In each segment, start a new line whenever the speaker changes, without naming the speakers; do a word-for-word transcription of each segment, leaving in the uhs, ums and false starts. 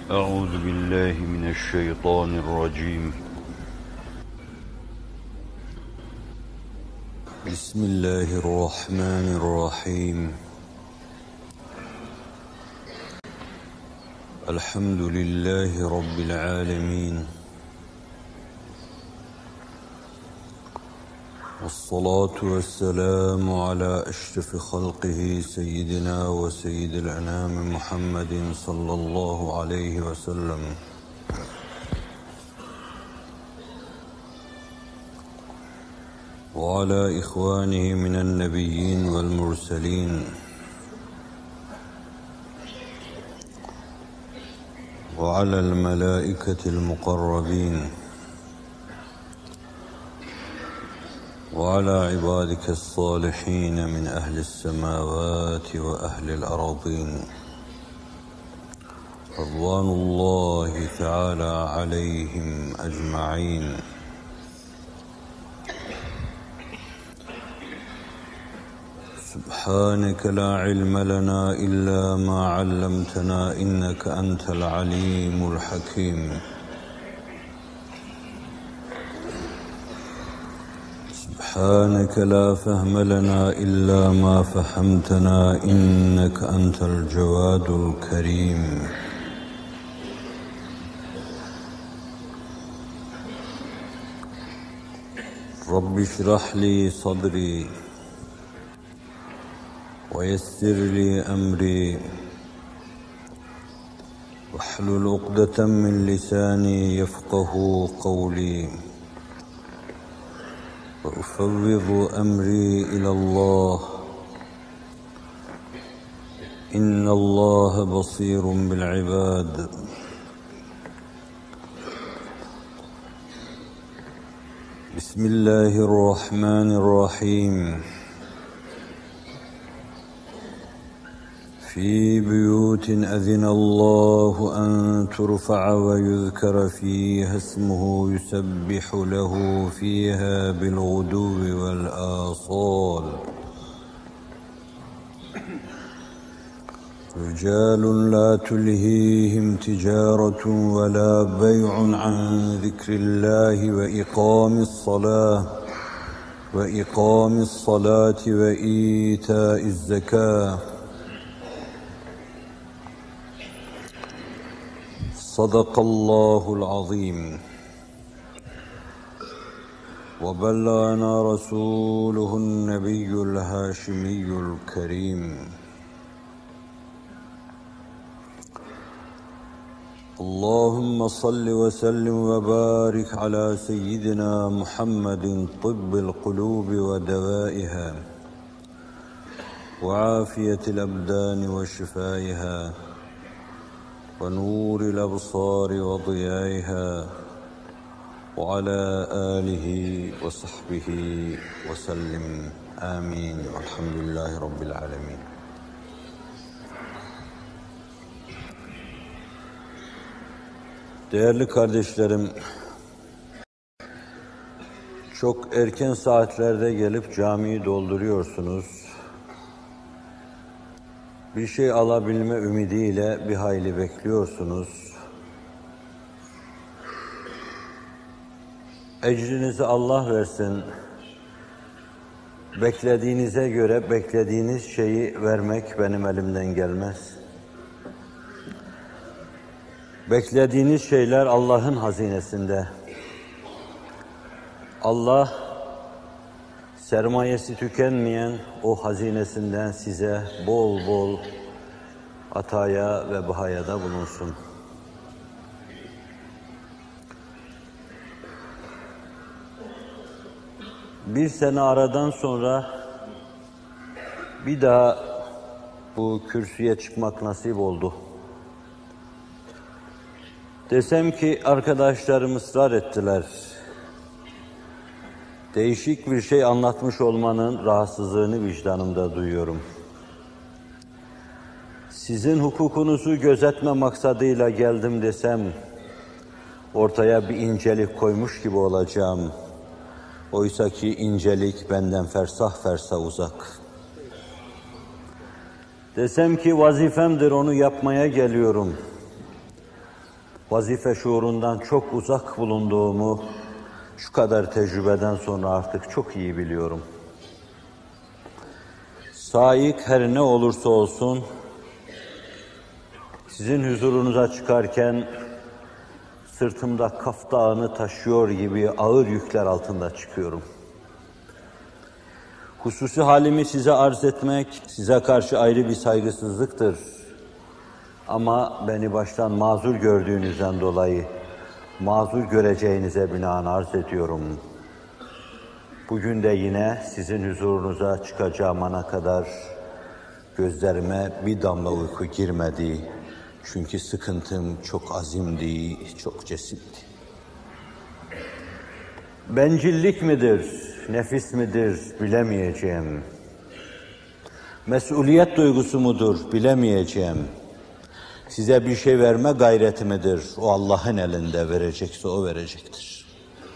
أعوذ بالله من الشيطان الرجيم. بسم الله الرحمن الرحيم. الحمد لله رب العالمين، والصلاة والسلام على أشرف خلقه سيدنا وسيد الأنام محمد صلى الله عليه وسلم، وعلى إخوانه من النبيين والمرسلين، وعلى الملائكة المقربين، وعلى عبادك الصالحين من أهل السماوات وأهل الأراضين، رضوان الله تعالى عليهم أجمعين. سبحانك لا علم لنا إلا ما علمتنا إنك أنت العليم الحكيم. سبحانك لا فهم لنا إلا ما فهمتنا إنك أنت الجواد الكريم. رب اشرح لي صدري ويسر لي أمري واحلل عقدة من لساني يفقه قولي، وأفوض أمري إلى الله إن الله بصير بالعباد. بسم الله الرحمن الرحيم. في بيوت أذن الله أن ترفع ويذكر فيها اسمه يسبح له فيها بالغدو والآصال، رجال لا تلهيهم تجارة ولا بيع عن ذكر الله وإقام الصلاة وإقام الصلاة وإيتاء الزكاة. صدق الله العظيم، وبلغنا رسوله النبي الهاشمي الكريم. اللهم صل وسلم وبارك على سيدنا محمد طب القلوب ودوائها وعافية الأبدان وشفائها ونور الأبصار وضيائها، وعلى آله وصحبه وسلم. آمين والحمد لله رب العالمين. Değerli kardeşlerim, çok erken saatlerde gelip camiyi dolduruyorsunuz. Bir şey alabilme ümidiyle bir hayli bekliyorsunuz. Ecrinizi Allah versin. Beklediğinize göre beklediğiniz şeyi vermek benim elimden gelmez. Beklediğiniz şeyler Allah'ın hazinesinde. Allah, sermayesi tükenmeyen o hazinesinden size bol bol ataya ve bahayada bulunsun. Bir sene aradan sonra bir daha bu kürsüye çıkmak nasip oldu. Desem ki arkadaşlarım ısrar ettiler. Değişik bir şey anlatmış olmanın rahatsızlığını vicdanımda duyuyorum. Sizin hukukunuzu gözetme maksadıyla geldim desem, ortaya bir incelik koymuş gibi olacağım. Oysa ki incelik benden fersah fersah uzak. Desem ki vazifemdir, onu yapmaya geliyorum. vazife şuurundan çok uzak bulunduğumu şu kadar tecrübeden sonra artık çok iyi biliyorum. Saik her ne olursa olsun, sizin huzurunuza çıkarken sırtımda Kaf Dağı'nı taşıyor gibi ağır yükler altında çıkıyorum. Hususi halimi size arz etmek, size karşı ayrı bir saygısızlıktır. Ama beni baştan mazur gördüğünüzden dolayı, mazur göreceğinize binaen arz ediyorum. Bugün de yine sizin huzurunuza çıkacağım ana kadar gözlerime bir damla uyku girmedi. Çünkü sıkıntım çok azimdi, çok cesimdi. Bencillik midir, nefis midir bilemeyeceğim. Mesuliyet duygusu mudur bilemeyeceğim. Size bir şey verme gayreti midir? O Allah'ın elinde, verecekse o verecektir.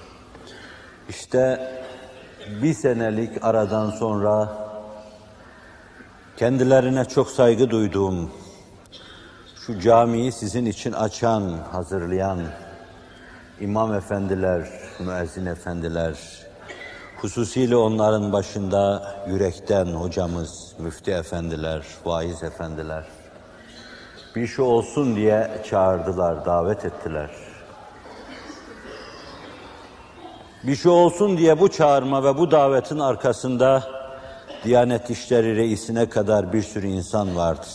İşte bir senelik aradan sonra kendilerine çok saygı duyduğum, şu camiyi sizin için açan, hazırlayan imam efendiler, müezzin efendiler, hususiyle onların başında yürekten hocamız, müftü efendiler, vaiz efendiler, bir şey olsun diye çağırdılar, davet ettiler. Bir şey olsun diye bu çağırma ve bu davetin arkasında Diyanet İşleri Reisi'ne kadar bir sürü insan vardır.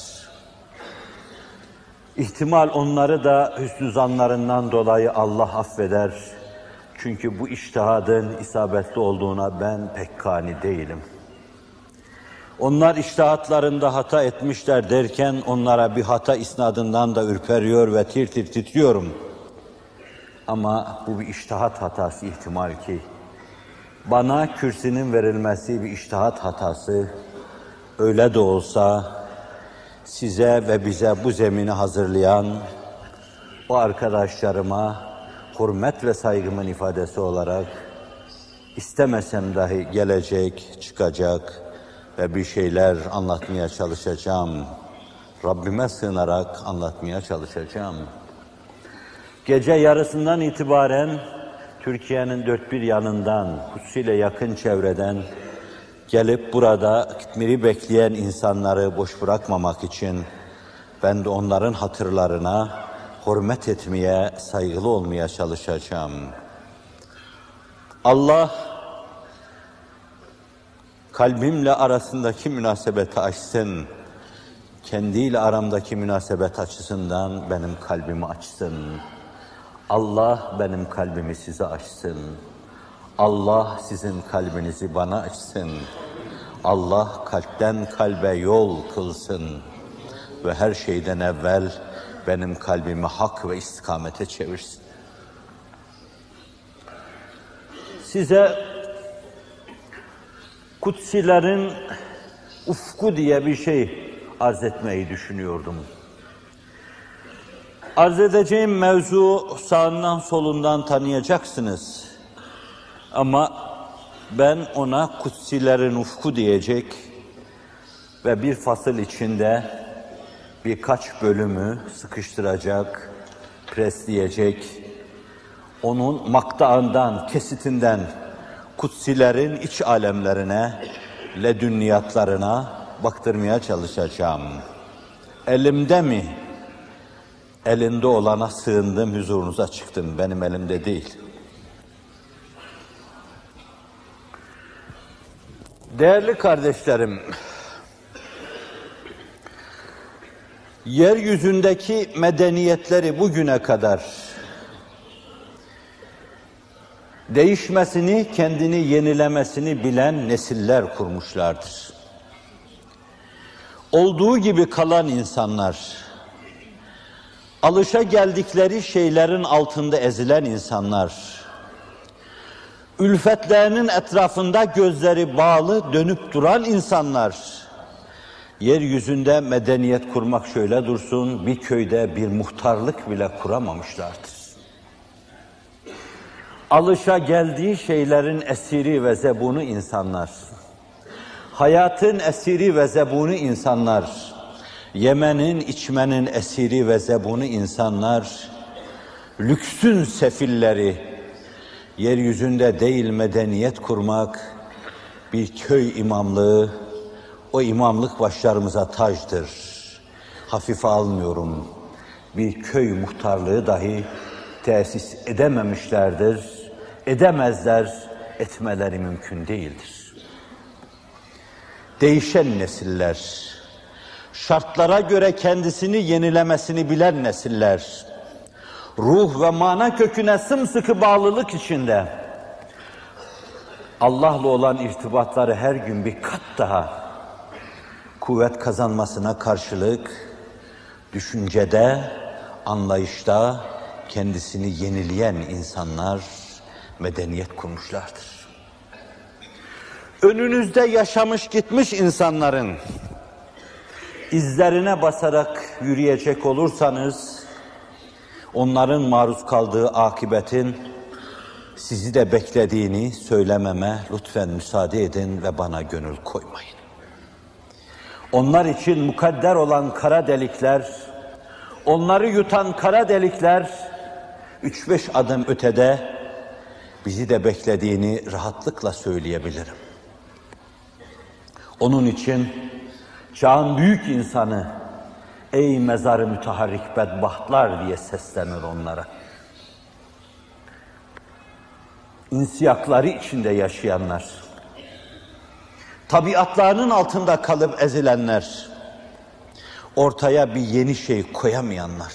İhtimal onları da hüsnü zanlarından dolayı Allah affeder. Çünkü bu içtihadın isabetli olduğuna ben pek kani değilim. Onlar içtihatlarında hata etmişler derken onlara bir hata isnadından da ürperiyor ve tir tir titriyorum. Ama bu bir içtihat hatası ihtimal ki. Bana kürsünün verilmesi bir içtihat hatası. Öyle de olsa size ve bize bu zemini hazırlayan o arkadaşlarıma hürmet ve saygımın ifadesi olarak istemesem dahi gelecek, çıkacak ve bir şeyler anlatmaya çalışacağım. Rabbime sığınarak anlatmaya çalışacağım. Gece yarısından itibaren Türkiye'nin dört bir yanından, hususiyle yakın çevreden gelip burada gitmeyi bekleyen insanları boş bırakmamak için ben de onların hatırlarına hürmet etmeye, saygılı olmaya çalışacağım. Allah kalbimle arasındaki münasebeti açsın. Kendiyle aramdaki münasebet açısından benim kalbimi açsın. Allah benim kalbimi size açsın. Allah sizin kalbinizi bana açsın. Allah kalpten kalbe yol kılsın. Ve her şeyden evvel benim kalbimi hak ve istikamete çevirsin. Size kutsilerin ufku diye bir şey arz etmeyi düşünüyordum. Arz edeceğim mevzu sağından solundan tanıyacaksınız. Ama ben ona kutsilerin ufku diyecek ve bir fasıl içinde birkaç bölümü sıkıştıracak, presleyecek, onun maktağından, kesitinden kutsilerin iç alemlerine, ledünniyatlarına baktırmaya çalışacağım. Elimde mi? Elinde olana sığındım, huzurunuza çıktım. Benim elimde değil. Değerli kardeşlerim, yeryüzündeki medeniyetleri bugüne kadar değişmesini, kendini yenilemesini bilen nesiller kurmuşlardır. Olduğu gibi kalan insanlar, alışa geldikleri şeylerin altında ezilen insanlar, ülfetlerinin etrafında gözleri bağlı dönüp duran insanlar, yeryüzünde medeniyet kurmak şöyle dursun, bir köyde bir muhtarlık bile kuramamışlardır. Alışa geldiği şeylerin esiri ve zebunu insanlar, hayatın esiri ve zebunu insanlar, yemenin, içmenin esiri ve zebunu insanlar, lüksün sefilleri, yeryüzünde değil medeniyet kurmak, bir köy imamlığı, o imamlık başlarımıza tacdır. Hafife almıyorum. Bir köy muhtarlığı dahi tesis edememişlerdir, edemezler, etmeleri mümkün değildir. Değişen nesiller, şartlara göre kendisini yenilemesini bilen nesiller, ruh ve mana köküne sımsıkı bağlılık içinde, Allah'la olan irtibatları her gün bir kat daha kuvvet kazanmasına karşılık, düşüncede, anlayışta kendisini yenileyen insanlar medeniyet kurmuşlardır. Önünüzde yaşamış gitmiş insanların izlerine basarak yürüyecek olursanız, onların maruz kaldığı akıbetin sizi de beklediğini söylememe lütfen müsaade edin ve bana gönül koymayın. Onlar için mukadder olan kara delikler, onları yutan kara delikler, üç beş adım ötede bizi de beklediğini rahatlıkla söyleyebilirim. Onun için çağın büyük insanı, ey mezarı müteharrik bedbahtlar diye seslenir onlara. İnsiyakları içinde yaşayanlar, tabiatlarının altında kalıp ezilenler, ortaya bir yeni şey koyamayanlar.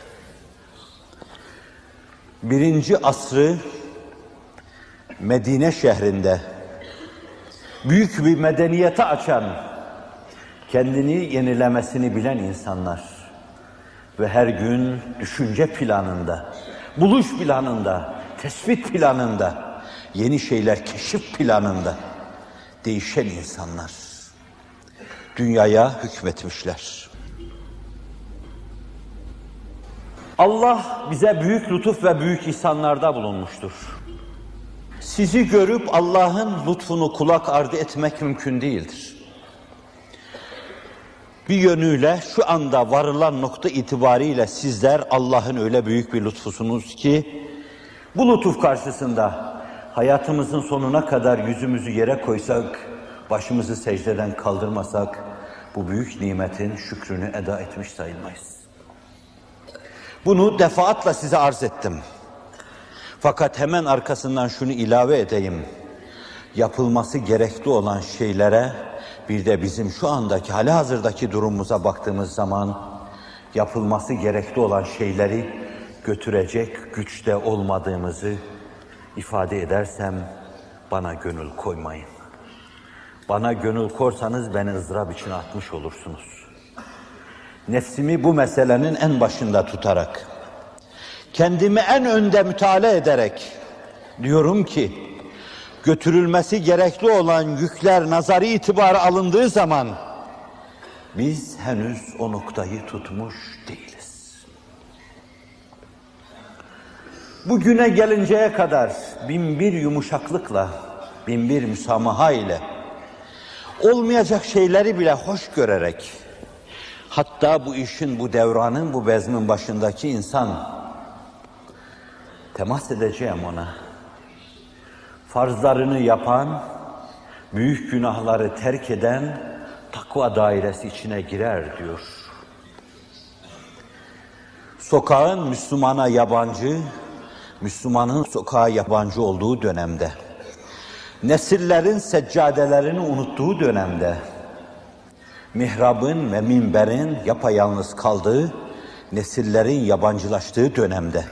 Birinci asrı Medine şehrinde büyük bir medeniyete açan, kendini yenilemesini bilen insanlar ve her gün düşünce planında, buluş planında, tespit planında, yeni şeyler keşif planında değişen insanlar dünyaya hükmetmişler. Allah bize büyük lütuf ve büyük ihsanlarda bulunmuştur. Sizi görüp Allah'ın lütfunu kulak ardı etmek mümkün değildir. Bir yönüyle şu anda varılan nokta itibariyle sizler Allah'ın öyle büyük bir lütfusunuz ki, bu lütuf karşısında hayatımızın sonuna kadar yüzümüzü yere koysak, başımızı secdeden kaldırmasak, bu büyük nimetin şükrünü eda etmiş sayılmayız. Bunu defaatla size arz ettim. Fakat hemen arkasından şunu ilave edeyim. Yapılması gerekli olan şeylere, bir de bizim şu andaki halihazırdaki durumumuza baktığımız zaman, yapılması gerekli olan şeyleri götürecek güçte olmadığımızı ifade edersem bana gönül koymayın. Bana gönül korsanız beni ızdırap içine atmış olursunuz. Nefsimi bu meselenin en başında tutarak, kendimi en önde müteala ederek diyorum ki, götürülmesi gerekli olan yükler nazari itibarı alındığı zaman biz henüz o noktayı tutmuş değiliz. Bugüne gelinceye kadar bin bir yumuşaklıkla, bin bir müsamaha ile, olmayacak şeyleri bile hoş görerek, hatta bu işin, bu devranın, bu bezmin başındaki insan, temas edeceğim ona. Farzlarını yapan, büyük günahları terk eden, takva dairesi içine girer diyor. Sokağın Müslümana yabancı, Müslümanın sokağa yabancı olduğu dönemde, nesillerin seccadelerini unuttuğu dönemde, mihrabın ve minberin yapayalnız kaldığı, nesillerin yabancılaştığı dönemde,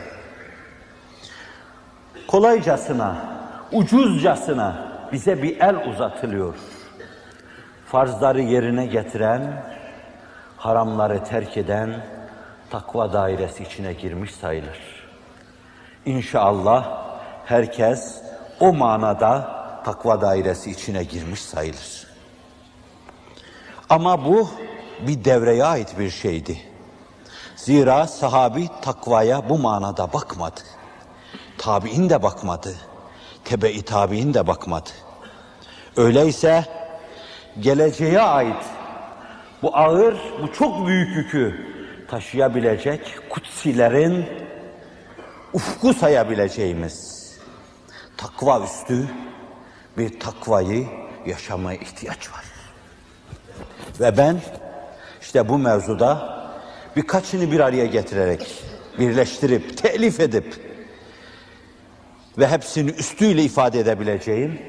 kolaycasına, ucuzcasına bize bir el uzatılıyor. Farzları yerine getiren, haramları terk eden, takva dairesi içine girmiş sayılır. İnşallah herkes o manada takva dairesi içine girmiş sayılır. Ama bu bir devreye ait bir şeydi. Zira sahabi takvaya bu manada bakmadı. Tabi'in de bakmadı. Tebe-i tabi'in de bakmadı. Öyleyse geleceğe ait bu ağır, bu çok büyük yükü taşıyabilecek kutsilerin ufku sayabileceğimiz takva üstü bir takvayı yaşamaya ihtiyaç var. Ve ben işte bu mevzuda birkaçını bir araya getirerek, birleştirip, telif edip ve hepsini üstüyle ifade edebileceğim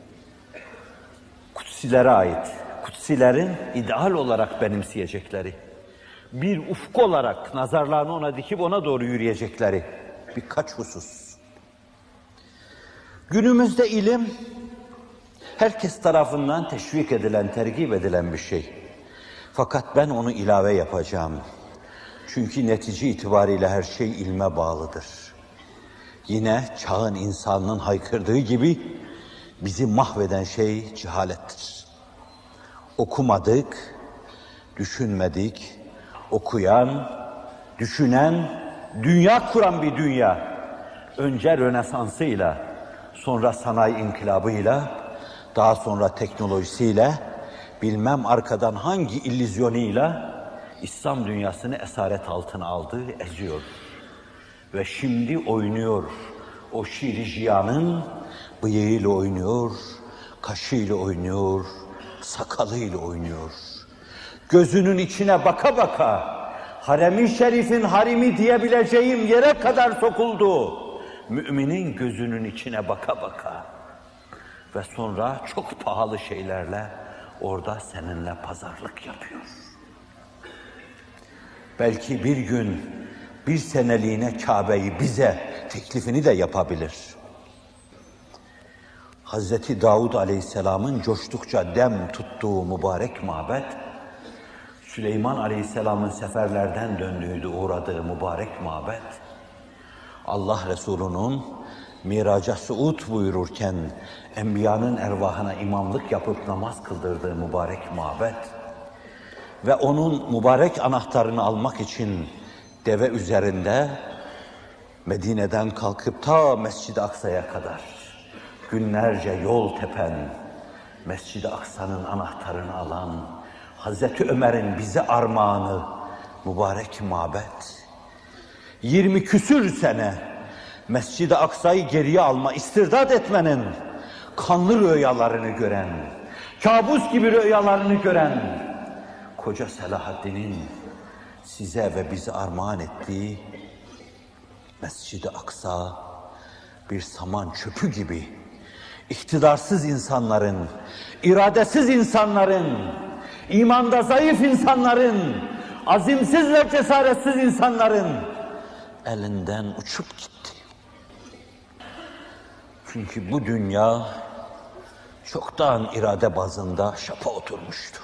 kutsilere ait, kutsilerin ideal olarak benimseyecekleri, bir ufku olarak nazarlarını ona dikip ona doğru yürüyecekleri birkaç husus. Günümüzde ilim herkes tarafından teşvik edilen, tergip edilen bir şey. Fakat ben onu ilave yapacağım. Çünkü netice itibariyle her şey ilme bağlıdır. Yine çağın insanının haykırdığı gibi bizi mahveden şey cehalettir. Okumadık, düşünmedik, okuyan, düşünen, dünya kuran bir dünya. Önce Rönesans'ıyla, sonra sanayi inkılabıyla, daha sonra teknolojisiyle, bilmem arkadan hangi illüzyonuyla İslam dünyasını esaret altına aldı, eziyor. Ve şimdi oynuyor. O Şiir-i Cihan'ın bıyığıyla oynuyor, kaşıyla oynuyor, sakalıyla oynuyor. Gözünün içine baka baka, harem-i şerifin harimi diyebileceğim yere kadar sokuldu. Müminin gözünün içine baka baka. Ve sonra çok pahalı şeylerle orada seninle pazarlık yapıyor. Belki bir gün bir seneliğine Kabe'yi bize teklifini de yapabilir. Hazreti Davud Aleyhisselam'ın coştukça dem tuttuğu mübarek mabet, Süleyman Aleyhisselam'ın seferlerden döndüğü, uğradığı mübarek mabet, Allah Resulü'nün Miraca suud buyururken enbiyanın ervahına imamlık yapıp namaz kıldırdığı mübarek mabet ve onun mübarek anahtarını almak için deve üzerinde Medine'den kalkıp ta Mescid-i Aksa'ya kadar günlerce yol tepen, Mescid-i Aksa'nın anahtarını alan Hazreti Ömer'in bize armağanı mübarek mabet, yirmi küsür sene Mescid-i Aksa'yı geriye alma, istirdat etmenin kanlı rüyalarını gören, kabus gibi rüyalarını gören koca Selahaddin'in size ve bize armağan ettiği Mescid-i Aksa bir saman çöpü gibi iktidarsız insanların, iradesiz insanların, imanda zayıf insanların, azimsiz ve cesaretsiz insanların elinden uçup gitti. Çünkü bu dünya çoktan irade bazında şapa oturmuştu.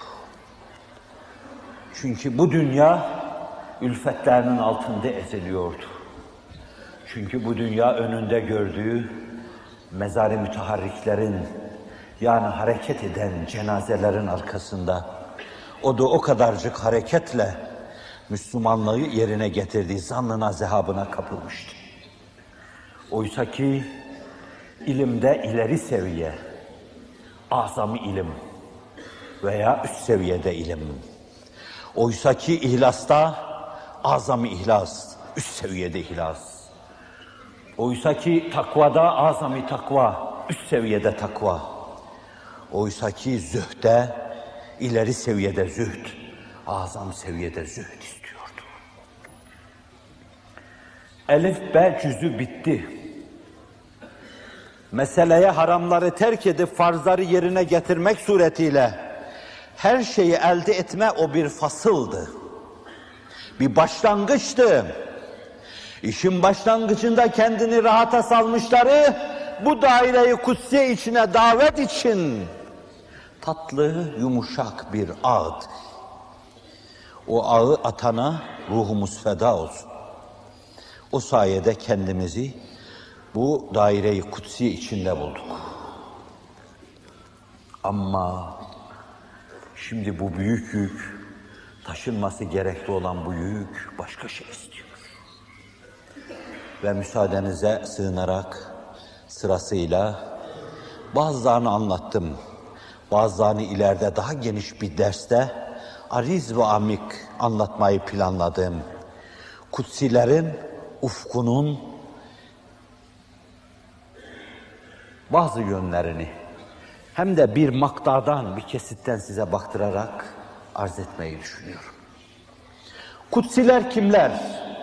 Çünkü bu dünya ülfetlerinin altında eziliyordu. Çünkü bu dünya önünde gördüğü mezar-ı müteharriklerin, yani hareket eden cenazelerin arkasında, o da o kadarcık hareketle Müslümanlığı yerine getirdiği zannına, zehabına kapılmıştı. Oysa ki ilimde ileri seviye, azami ilim veya üst seviyede ilim. Oysa ki ihlasta azami ihlas, üst seviyede ihlas. Oysa ki takvada azami takva, üst seviyede takva. Oysa ki zühde ileri seviyede zühd, azam seviyede zühd istiyordu. Elif B cüzü bitti. Meseleye haramları terk edip farzları yerine getirmek suretiyle her şeyi elde etme o bir fasıldı. Bir başlangıçtı. İşin başlangıcında kendini rahata salmışları bu daire-i kutsiye içine davet için tatlı, yumuşak bir ağdı. O ağı atana ruhumuz feda olsun. O sayede kendimizi bu daire-i kutsiye içinde bulduk. Ama şimdi bu büyük yük, taşınması gerekli olan bu yük başka şey istiyor. Ve müsaadenize sığınarak sırasıyla bazılarını anlattım. Bazılarını ileride daha geniş bir derste ariz ve amik anlatmayı planladım. Kutsilerin ufkunun bazı yönlerini hem de bir maktadan, bir kesitten size baktırarak arz etmeyi düşünüyorum. Kutsiler kimler?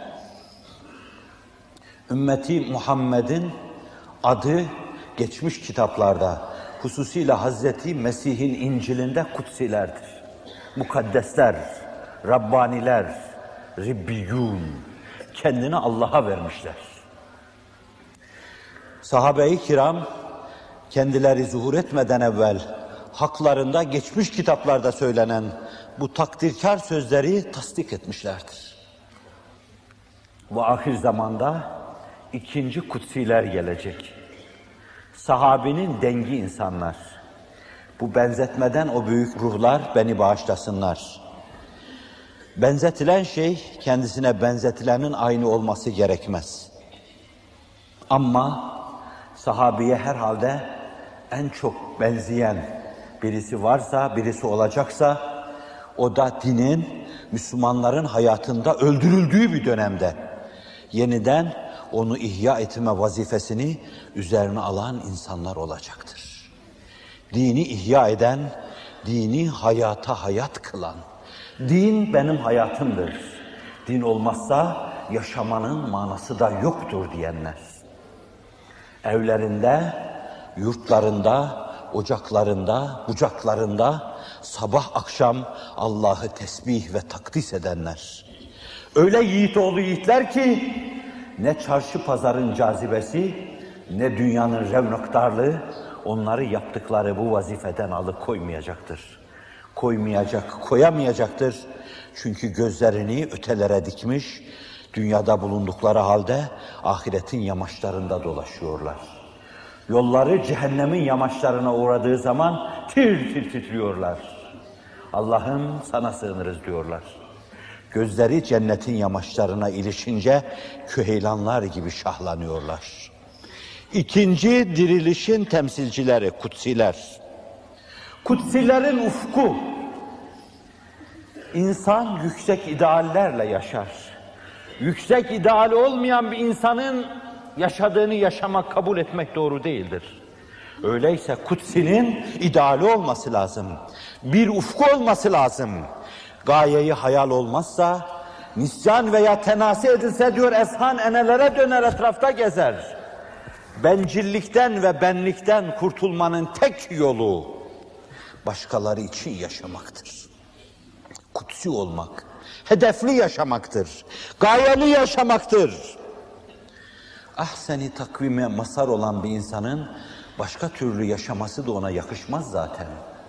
Ümmeti Muhammed'in adı geçmiş kitaplarda, hususiyle Hazreti Mesih'in İncil'inde kutsilerdir. Mukaddesler, Rabbaniler, Ribbiyun, kendini Allah'a vermişler. Sahabe-i kiram, kendileri zuhur etmeden evvel haklarında geçmiş kitaplarda söylenen bu takdirkar sözleri tasdik etmişlerdir. Bu ahir zamanda ikinci kutsiler gelecek. Sahabinin dengi insanlar. Bu benzetmeden o büyük ruhlar beni bağışlasınlar. Benzetilen şey kendisine benzetilenin aynı olması gerekmez. Ama sahabiye herhalde en çok benzeyen birisi varsa, birisi olacaksa o da dinin, Müslümanların hayatında öldürüldüğü bir dönemde yeniden onu ihya etme vazifesini üzerine alan insanlar olacaktır. Dini ihya eden, dini hayata hayat kılan, din benim hayatımdır, din olmazsa yaşamanın manası da yoktur diyenler. Evlerinde, yurtlarında, ocaklarında, bucaklarında sabah akşam Allah'ı tesbih ve takdis edenler. Öyle yiğit oğlu yiğitler ki ne çarşı pazarın cazibesi, ne dünyanın revnaktarlığı onları yaptıkları bu vazifeden alıkoymayacaktır. Koymayacak, koyamayacaktır. Çünkü gözlerini ötelere dikmiş, dünyada bulundukları halde ahiretin yamaçlarında dolaşıyorlar. Yolları cehennemin yamaçlarına uğradığı zaman tir tir titriyorlar. Allah'ım sana sığınırız diyorlar. Gözleri cennetin yamaçlarına ilişince küheylanlar gibi şahlanıyorlar. İkinci dirilişin temsilcileri, kutsiler. Kutsilerin ufku, insan yüksek ideallerle yaşar. Yüksek ideali olmayan bir insanın yaşadığını yaşamak, kabul etmek doğru değildir. Öyleyse kutsinin ideali olması lazım. Bir ufku olması lazım. Gayeyi hayal olmazsa, nisyan veya tenasi edilse diyor, ezhan enelere döner, etrafta gezer. Bencillikten ve benlikten kurtulmanın tek yolu başkaları için yaşamaktır. Kutsi olmak, hedefli yaşamaktır, gayeli yaşamaktır. Ahseni takvime mazhar olan bir insanın başka türlü yaşaması da ona yakışmaz zaten.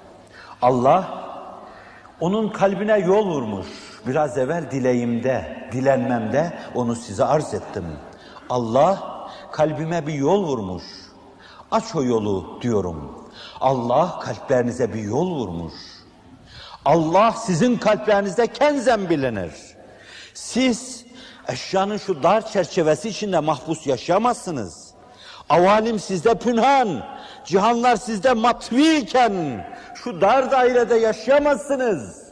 Allah onun kalbine yol vurmuş. Biraz evvel dileğimde, dilenmemde onu size arz ettim. Allah kalbime bir yol vurmuş. Aç o yolu diyorum. Allah kalplerinize bir yol vurmuş. Allah sizin kalplerinizde kenzen bilinir. Siz eşyanın şu dar çerçevesi içinde mahpus yaşayamazsınız. Avalim sizde pünhan, cihanlar sizde matviyken şu dar dairede yaşayamazsınız.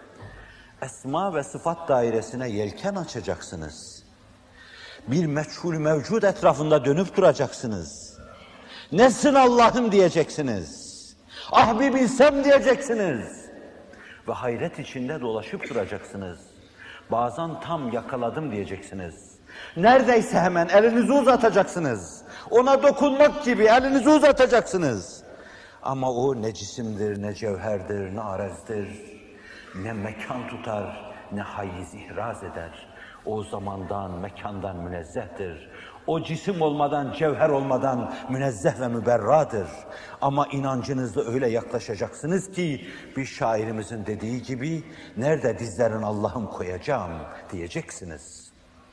Esma ve sıfat dairesine yelken açacaksınız. Bir meçhul mevcud etrafında dönüp duracaksınız. Nesin Allah'ım diyeceksiniz. Ah bir bilsem diyeceksiniz. Ve hayret içinde dolaşıp duracaksınız. Bazen tam yakaladım diyeceksiniz. Neredeyse hemen elinizi uzatacaksınız. Ona dokunmak gibi elinizi uzatacaksınız. Ama o ne cisimdir, ne cevherdir, ne arezdir, ne mekan tutar, ne hayyiz ihraz eder. O zamandan, mekandan münezzehtir. O cisim olmadan, cevher olmadan münezzeh ve müberradır. Ama inancınızla öyle yaklaşacaksınız ki bir şairimizin dediği gibi nerede dizlerin Allah'ım koyacağım diyeceksiniz.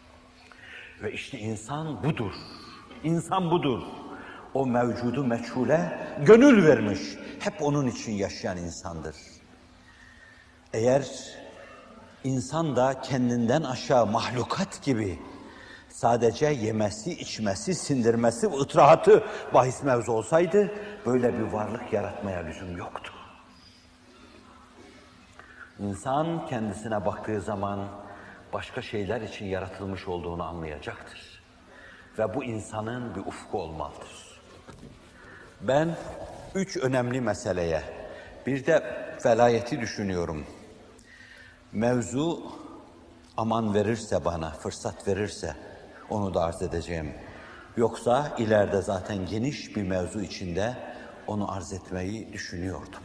Ve işte insan budur. İnsan budur. O mevcudu meçhule gönül vermiş. Hep onun için yaşayan insandır. Eğer insan da kendinden aşağı mahlukat gibi sadece yemesi, içmesi, sindirmesi ve ıtrahatı bahis mevzu olsaydı böyle bir varlık yaratmaya lüzum yoktu. İnsan kendisine baktığı zaman başka şeyler için yaratılmış olduğunu anlayacaktır. Ve bu insanın bir ufku olmalıdır. Ben üç önemli meseleye, bir de velayeti düşünüyorum. Mevzu aman verirse bana, fırsat verirse onu da arz edeceğim. Yoksa ileride zaten geniş bir mevzu içinde onu arz etmeyi düşünüyordum.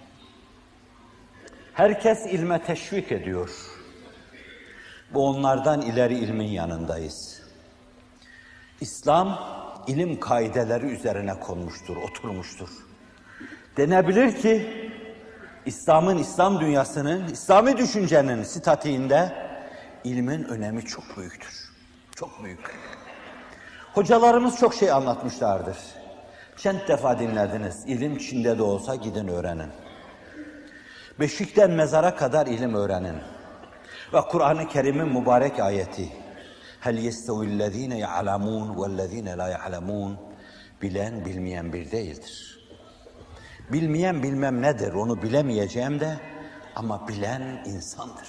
Herkes ilme teşvik ediyor. Bu onlardan ileri ilmin yanındayız. İslam, ilim kaideleri üzerine konmuştur, oturmuştur. Denebilir ki, İslam'ın, İslam dünyasının, İslami düşüncenin statiğinde ilmin önemi çok büyüktür. Çok büyük. Hocalarımız çok şey anlatmışlardır. Çent defa dinlediniz. İlim Çin'de de olsa gidin öğrenin. Beşikten mezara kadar ilim öğrenin. Ve Kur'an-ı Kerim'in mübarek ayeti. Hel yestevillezine ya'lemun vellezine la ya'lemun. Bilen bilmeyen bir değildir. Bilmeyen bilmem nedir, onu bilemeyeceğim de ama bilen insandır.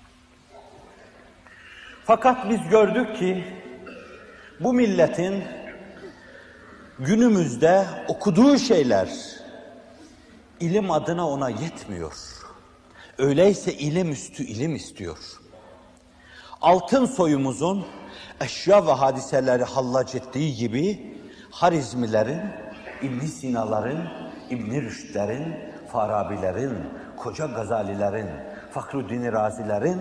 Fakat biz gördük ki bu milletin günümüzde okuduğu şeyler ilim adına ona yetmiyor. Öyleyse ilim üstü ilim istiyor. Altın soyumuzun eşya ve hadiseleri hallac ettiği gibi Harizmilerin, İbn Sina'ların, İbn Rüşd'lerin, Farabilerin, Koca Gazalilerin, Fahruddin Razilerin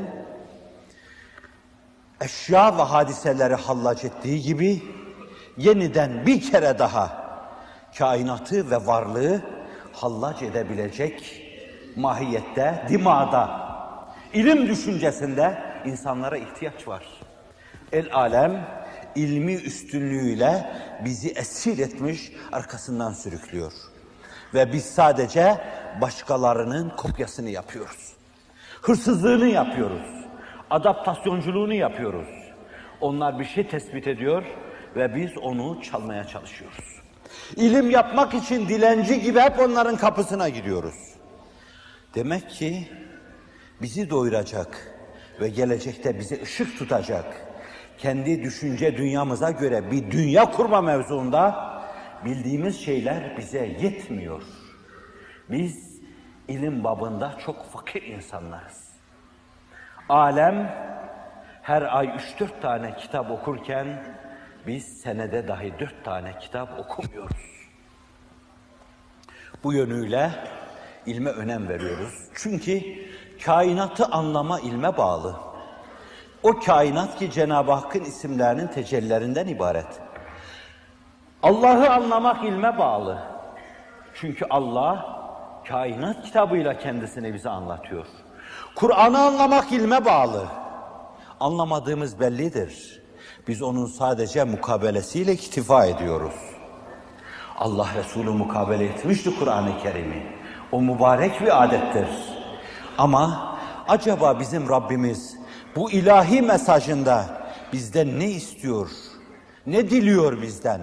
eşya ve hadiseleri hallac ettiği gibi yeniden bir kere daha kainatı ve varlığı hallac edebilecek mahiyette, dimada, ilim düşüncesinde insanlara ihtiyaç var. El alem ilmi üstünlüğüyle bizi esir etmiş, arkasından sürüklüyor. Ve biz sadece başkalarının kopyasını yapıyoruz. Hırsızlığını yapıyoruz. Adaptasyonculuğunu yapıyoruz. Onlar bir şey tespit ediyor ve biz onu çalmaya çalışıyoruz. İlim yapmak için dilenci gibi hep onların kapısına gidiyoruz. Demek ki bizi doyuracak ve gelecekte bizi ışık tutacak, kendi düşünce dünyamıza göre bir dünya kurma mevzuunda bildiğimiz şeyler bize yetmiyor. Biz ilim babında çok fakir insanlarız. Alem her ay üç dört tane kitap okurken biz senede dahi dört tane kitap okumuyoruz. Bu yönüyle ilme önem veriyoruz. Çünkü kainatı anlama ilme bağlı. O kainat ki Cenab-ı Hakk'ın isimlerinin tecellilerinden ibaret. Allah'ı anlamak ilme bağlı. Çünkü Allah kainat kitabıyla kendisini bize anlatıyor. Kur'an'ı anlamak ilme bağlı. Anlamadığımız bellidir. Biz onun sadece mukabelesiyle iktifa ediyoruz. Allah Resulü mukabele etmişti Kur'an-ı Kerim'i. O mübarek bir adettir. Ama acaba bizim Rabbimiz bu ilahi mesajında bizden ne istiyor? Ne diliyor bizden?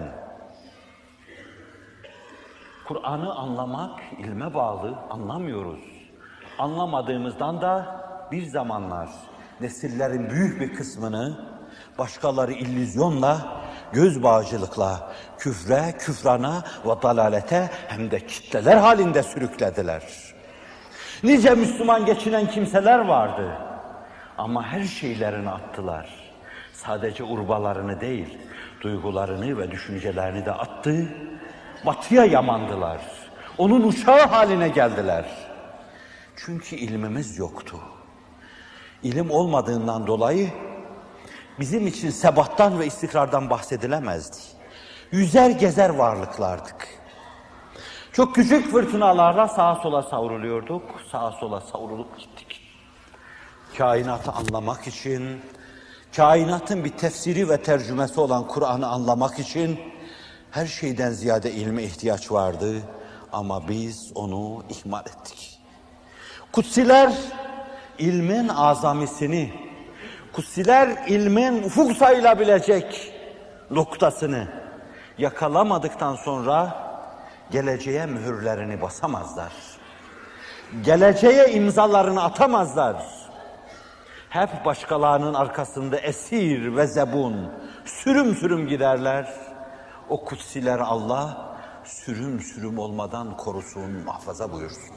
Kur'an'ı anlamak ilme bağlı, anlamıyoruz. Anlamadığımızdan da bir zamanlar nesillerin büyük bir kısmını başkaları illüzyonla, göz bağcılıkla, küfre, küfrana ve dalalete hem de kitleler halinde sürüklediler. Nice Müslüman geçinen kimseler vardı ama her şeylerini attılar. Sadece urbalarını değil, duygularını ve düşüncelerini de attı, batıya yamandılar. Onun uçağı haline geldiler. Çünkü ilmimiz yoktu. İlim olmadığından dolayı bizim için sebattan ve istikrardan bahsedilemezdi. Yüzer gezer varlıklardık. Çok küçük fırtınalarla sağa sola savruluyorduk, sağa sola savrulup gittik. Kainatı anlamak için, kainatın bir tefsiri ve tercümesi olan Kur'an'ı anlamak için her şeyden ziyade ilme ihtiyaç vardı ama biz onu ihmal ettik. Kutsiler ilmin azamisini, kutsiler ilmin ufuk sayılabilecek noktasını yakalamadıktan sonra geleceğe mühürlerini basamazlar. Geleceğe imzalarını atamazlar. Hep başkalarının arkasında esir ve zebun, sürüm sürüm giderler. O kutsiler Allah sürüm sürüm olmadan korusun, muhafaza buyursun.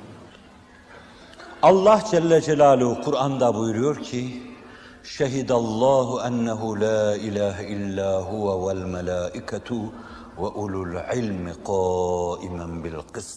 Allah Celle Celaluhu Kur'an'da buyuruyor ki, Şehidallahu ennehu la ilahe illa huve vel melâiketu ve ulul ilmi kâimen bil kıst.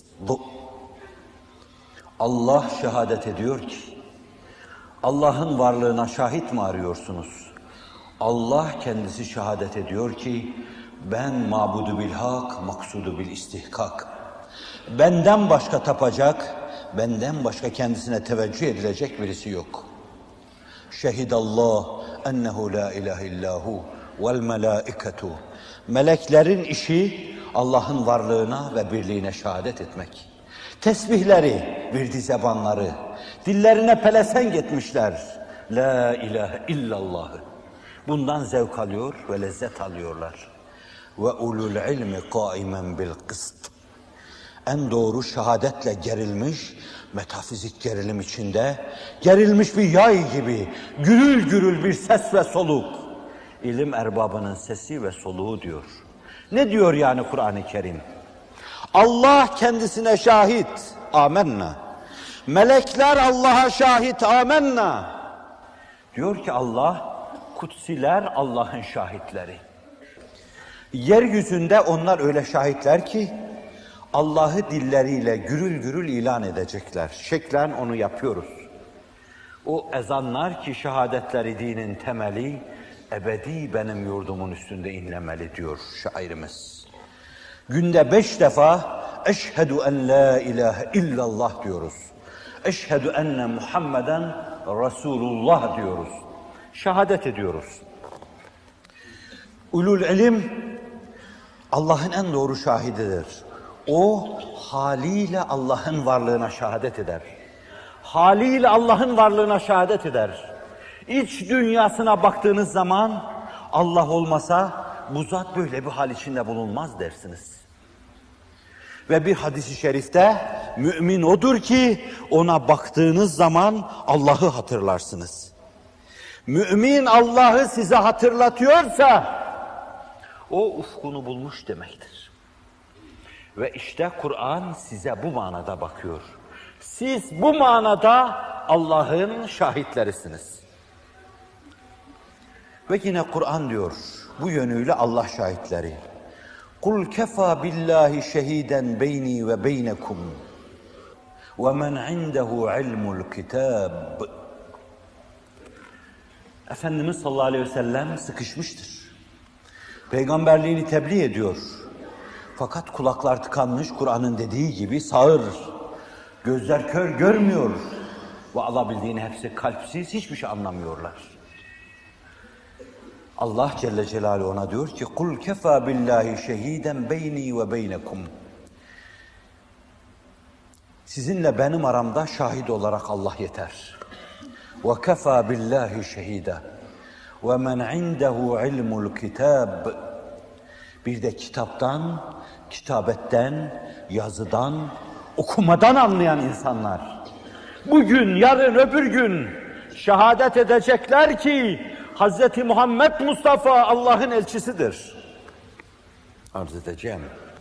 Allah şehadet ediyor ki, Allah'ın varlığına şahit mi arıyorsunuz? Allah kendisi şehadet ediyor ki, ben mabudu bil hak, maksudu bil istihkak. Benden başka tapacak, benden başka kendisine teveccüh edilecek birisi yok. Şehidallah ennehu la ilahe illahu vel melâiketu. Meleklerin işi Allah'ın varlığına ve birliğine şehadet etmek. Tesbihleri, virdi zebanları, dillerine pelesenk etmişler. La ilahe illallahı. Bundan zevk alıyor ve lezzet alıyorlar. Ve ulul ilmi kaimen bil kıst. En doğru şehadetle gerilmiş, metafizik gerilim içinde, gerilmiş bir yay gibi, gürül gürül bir ses ve soluk. İlim erbabının sesi ve soluğu diyor. Ne diyor yani Kur'an-ı Kerim? Allah kendisine şahit, amenna. Melekler Allah'a şahit, amenna. Diyor ki Allah, kutsiler Allah'ın şahitleri. Yeryüzünde onlar öyle şahitler ki, Allah'ı dilleriyle gürül gürül ilan edecekler. Şeklen onu yapıyoruz. O ezanlar ki şehadetleri dinin temeli, ebedi benim yurdumun üstünde inlemeli diyor şairimiz. Günde beş defa eşhedü en la ilahe illallah diyoruz. Eşhedü enne Muhammeden Resulullah diyoruz. Şehadet ediyoruz. Ulul ilim Allah'ın en doğru şahididir. O haliyle Allah'ın varlığına şehadet eder. Haliyle Allah'ın varlığına şehadet eder. İç dünyasına baktığınız zaman Allah olmasa bu zat böyle bir hal içinde bulunmaz dersiniz. Ve bir hadis-i şerifte mümin odur ki ona baktığınız zaman Allah'ı hatırlarsınız. Mümin Allah'ı size hatırlatıyorsa o ufkunu bulmuş demektir. Ve işte Kur'an size bu manada bakıyor. Siz bu manada Allah'ın şahitlerisiniz. Ve yine Kur'an diyor, bu yönüyle Allah şahitleri. Kul kefa billahi şehiden beyni ve beynekum ve men indehu ilmul kitab. Efendimiz sallallahu aleyhi ve sellem sıkışmıştır. Peygamberliğini tebliğ ediyor. Fakat kulaklar tıkanmış, Kur'an'ın dediği gibi sağır. Gözler kör, görmüyor. Ve alabildiğini hepsi kalpsiz, hiçbir şey anlamıyorlar. Allah Celle Celaluhu ona diyor ki kul kefa billahi şehiden beyni ve beynekum. Sizinle benim aramda şahit olarak Allah yeter. Ve kefa billahi şehida. Ve men indehu ilmul kitab. Bir de kitaptan, kitabetten, yazıdan, okumadan anlayan insanlar. Bugün, yarın, öbür gün şehadet edecekler ki Hazreti Muhammed Mustafa Allah'ın elçisidir. Arz edeceğim.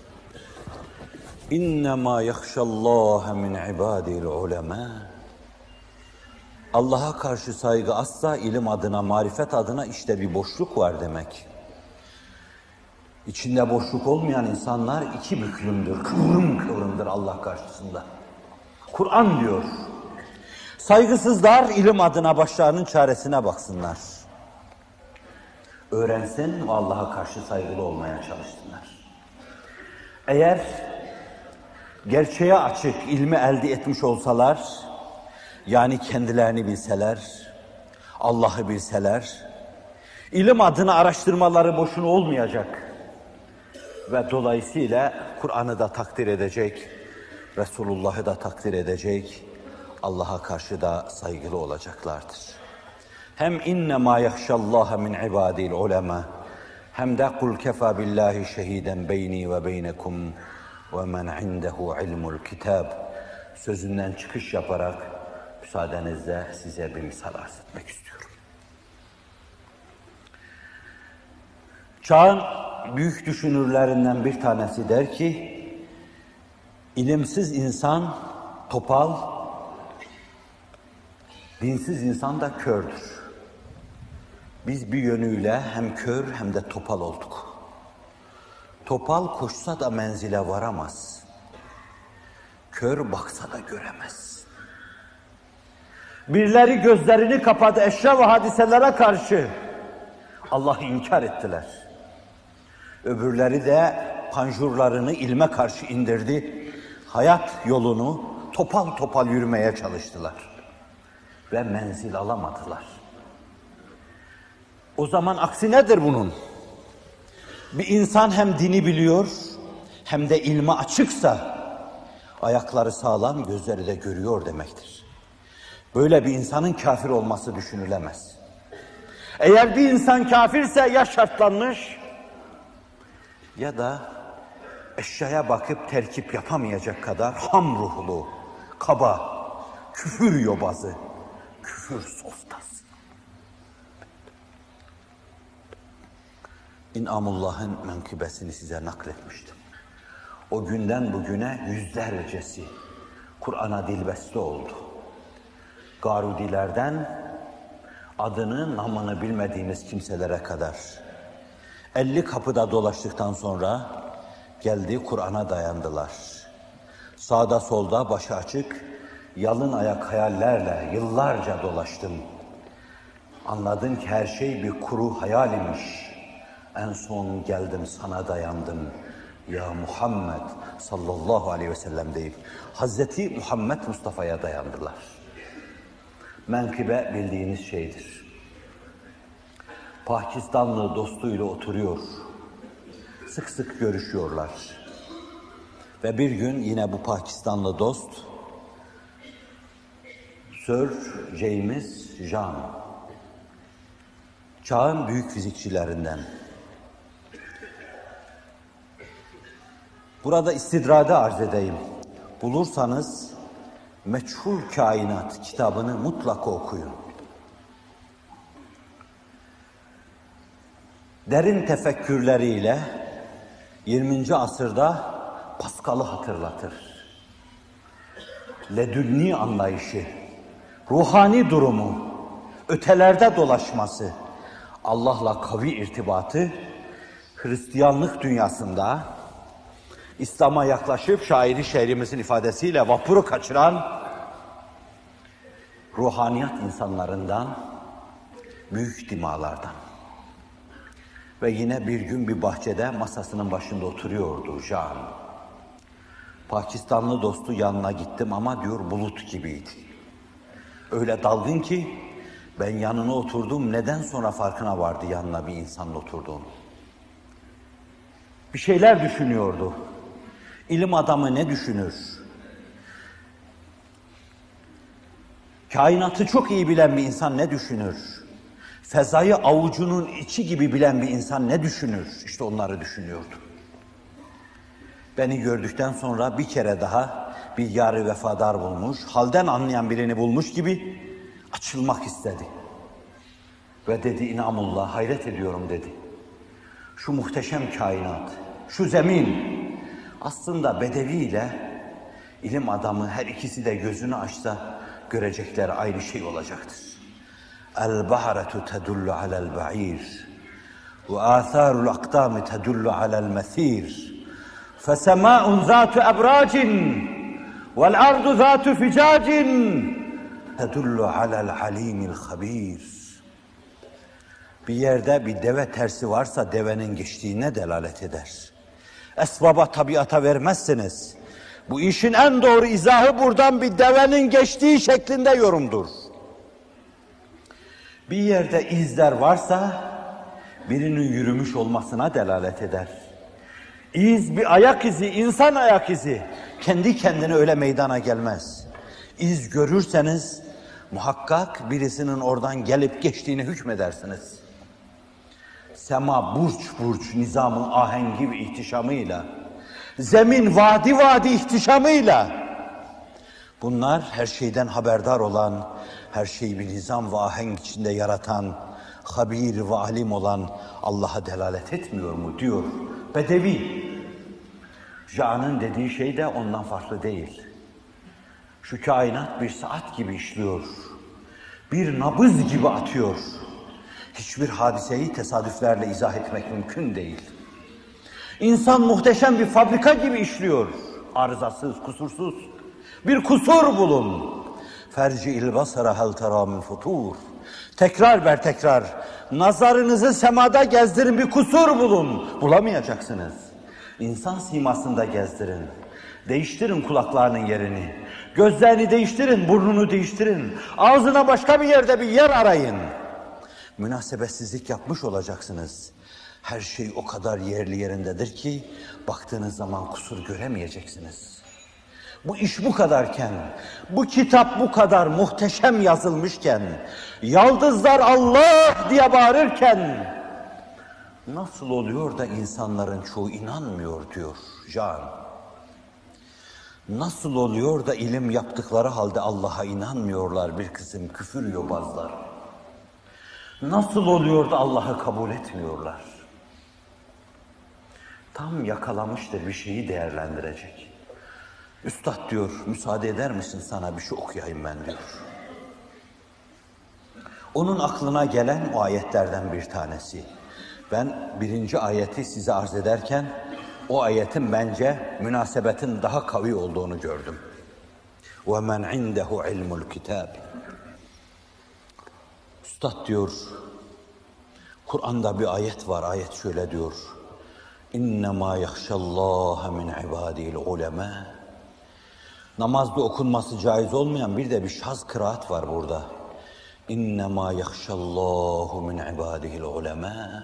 İnnemâ yahşallâhe min ibâdil ulemâ. Allah'a karşı saygı asla ilim adına, marifet adına işte bir boşluk var demek. İçinde boşluk olmayan insanlar iki büklümdür, kıvrım kıvrımdır Allah karşısında. Kur'an diyor, saygısızlar ilim adına başlarının çaresine baksınlar. Öğrensin ve Allah'a karşı saygılı olmaya çalışsınlar. Eğer gerçeğe açık ilmi elde etmiş olsalar, yani kendilerini bilseler, Allah'ı bilseler, ilim adına araştırmaları boşuna olmayacak. Ve dolayısıyla Kur'an'ı da takdir edecek, Resulullah'ı da takdir edecek, Allah'a karşı da saygılı olacaklardır. Hem innemâ yahşallâhe min ibâdil ulemâ, hem de kul kefa billahi şehiden beyni ve beynekum ve men indehu ilmul kitab sözünden çıkış yaparak müsaadenizle size bir misal arz etmek istiyorum. Çağın büyük düşünürlerinden bir tanesi der ki, ilimsiz insan topal, dinsiz insan da kördür. Biz bir yönüyle hem kör hem de topal olduk. Topal koşsa da menzile varamaz. Kör baksa da göremez. Birileri gözlerini kapadı eşya ve hadiselere karşı. Allah'ı inkar ettiler. Öbürleri de panjurlarını ilme karşı indirdi. Hayat yolunu topal topal yürümeye çalıştılar. Ve menzil alamadılar. O zaman aksi nedir bunun? Bir insan hem dini biliyor, hem de ilme açıksa, ayakları sağlam, gözleri de görüyor demektir. Böyle bir insanın kafir olması düşünülemez. Eğer bir insan kafirse ya şartlanmış, ya da eşyaya bakıp terkip yapamayacak kadar ham ruhlu, kaba, küfür yobazı, küfür softası. İn'amullah'ın menkıbesini size nakletmiştim. O günden bugüne yüzlercesi Kur'an'a dilbeste oldu. Garudilerden adını, namını bilmediğiniz kimselere kadar elli kapıda dolaştıktan sonra geldi Kur'an'a dayandılar. Sağda solda başı açık, yalın ayak hayallerle yıllarca dolaştım. Anladım ki her şey bir kuru hayal imiş. En son geldim sana dayandım. Ya Muhammed sallallahu aleyhi ve sellem deyip Hazreti Muhammed Mustafa'ya dayandılar. Menkıbe bildiğiniz şeydir. Pakistanlı dostuyla oturuyor. Sık sık görüşüyorlar. Ve bir gün yine bu Pakistanlı dost Sir James Jean, çağın büyük fizikçilerinden. Burada istidrada arz edeyim. Bulursanız Meçhul Kainat kitabını mutlaka okuyun. Derin tefekkürleriyle yirminci asırda Pascal'ı hatırlatır. Ledünni anlayışı, ruhani durumu, ötelerde dolaşması, Allah'la kavi irtibatı, Hristiyanlık dünyasında İslam'a yaklaşıp şairi şehrimizin ifadesiyle vapuru kaçıran ruhaniyat insanlarından, büyük dimalardan. Ve yine bir gün bir bahçede masasının başında oturuyordu Jean. Pakistanlı dostu yanına gittim ama diyor bulut gibiydi. Öyle dalgın ki ben yanına oturdum, neden sonra farkına vardı yanına bir insanla oturduğunu. Bir şeyler düşünüyordu. İlim adamı ne düşünür? Kainatı çok iyi bilen bir insan ne düşünür? Fezayı avucunun içi gibi bilen bir insan ne düşünür? İşte onları düşünüyordu. Beni gördükten sonra bir kere daha bir yar-ı vefadar bulmuş, halden anlayan birini bulmuş gibi açılmak istedi. Ve dedi, inamullah, hayret ediyorum dedi. Şu muhteşem kainat, şu zemin, aslında bedevi ile ilim adamı her ikisi de gözünü açsa görecekler aynı şey olacaktır. El-baharetu tedullu alel-ba'ir ve âthârul akdâmi tedullu alel-mesîr fesemâ'un zâtu ebrâcin vel-ardu zâtu ficâcin tedullu alel-alîmil habîr. Bir yerde bir deve tersi varsa devenin geçtiğine delalet eder. Esbaba, tabiata vermezsiniz. Bu işin en doğru izahı buradan bir devenin geçtiği şeklinde yorumdur. Bir yerde izler varsa birinin yürümüş olmasına delalet eder. İz bir ayak izi, insan ayak izi. Kendi kendine öyle meydana gelmez. İz görürseniz muhakkak birisinin oradan gelip geçtiğini hükmedersiniz. Sema burç burç nizamın ahengi ve ihtişamıyla, zemin vadi vadi ihtişamıyla, bunlar her şeyden haberdar olan, her şeyi bir nizam ve ahenk içinde yaratan habir ve alim olan Allah'a delalet etmiyor mu diyor Bedevi. Can'ın dediği şey de ondan farklı değil. Şu kainat bir saat gibi işliyor. Bir nabız gibi atıyor. Hiçbir hadiseyi tesadüflerle izah etmek mümkün değil. İnsan muhteşem bir fabrika gibi işliyor. Arızasız, kusursuz. Bir kusur bulun. Ferci'il basara hel tera min futur. Tekrar ber tekrar. Nazarınızı semada gezdirin, bir kusur bulun. Bulamayacaksınız. İnsan simasında gezdirin. Değiştirin kulaklarının yerini. Gözlerini değiştirin, burnunu değiştirin. Ağzına başka bir yerde bir yer arayın. Münasebetsizlik yapmış olacaksınız. Her şey o kadar yerli yerindedir ki baktığınız zaman kusur göremeyeceksiniz. Bu iş bu kadarken, bu kitap bu kadar muhteşem yazılmışken, yaldızlar Allah diye bağırırken nasıl oluyor da insanların çoğu inanmıyor diyor Can. Nasıl oluyor da ilim yaptıkları halde Allah'a inanmıyorlar bir kısım küfür yobazlar? Nasıl oluyor da Allah'ı kabul etmiyorlar? Tam yakalamıştır, bir şeyi değerlendirecek. Üstad diyor, müsaade eder misin sana bir şey okuyayım ben diyor. Onun aklına gelen o ayetlerden bir tanesi. Ben birinci ayeti size arz ederken o ayetin bence münasebetin daha kavi olduğunu gördüm. وَمَنْ عِنْدَهُ عِلْمُ الْكِتَابِ. Üstad diyor, Kur'an'da bir ayet var, ayet şöyle diyor. اِنَّمَا يَخْشَ اللّٰهَ مِنْ عِبَادِهِ الْعُلَمَاءِ. Namazda okunması caiz olmayan bir de bir şaz kıraat var burada. اِنَّمَا يَخْشَ اللّٰهُ مِنْ عِبَادِهِ الْعُلَمَاءِ.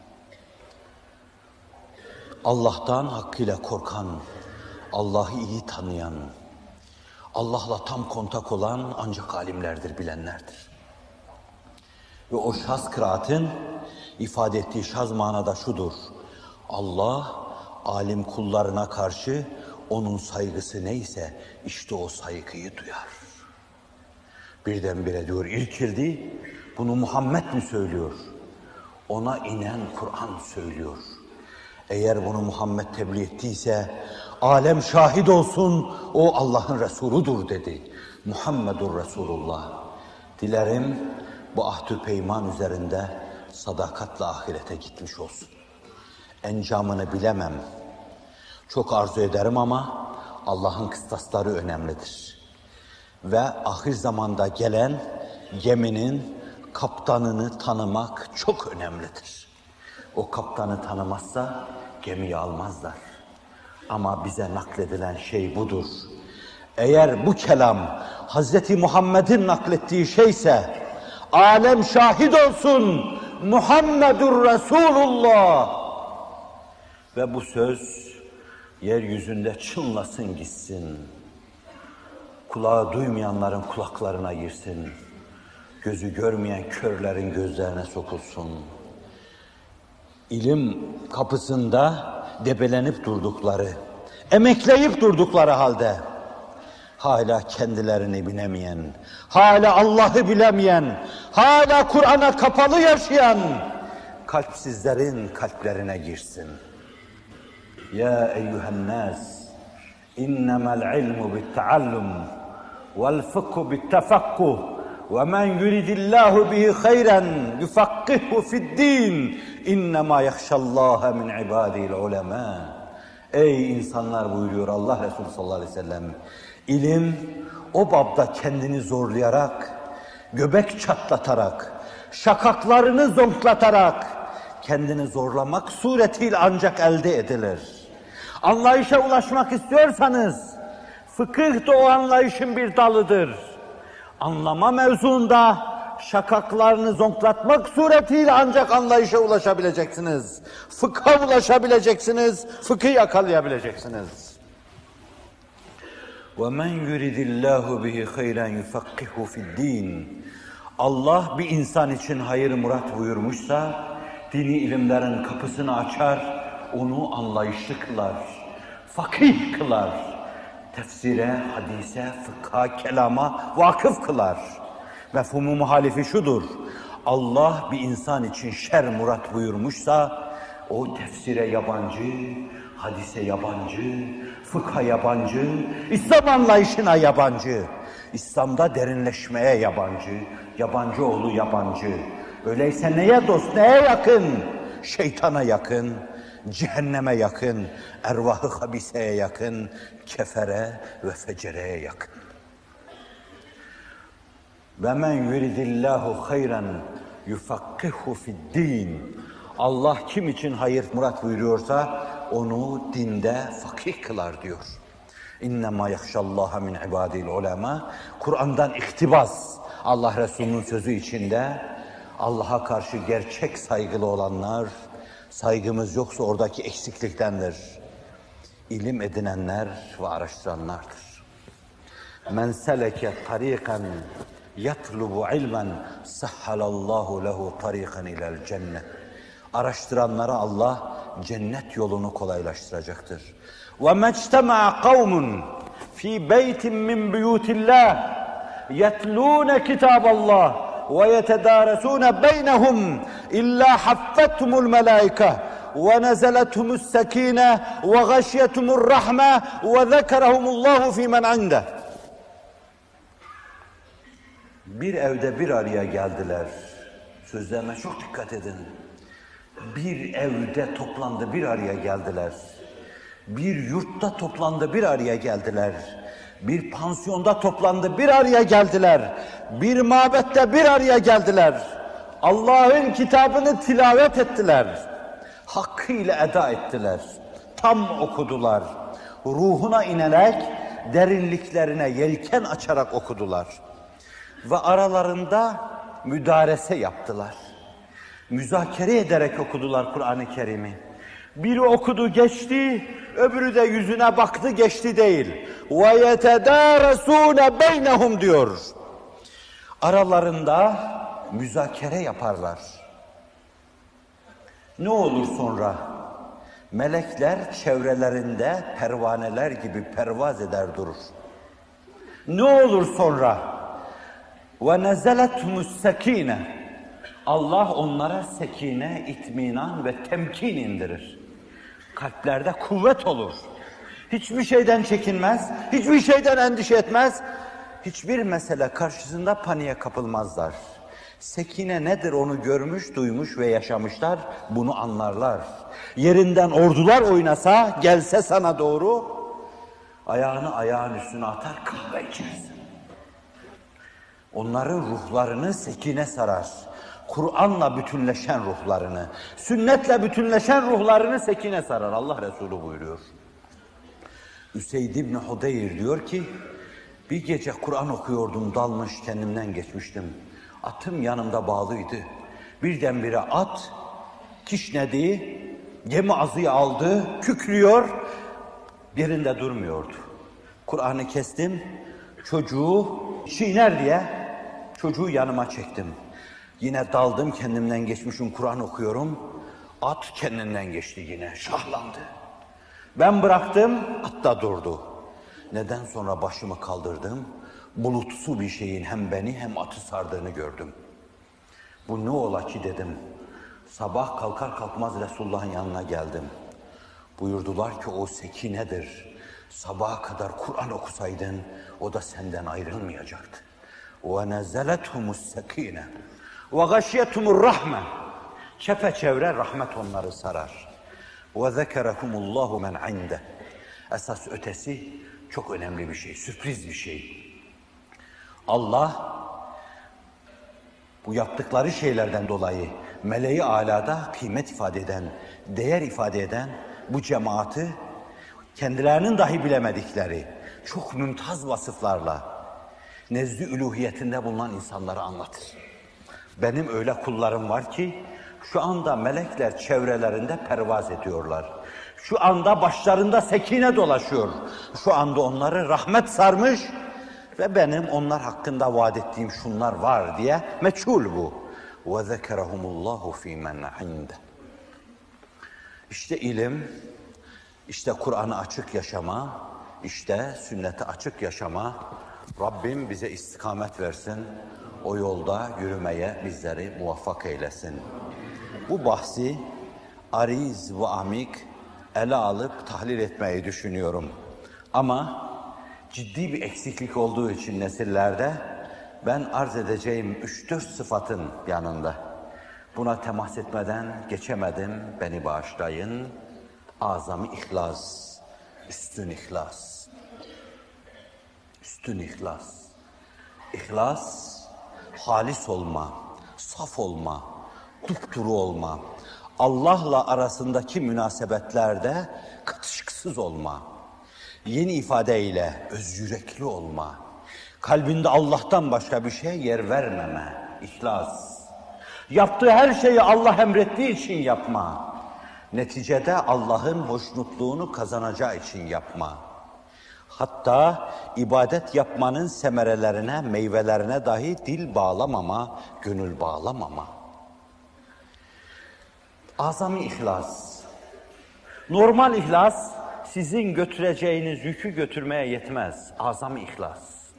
Allah'tan hakkıyla korkan, Allah'ı iyi tanıyan, Allah'la tam kontak olan ancak alimlerdir, bilenlerdir. Ve o şaz kıraatın ifade ettiği şaz manada şudur. Allah, alim kullarına karşı onun saygısı neyse işte o saygıyı duyar. Birdenbire diyor irkildi, bunu Muhammed mi söylüyor? Ona inen Kur'an söylüyor. Eğer bunu Muhammed tebliğ ettiyse, alem şahit olsun, o Allah'ın Resuludur dedi. Muhammedur Resulullah. Dilerim bu ahdü peyman üzerinde sadakatle ahirete gitmiş olsun. Encamını bilemem. Çok arzu ederim ama Allah'ın kıstasları önemlidir. Ve ahir zamanda gelen geminin kaptanını tanımak çok önemlidir. O kaptanı tanımazsa gemiyi almazlar. Ama bize nakledilen şey budur. Eğer bu kelam Hazreti Muhammed'in naklettiği şeyse, alem şahit olsun Muhammedur Resulullah. Ve bu söz yeryüzünde çınlasın gitsin. Kulağı duymayanların kulaklarına girsin. Gözü görmeyen körlerin gözlerine sokulsun. İlim kapısında debelenip durdukları, emekleyip durdukları halde hala kendilerini bilemeyen, hala Allah'ı bilemeyen, hala Kur'an'a kapalı yaşayan kalpsizlerin kalplerine girsin. Ya eyyühen nas, innemel ilmu bitteallum vel fıkhu bittefakkuh ve men yuridillahu bihi hayran yufakkihu fi'd-din innema yahşallaha min ibadil ulema. Ey insanlar buyuruyor Allah Resulü sallallahu aleyhi ve sellem. İlim o babda kendini zorlayarak, göbek çatlatarak, şakaklarını zonklatarak kendini zorlamak suretiyle ancak elde edilir. Anlayışa ulaşmak istiyorsanız fıkıh da o anlayışın bir dalıdır. Anlama mevzuunda şakaklarını zonklatmak suretiyle ancak anlayışa ulaşabileceksiniz. Fıkha ulaşabileceksiniz, fıkhı yakalayabileceksiniz. وَمَنْ يُرِدِ اللّٰهُ بِهِ خَيْرًا يُفَقِّهُ فِي الدِّينِ. Allah bir insan için hayır murat buyurmuşsa, dini ilimlerin kapısını açar, onu anlayışlı kılar, fakih kılar, tefsire, hadise, fıkha, kelama vakıf kılar. Mefhumu muhalifi şudur, Allah bir insan için şer murat buyurmuşsa, o tefsire yabancı, hadise yabancı, fıkha yabancı, İslam anlayışına yabancı, İslam'da derinleşmeye yabancı, yabancı oğlu yabancı. Öyleyse neye dost, neye yakın? Şeytana yakın, cehenneme yakın, ervah-ı habiseye yakın, kefere ve fecereye yakın. Ve men yuridillahu hayran yufakkihu fi'd-din. Allah kim için hayır murat buyuruyorsa onu dinde fakih kılar diyor. İnnemâ yahşallâhe min ibâdil ulema. Kur'an'dan iktibas, Allah Resulü'nün sözü içinde Allah'a karşı gerçek saygılı olanlar, saygımız yoksa oradaki eksikliktendir. İlim edinenler ve araştıranlardır. Men seleke tariqan yatlubu ilmen sahhalallahu lehu tariqan ilel cennet. Araştıranlara Allah cennet yolunu kolaylaştıracaktır. Ve mectema'a kavmun fi beytin min buyutillah yetlûne kitaballah ve yetedâresûne beynehum illâ haffethumul melâike ve nezelethumü's sekîne ve gâşiyetumur rahme ve zekerehumullâhu fîmen indeh. Bir evde bir araya geldiler. Sözlerime çok dikkat edin. Bir evde toplandı, bir araya geldiler. Bir yurtta toplandı, bir araya geldiler. Bir pansiyonda toplandı, bir araya geldiler. Bir mabette bir araya geldiler. Allah'ın kitabını tilavet ettiler. Hakkıyla eda ettiler. Tam okudular. Ruhuna inerek, derinliklerine yelken açarak okudular. Ve aralarında müdarese yaptılar. Müzakere ederek okudular Kur'an-ı Kerim'i. Biri okudu geçti, öbürü de yüzüne baktı geçti değil. وَيَتَدَارَسُونَ beynehum diyor. Aralarında müzakere yaparlar. Ne olur sonra? Melekler çevrelerinde pervaneler gibi pervaz eder durur. Ne olur sonra? وَنَزَلَتْهُمُ السَّك۪ينَ. Allah onlara sekine, itminan ve temkin indirir. Kalplerde kuvvet olur. Hiçbir şeyden çekinmez, hiçbir şeyden endişe etmez. Hiçbir mesele karşısında paniğe kapılmazlar. Sekine nedir onu görmüş, duymuş ve yaşamışlar, bunu anlarlar. Yerinden ordular oynasa, gelse sana doğru, ayağını ayağın üstüne atar, kahve içersin. Onların ruhlarını sekine sarar. Kur'an'la bütünleşen ruhlarını, sünnetle bütünleşen ruhlarını sekine sarar. Allah Resulü buyuruyor. Üseyd İbni Hudeyr diyor ki, bir gece Kur'an okuyordum, dalmış kendimden geçmiştim. Atım yanımda bağlıydı. Birdenbire at kişnedi, gemi azıyı aldı, kükrüyor, yerinde durmuyordu. Kur'an'ı kestim, çocuğu çiğner diye çocuğu yanıma çektim. Yine daldım, kendimden geçmişim, Kur'an okuyorum. At kendinden geçti yine, şahlandı. Ben bıraktım, at da durdu. Neden sonra başımı kaldırdım, bulutsu bir şeyin hem beni hem atı sardığını gördüm. Bu ne ola ki dedim. Sabah kalkar kalkmaz Resulullah'ın yanına geldim. Buyurdular ki o sekinedir. Sabaha kadar Kur'an okusaydın o da senden ayrılmayacaktı. وَنَزَلَتْهُمُ السَّك۪ينَ وَغَشِيَتُمُ الرَّحْمَةِ. Çepeçevre rahmet onları sarar. وَذَكَرَهُمُ اللّٰهُ مَنْ عِنْدَهِ. Esas ötesi çok önemli bir şey, sürpriz bir şey. Allah bu yaptıkları şeylerden dolayı meleği alada kıymet ifade eden, değer ifade eden bu cemaati kendilerinin dahi bilemedikleri çok mümtaz vasıflarla nezd-i üluhiyetinde bulunan insanları anlatır. Benim öyle kullarım var ki şu anda melekler çevrelerinde pervaz ediyorlar. Şu anda başlarında sekine dolaşıyor. Şu anda onları rahmet sarmış ve benim onlar hakkında vaat ettiğim şunlar var diye meçhul bu. وَذَكَرَهُمُ اللّٰهُ ف۪ي مَنْ عِنْدَهِ. İşte ilim, işte Kur'an'ı açık yaşama, işte sünneti açık yaşama. Rabbim bize istikamet versin. o yolda yürümeye bizleri muvaffak eylesin. Bu bahsi ariz ve amik ele alıp tahlil etmeyi düşünüyorum. Ama ciddi bir eksiklik olduğu için nesillerde ben arz edeceğim üç dört sıfatın yanında. Buna temas etmeden geçemedim, beni bağışlayın. Azami ihlas, üstün ihlas. Üstün ihlas. İhlas, halis olma, saf olma, dupduru olma. Allah'la arasındaki münasebetlerde katışıksız olma. Yeni ifadeyle özgürekli olma. Kalbinde Allah'tan başka bir şeye yer vermeme. İhlas. Yaptığı her şeyi Allah emrettiği için yapma. Neticede Allah'ın hoşnutluğunu kazanacağı için yapma. Hatta ibadet yapmanın semerelerine, meyvelerine dahi dil bağlamama, gönül bağlamama. Azami ihlas. Normal ihlas sizin götüreceğiniz yükü götürmeye yetmez. Azami ihlas.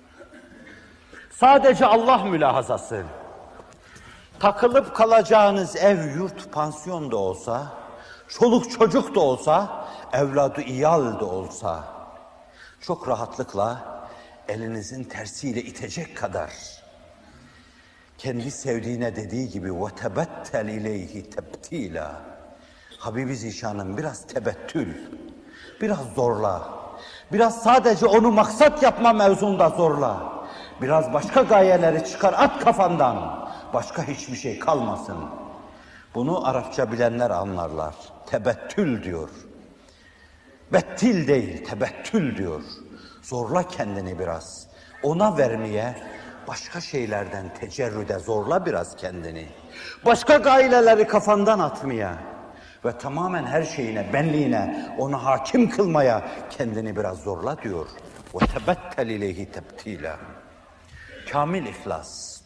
Sadece Allah mülahazası. Takılıp kalacağınız ev, yurt, pansiyon da olsa, çoluk çocuk da olsa, evladı iyal da olsa, çok rahatlıkla elinizin tersiyle itecek kadar kendi sevdiğine dediği gibi وَتَبَتَّلْ اِلَيْهِ تَبْتِيلًا Habibi Zişan'ın biraz tebettül, biraz zorla, biraz sadece onu maksat yapma mevzunda zorla, biraz başka gayeleri çıkar at kafandan, başka hiçbir şey kalmasın. Bunu Arapça bilenler anlarlar. Tebettül diyor. Bettil değil, tebettül diyor. Zorla kendini biraz. Ona vermeye, başka şeylerden tecerrüde zorla biraz kendini. Başka gayeleri kafandan atmaya ve tamamen her şeyine, benliğine, onu hakim kılmaya kendini biraz zorla diyor. وَتَبَتَّلْ اِلَيْهِ تَبْتِيلًا Kamil ihlas.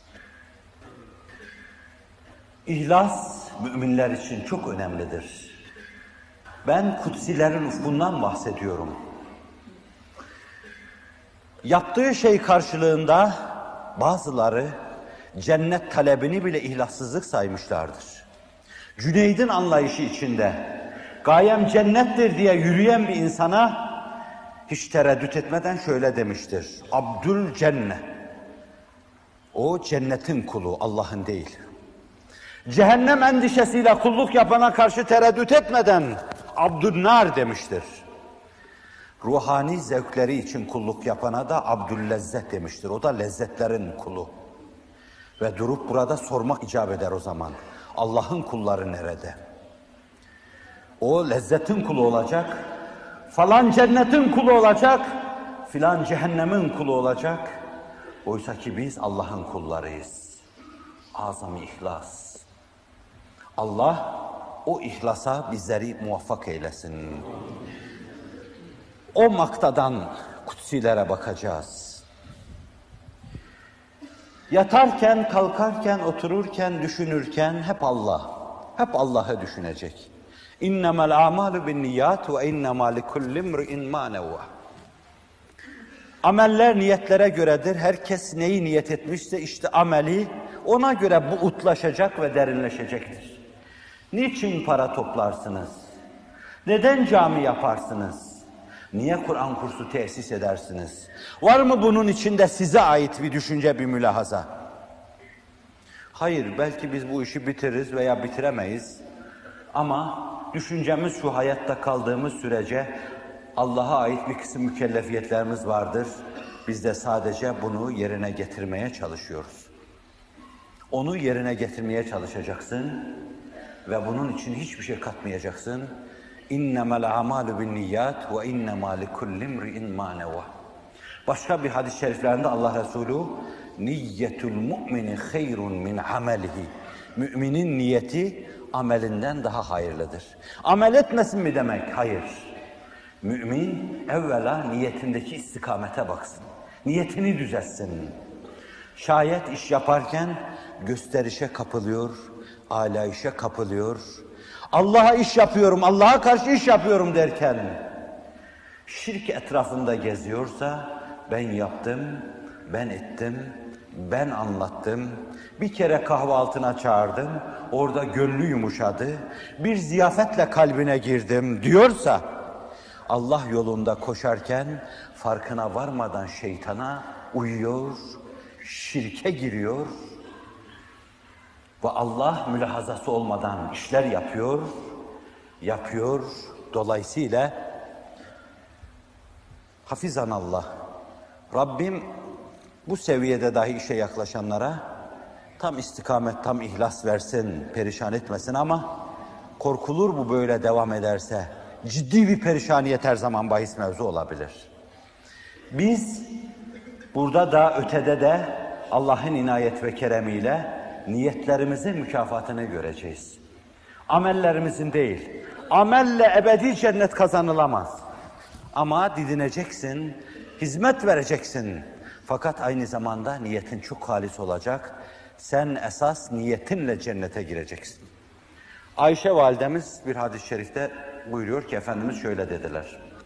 İhlas müminler için çok önemlidir. Ben kutsilerin ufkundan bahsediyorum. Yaptığı şey karşılığında bazıları cennet talebini bile ihlassızlık saymışlardır. Cüneyd'in anlayışı içinde gayem cennettir diye yürüyen bir insana hiç tereddüt etmeden şöyle demiştir. Abdül cennet. O cennetin kulu, Allah'ın değil. Cehennem endişesiyle kulluk yapana karşı tereddüt etmeden Abdülnar demiştir. Ruhani zevkleri için kulluk yapana da Abdüllezzet demiştir. O da lezzetlerin kulu. Ve durup burada sormak icap eder o zaman. Allah'ın kulları nerede? O lezzetin kulu olacak, falan cennetin kulu olacak, filan cehennemin kulu olacak. Oysa ki biz Allah'ın kullarıyız. Azami ihlas. Allah o ihlasa bizleri muvaffak eylesin. O maktadan kutsilere bakacağız. Yatarken, kalkarken, otururken, düşünürken hep Allah. Hep Allah'ı düşünecek. İnnemel a'malu binniyat ve innema likulli imri'in ma nevva. Ameller niyetlere göredir. Herkes neyi niyet etmişse işte ameli ona göre buğutlaşacak ve derinleşecektir. Niçin para toplarsınız? Neden cami yaparsınız? Niye Kur'an kursu tesis edersiniz? Var mı bunun içinde size ait bir düşünce, bir mülahaza? Hayır, belki biz bu işi bitiririz veya bitiremeyiz. Ama düşüncemiz şu, hayatta kaldığımız sürece Allah'a ait bir kısım mükellefiyetlerimiz vardır. Biz de sadece bunu yerine getirmeye çalışıyoruz. Onu yerine getirmeye çalışacaksın ve bunun için hiçbir şey katmayacaksın. İnnemel a'malu binniyat ve innema likulli imri'in ma nevva. Başka bir hadis-i şeriflerinde Allah Resulü niyyetul mu'mini hayrun min amelihi. Müminin niyeti amelinden daha hayırlıdır. Amel etmesin mi demek? Hayır. Mümin evvela niyetindeki istikamete baksın. Niyetini düzeltsin. Şayet iş yaparken gösterişe kapılıyor, alayişe kapılıyor. Allah'a iş yapıyorum, Allah'a karşı iş yapıyorum derken şirk etrafında geziyorsa ben yaptım, ben ettim, ben anlattım. Bir kere kahvaltına çağırdım, orada gönlü yumuşadı. Bir ziyafetle kalbine girdim diyorsa, Allah yolunda koşarken farkına varmadan şeytana uyuyor, şirke giriyor ve Allah mülahazası olmadan işler yapıyor, yapıyor. Dolayısıyla hafizanallah, Rabbim bu seviyede dahi işe yaklaşanlara tam istikamet, tam ihlas versin, perişan etmesin ama korkulur bu böyle devam ederse. Ciddi bir perişaniyet her zaman bahis mevzu olabilir. Biz burada da ötede de Allah'ın inayet ve keremiyle niyetlerimizin mükafatını göreceğiz. Amellerimizin değil. Amelle ebedi cennet kazanılamaz. Ama didineceksin, hizmet vereceksin. Fakat aynı zamanda niyetin çok halis olacak. Sen esas niyetinle cennete gireceksin. Ayşe validemiz bir hadis-i şerifte buyuruyor ki Efendimiz şöyle dediler.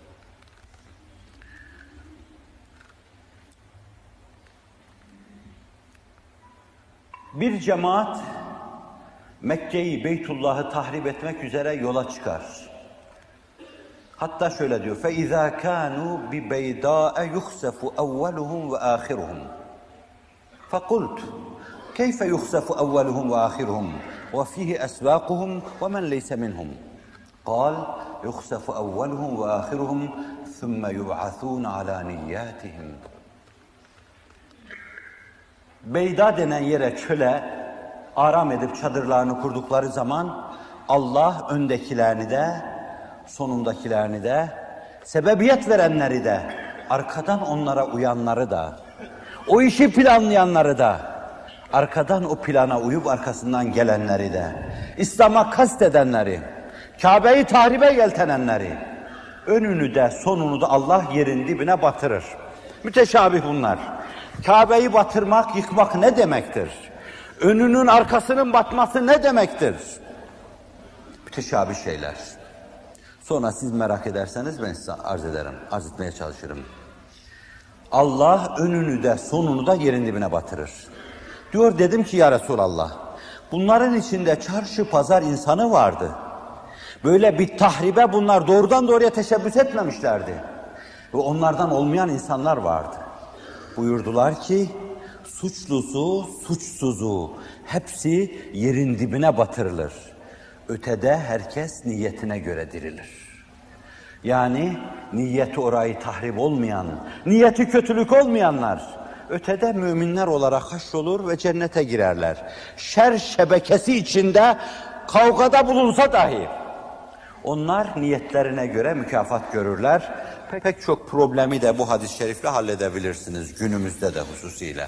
Bir cemaat Mekke'yi, Beytullah'ı tahrip etmek üzere yola çıkar. Hatta şöyle diyor: فَاِذَا كَانُوا بِبَيْدَاءَ يُخْسَفُ اَوَّلُهُمْ وَآخِرُهُمْ فَقُلْتُ كَيْفَ يُخْسَفُ اَوَّلُهُمْ وَآخِرُهُمْ وَفِيهِ أَسْوَاقُهُمْ وَمَنْ لَيْسَ مِنْهُمْ قال يخسف أولهم وآخرهم ثم يبعثون على نياتهم. Beyda denen yere, çöle aram edip çadırlarını kurdukları zaman Allah öndekilerini de sonundakilerini de sebebiyet verenleri de arkadan onlara uyanları da o işi planlayanları da arkadan o plana uyup arkasından gelenleri de İslam'a kastedenleri, Kabe'yi tahribe yeltenenleri, önünü de sonunu da Allah yerin dibine batırır. Müteşabih bunlar. Kabe'yi batırmak, yıkmak ne demektir? Önünün arkasının batması ne demektir? Müteşabih şeyler. Sonra siz merak ederseniz ben size arz ederim, arz etmeye çalışırım. Allah önünü de sonunu da yerin dibine batırır. Diyor, dedim ki ya Resulallah, bunların içinde çarşı pazar insanı vardı. Böyle bir tahribe bunlar doğrudan doğruya teşebbüs etmemişlerdi. Ve onlardan olmayan insanlar vardı. Buyurdular ki, suçlusu, suçsuzu hepsi yerin dibine batırılır. Ötede herkes niyetine göre dirilir. Yani niyeti orayı tahrip olmayan, niyeti kötülük olmayanlar, ötede müminler olarak haşrolur ve cennete girerler. Şer şebekesi içinde kavgada bulunsa dahi onlar niyetlerine göre mükafat görürler. Pek çok problemi de bu hadis-i şerifle halledebilirsiniz günümüzde de hususiyle.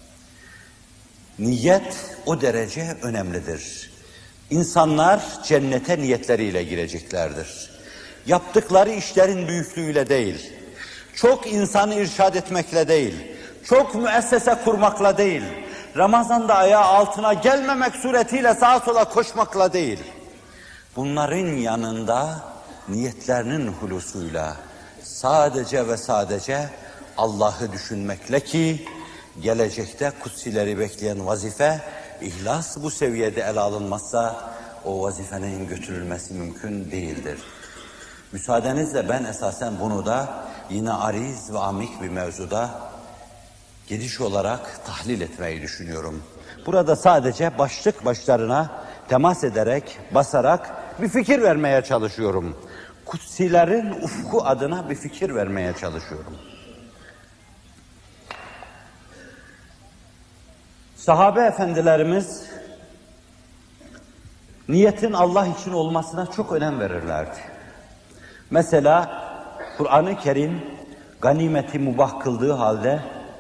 Niyet o derece önemlidir. İnsanlar cennete niyetleriyle gireceklerdir. Yaptıkları işlerin büyüklüğüyle değil, çok insanı irşad etmekle değil, çok müessese kurmakla değil, Ramazan'da ayağı altına gelmemek suretiyle sağa sola koşmakla değil, bunların yanında niyetlerinin hulusuyla sadece ve sadece Allah'ı düşünmekle ki gelecekte kutsileri bekleyen vazife, ihlas bu seviyede ele alınmazsa o vazifenin götürülmesi mümkün değildir. Müsaadenizle ben esasen bunu da yine ariz ve amik bir mevzuda giriş olarak tahlil etmeyi düşünüyorum. Burada sadece başlık başlarına temas ederek, basarak bir fikir vermeye çalışıyorum. Kutsilerin ufku adına bir fikir vermeye çalışıyorum. Sahabe efendilerimiz niyetin Allah için olmasına çok önem verirlerdi. Mesela Kur'an-ı Kerim ganimeti mubah kıldığı halde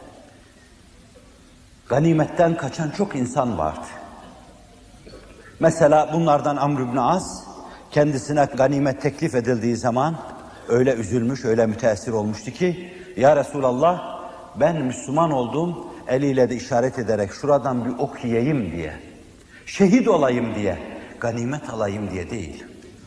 ganimetten kaçan çok insan vardı. Mesela bunlardan Amr ibn As kendisine ganimet teklif edildiği zaman öyle üzülmüş, öyle müteessir olmuştu ki ya Resulallah ben Müslüman oldum, eliyle de işaret ederek şuradan bir ok yiyeyim diye, şehit olayım diye, ganimet alayım diye değil.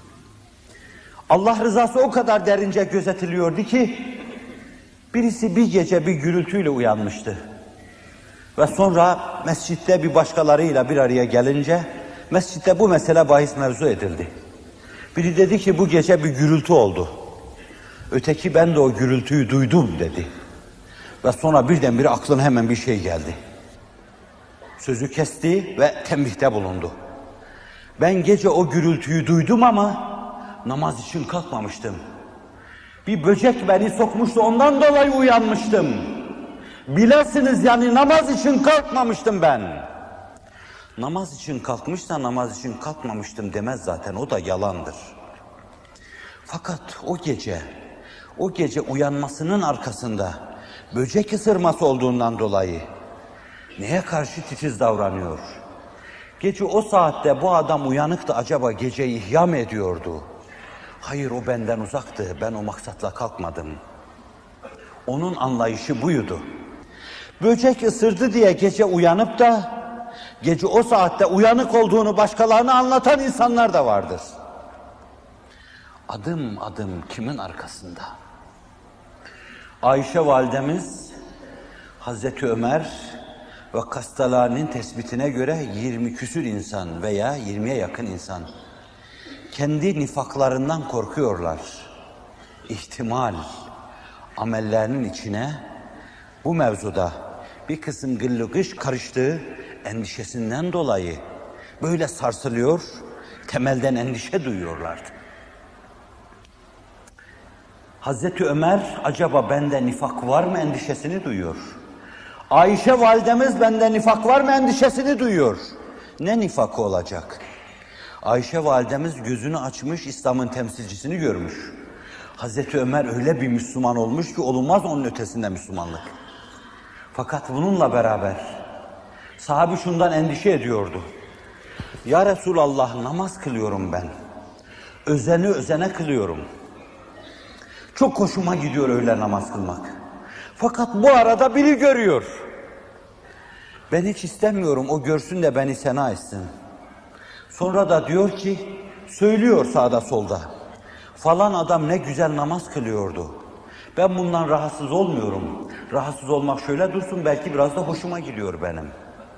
Allah rızası o kadar derince gözetiliyordu ki birisi bir gece bir gürültüyle uyanmıştı. Ve sonra mescitte bir başkalarıyla bir araya gelince, mescitte bu mesele bahis mevzu edildi. Biri dedi ki bu gece bir gürültü oldu. Öteki ben de o gürültüyü duydum dedi. Ve sonra birdenbire aklına hemen bir şey geldi. Sözü kesti ve tembihte bulundu. Ben gece o gürültüyü duydum ama namaz için kalkmamıştım. Bir böcek beni sokmuştu, ondan dolayı uyanmıştım. Bilesiniz yani namaz için kalkmamıştım ben. Namaz için kalkmışsa namaz için kalkmamıştım demez zaten, o da yalandır. Fakat o gece, o gece uyanmasının arkasında böcek ısırması olduğundan dolayı neye karşı titiz davranıyor? Gece o saatte bu adam uyanık da acaba geceyi ihya mı ediyordu? Hayır, o benden uzaktı, ben o maksatla kalkmadım. Onun anlayışı buydu. Böcek ısırdı diye gece uyanıp da gece o saatte uyanık olduğunu başkalarına anlatan insanlar da vardır. Adım adım kimin arkasında? Ayşe validemiz, Hazreti Ömer ve Kastalani'nin tespitine göre yirmi küsür insan veya yirmiye yakın insan kendi nifaklarından korkuyorlar. İhtimal amellerinin içine bu mevzuda bir kısım gıllıgış karıştığı endişesinden dolayı böyle sarsılıyor, temelden endişe duyuyorlardı. Hazreti Ömer acaba bende nifak var mı endişesini duyuyor. Ayşe validemiz bende nifak var mı endişesini duyuyor. Ne nifakı olacak? Ayşe validemiz gözünü açmış, İslam'ın temsilcisini görmüş. Hazreti Ömer öyle bir Müslüman olmuş ki olunmaz onun ötesinde Müslümanlık. Fakat bununla beraber sahabi şundan endişe ediyordu. Ya Resulallah, namaz kılıyorum ben. Özeni özene kılıyorum. Çok hoşuma gidiyor öyle namaz kılmak. Fakat bu arada biri görüyor. Ben hiç istemiyorum o görsün de beni sena etsin. Sonra da diyor ki, söylüyor sağda solda. Falan adam ne güzel namaz kılıyordu. Ben bundan rahatsız olmuyorum. Rahatsız olmak şöyle dursun, belki biraz da hoşuma gidiyor benim.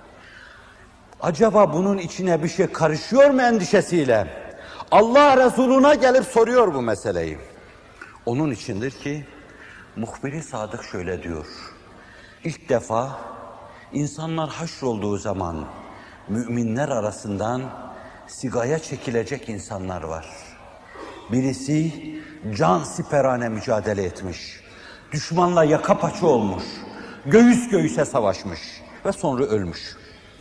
Acaba bunun içine bir şey karışıyor mu endişesiyle? Allah Resuluna gelip soruyor bu meseleyi. Onun içindir ki muhbir-i sadık şöyle diyor. İlk defa insanlar haşrolduğu zaman müminler arasından sigaya çekilecek insanlar var. Birisi can siperane mücadele etmiş. Düşmanla yaka paça olmuş. Göğüs göğüse savaşmış ve sonra ölmüş.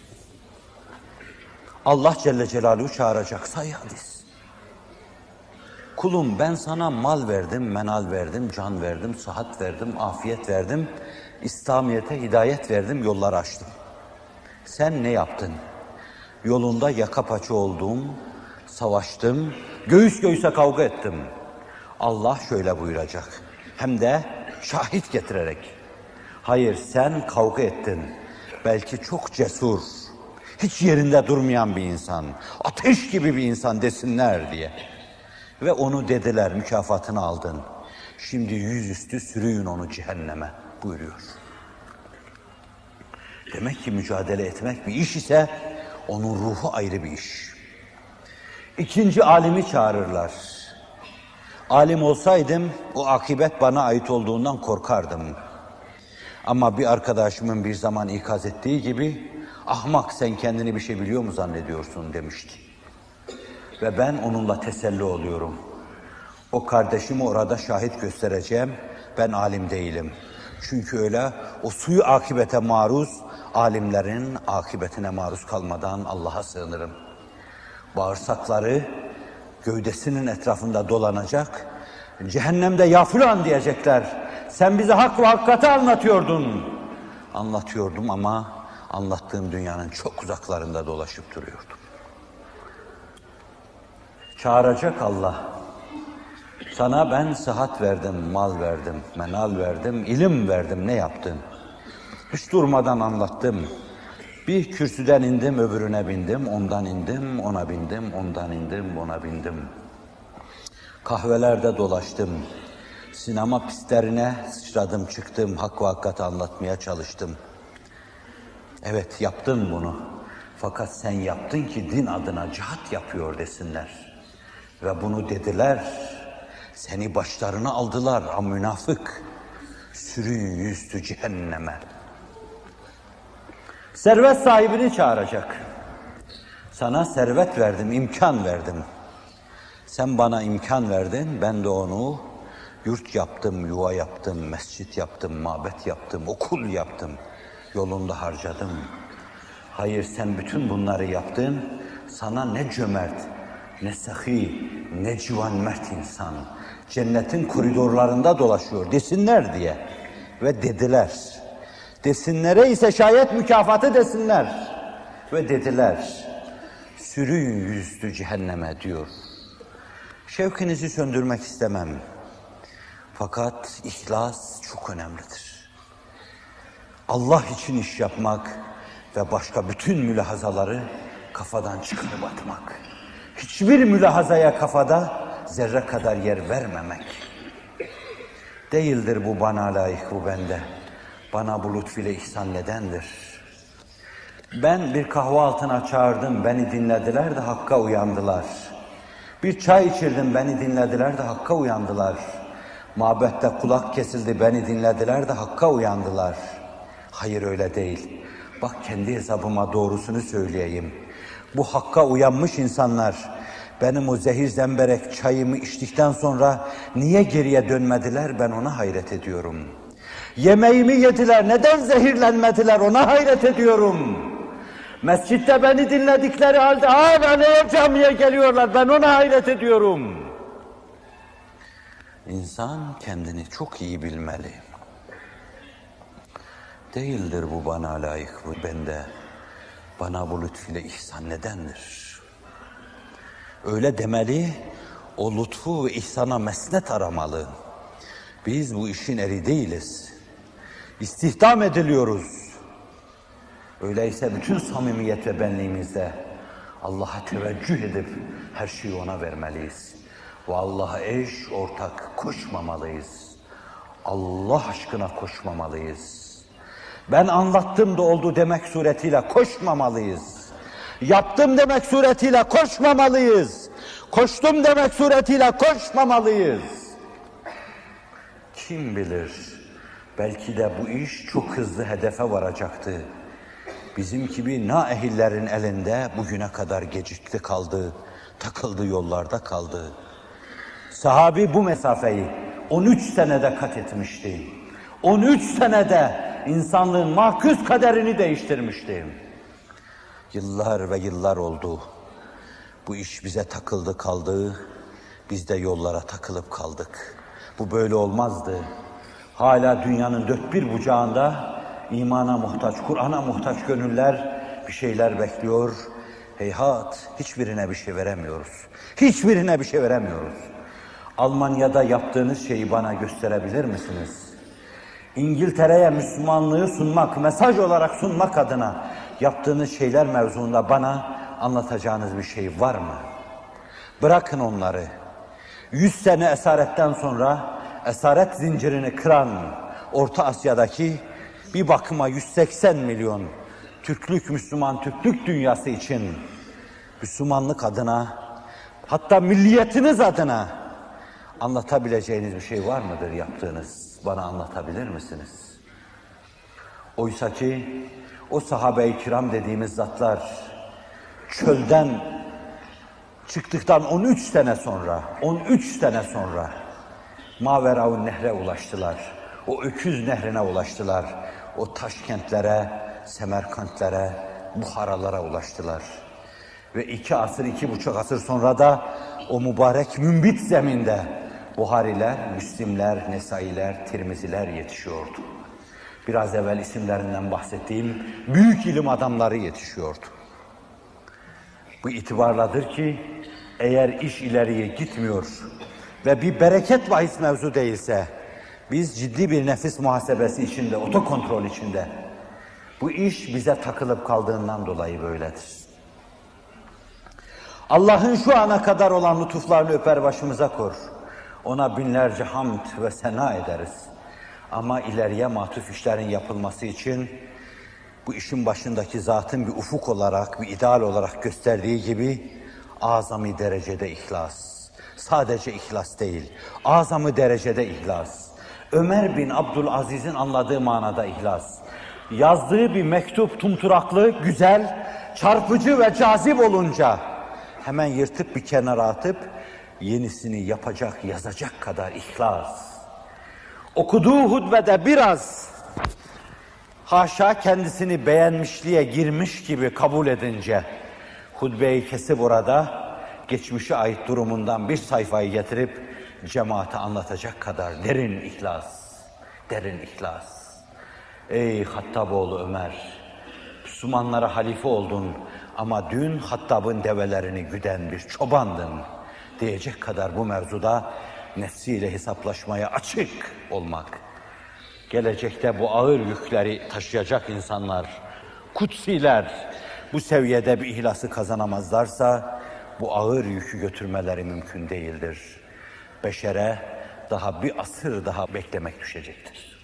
Allah Celle Celaluhu çağıracak. Sahih hadis. Kulum, ben sana mal verdim, menal verdim, can verdim, sıhhat verdim, afiyet verdim, İslamiyet'e hidayet verdim, yollar açtım. Sen ne yaptın? Yolunda yaka paça oldum, savaştım, göğüs göğüse kavga ettim. Allah şöyle buyuracak, hem de şahit getirerek. Hayır, sen kavga ettin, belki çok cesur, hiç yerinde durmayan bir insan, ateş gibi bir insan desinler diye. Ve onu dediler, mükafatını aldın. Şimdi yüzüstü sürüyün onu cehenneme buyuruyor. Demek ki mücadele etmek bir iş ise onun ruhu ayrı bir iş. İkinci alimi çağırırlar. Alim olsaydım o akibet bana ait olduğundan korkardım. Ama bir arkadaşımın bir zaman ikaz ettiği gibi, ahmak sen kendini bir şey biliyor mu zannediyorsun demişti. Ve ben onunla teselli oluyorum. O kardeşimi orada şahit göstereceğim, ben alim değilim. Çünkü öyle o suyu akibete maruz, alimlerin akibetine maruz kalmadan Allah'a sığınırım. Bağırsakları gövdesinin etrafında dolanacak, cehennemde ya filan diyecekler. Sen bize hak ve hakikati anlatıyordun. Anlatıyordum ama anlattığım dünyanın çok uzaklarında dolaşıp duruyordum. Çağıracak Allah. Sana ben sıhhat verdim, mal verdim, menal verdim, ilim verdim, ne yaptın? Hiç durmadan anlattım. Bir kürsüden indim, öbürüne bindim, ondan indim, ona bindim, ondan indim, ona bindim. Kahvelerde dolaştım. Sinema pistlerine sıçradım çıktım, hak ve hakikati anlatmaya çalıştım. Evet, yaptın bunu. Fakat sen yaptın ki din adına cihat yapıyor desinler. Ve bunu dediler, seni başlarına aldılar ha münafık. Sürün yüzlü cehenneme. Servet sahibini çağıracak. Sana servet verdim, imkan verdim. Sen bana imkan verdin, ben de onu yurt yaptım, yuva yaptım, mescit yaptım, mabet yaptım, okul yaptım. Yolunda harcadım. Hayır, sen bütün bunları yaptın, sana ne cömert, ne sahi, ne civan mert insan cennetin koridorlarında dolaşıyor desinler diye. Ve dediler. Desinlere ise şayet mükafatı desinler. Ve dediler. Sürün yüzlü cehenneme diyor. Şevkinizi söndürmek istemem. Fakat ihlas çok önemlidir. Allah için iş yapmak ve başka bütün mülahazaları kafadan çıkarıp atmak. Hiçbir mülahazaya kafada zerre kadar yer vermemek. Değildir bu bana layık, bu bende. Bana bu lütfüyle ihsan nedendir? Ben bir kahvaltına çağırdım, beni dinlediler de hakka uyandılar. Bir çay içirdim, beni dinlediler de hakka uyandılar. Mabette kulak kesildi, beni dinlediler de hakka uyandılar. Hayır, öyle değil. Bak, kendi hesabıma doğrusunu söyleyeyim. Bu hakka uyanmış insanlar benim o zehir zemberek çayımı içtikten sonra niye geriye dönmediler, ben ona hayret ediyorum. Yemeğimi yediler, neden zehirlenmediler, ona hayret ediyorum. Mescitte beni dinledikleri halde hala camiye geliyorlar, ben ona hayret ediyorum. İnsan kendini çok iyi bilmeli. Değildir bu bana layık, bu bende. Bana bu lütfüyle ihsan nedendir? Öyle demeli, o lütfu ve ihsana mesnet aramalı. Biz bu işin eri değiliz. İstihdam ediliyoruz. Öyleyse bütün samimiyet ve benliğimizde Allah'a teveccüh edip her şeyi ona vermeliyiz. Ve Allah'a eş, ortak koşmamalıyız. Allah aşkına koşmamalıyız. Ben anlattım da oldu demek suretiyle koşmamalıyız. Yaptım demek suretiyle koşmamalıyız. Koştum demek suretiyle koşmamalıyız. Kim bilir, belki de bu iş çok hızlı hedefe varacaktı. Bizim gibi naehillerin elinde bugüne kadar gecikti kaldı, takıldı yollarda kaldı. Sahabi bu mesafeyi on üç senede kat etmişti. on üç senede insanlığın mahkus kaderini değiştirmişti. Yıllar ve yıllar oldu. Bu iş bize takıldı kaldı, biz de yollara takılıp kaldık. Bu böyle olmazdı. Hala dünyanın dört bir bucağında imana muhtaç, Kur'an'a muhtaç gönüller bir şeyler bekliyor. Heyhat, hiçbirine bir şey veremiyoruz. Hiçbirine bir şey veremiyoruz. Almanya'da yaptığınız şeyi bana gösterebilir misiniz? İngiltere'ye Müslümanlığı sunmak, mesaj olarak sunmak adına yaptığınız şeyler mevzuunda bana anlatacağınız bir şey var mı? Bırakın onları. Yüz sene esaretten sonra esaret zincirini kıran Orta Asya'daki bir bakıma yüz seksen milyon Türklük, Müslüman Türklük dünyası için Müslümanlık adına, hatta milliyetiniz adına anlatabileceğiniz bir şey var mıdır yaptığınız? Bana anlatabilir misiniz? Oysa ki o sahabe-i kiram dediğimiz zatlar çölden çıktıktan on üç sene sonra, on üç sene sonra Maveraun Nehre ulaştılar. O öküz nehrine ulaştılar. O Taşkentlere, Semerkantlere, Buharalara ulaştılar. Ve iki asır, iki buçuk asır sonra da o mübarek mümbit zeminde Buhariler, Müslimler, Nesailer, Tirmiziler yetişiyordu. Biraz evvel isimlerinden bahsettiğim büyük ilim adamları yetişiyordu. Bu itibarladır ki eğer iş ileriye gitmiyor ve bir bereket bahis mevzu değilse, biz ciddi bir nefis muhasebesi içinde, otokontrol içinde, bu iş bize takılıp kaldığından dolayı böyledir. Allah'ın şu ana kadar olan lütuflarını öper başımıza kor. Ona binlerce hamd ve sena ederiz. Ama ileriye matuf işlerin yapılması için bu işin başındaki zatın bir ufuk olarak, bir ideal olarak gösterdiği gibi azami derecede ihlas. Sadece ihlas değil, azami derecede ihlas. Ömer bin Abdülaziz'in anladığı manada ihlas. Yazdığı bir mektup tumturaklı, güzel, çarpıcı ve cazip olunca hemen yırtıp bir kenara atıp yenisini yapacak, yazacak kadar ihlas. Okuduğu hutbede biraz haşa kendisini beğenmişliğe girmiş gibi kabul edince hutbeyi kesip orada geçmişe ait durumundan bir sayfayı getirip cemaate anlatacak kadar derin ihlas, derin ihlas. Ey Hattaboğlu Ömer, Müslümanlara halife oldun ama dün Hattab'ın develerini güden bir çobandın diyecek kadar bu mevzuda nefsiyle hesaplaşmaya açık olmak. Gelecekte bu ağır yükleri taşıyacak insanlar, kutsiler bu seviyede bir ihlası kazanamazlarsa bu ağır yükü götürmeleri mümkün değildir. Beşere daha bir asır daha beklemek düşecektir.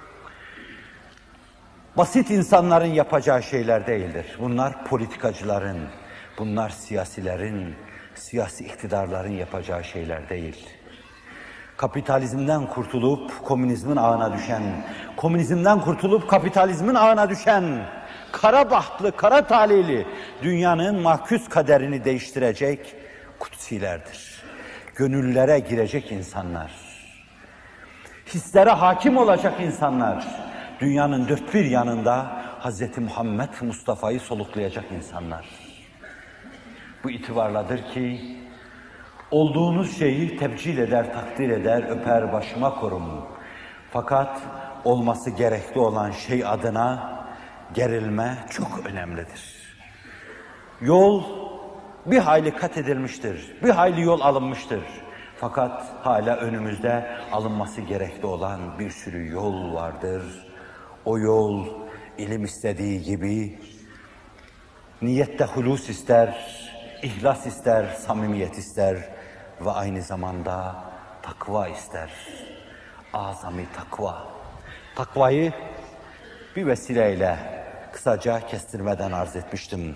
Basit insanların yapacağı şeyler değildir. Bunlar politikacıların, bunlar siyasilerin, siyasi iktidarların yapacağı şeyler değil. Kapitalizmden kurtulup komünizmin ağına düşen, komünizmden kurtulup kapitalizmin ağına düşen, kara bahtlı, kara talihli dünyanın mahkus kaderini değiştirecek kutsilerdir. Gönüllere girecek insanlar, hislere hakim olacak insanlar, dünyanın dört bir yanında Hazreti Muhammed Mustafa'yı soluklayacak insanlar. Bu itibarladır ki olduğunuz şeyi tebcil eder, takdir eder, öper, başıma korum. Fakat olması gerekli olan şey adına gerilme çok önemlidir. Yol bir hayli kat edilmiştir, bir hayli yol alınmıştır. Fakat hala önümüzde alınması gerekli olan bir sürü yol vardır. O yol ilim istediği gibi niyette hulus ister, ihlas ister, samimiyet ister ve aynı zamanda takva ister. Azami takva. Takvayı bir vesileyle kısaca kestirmeden arz etmiştim.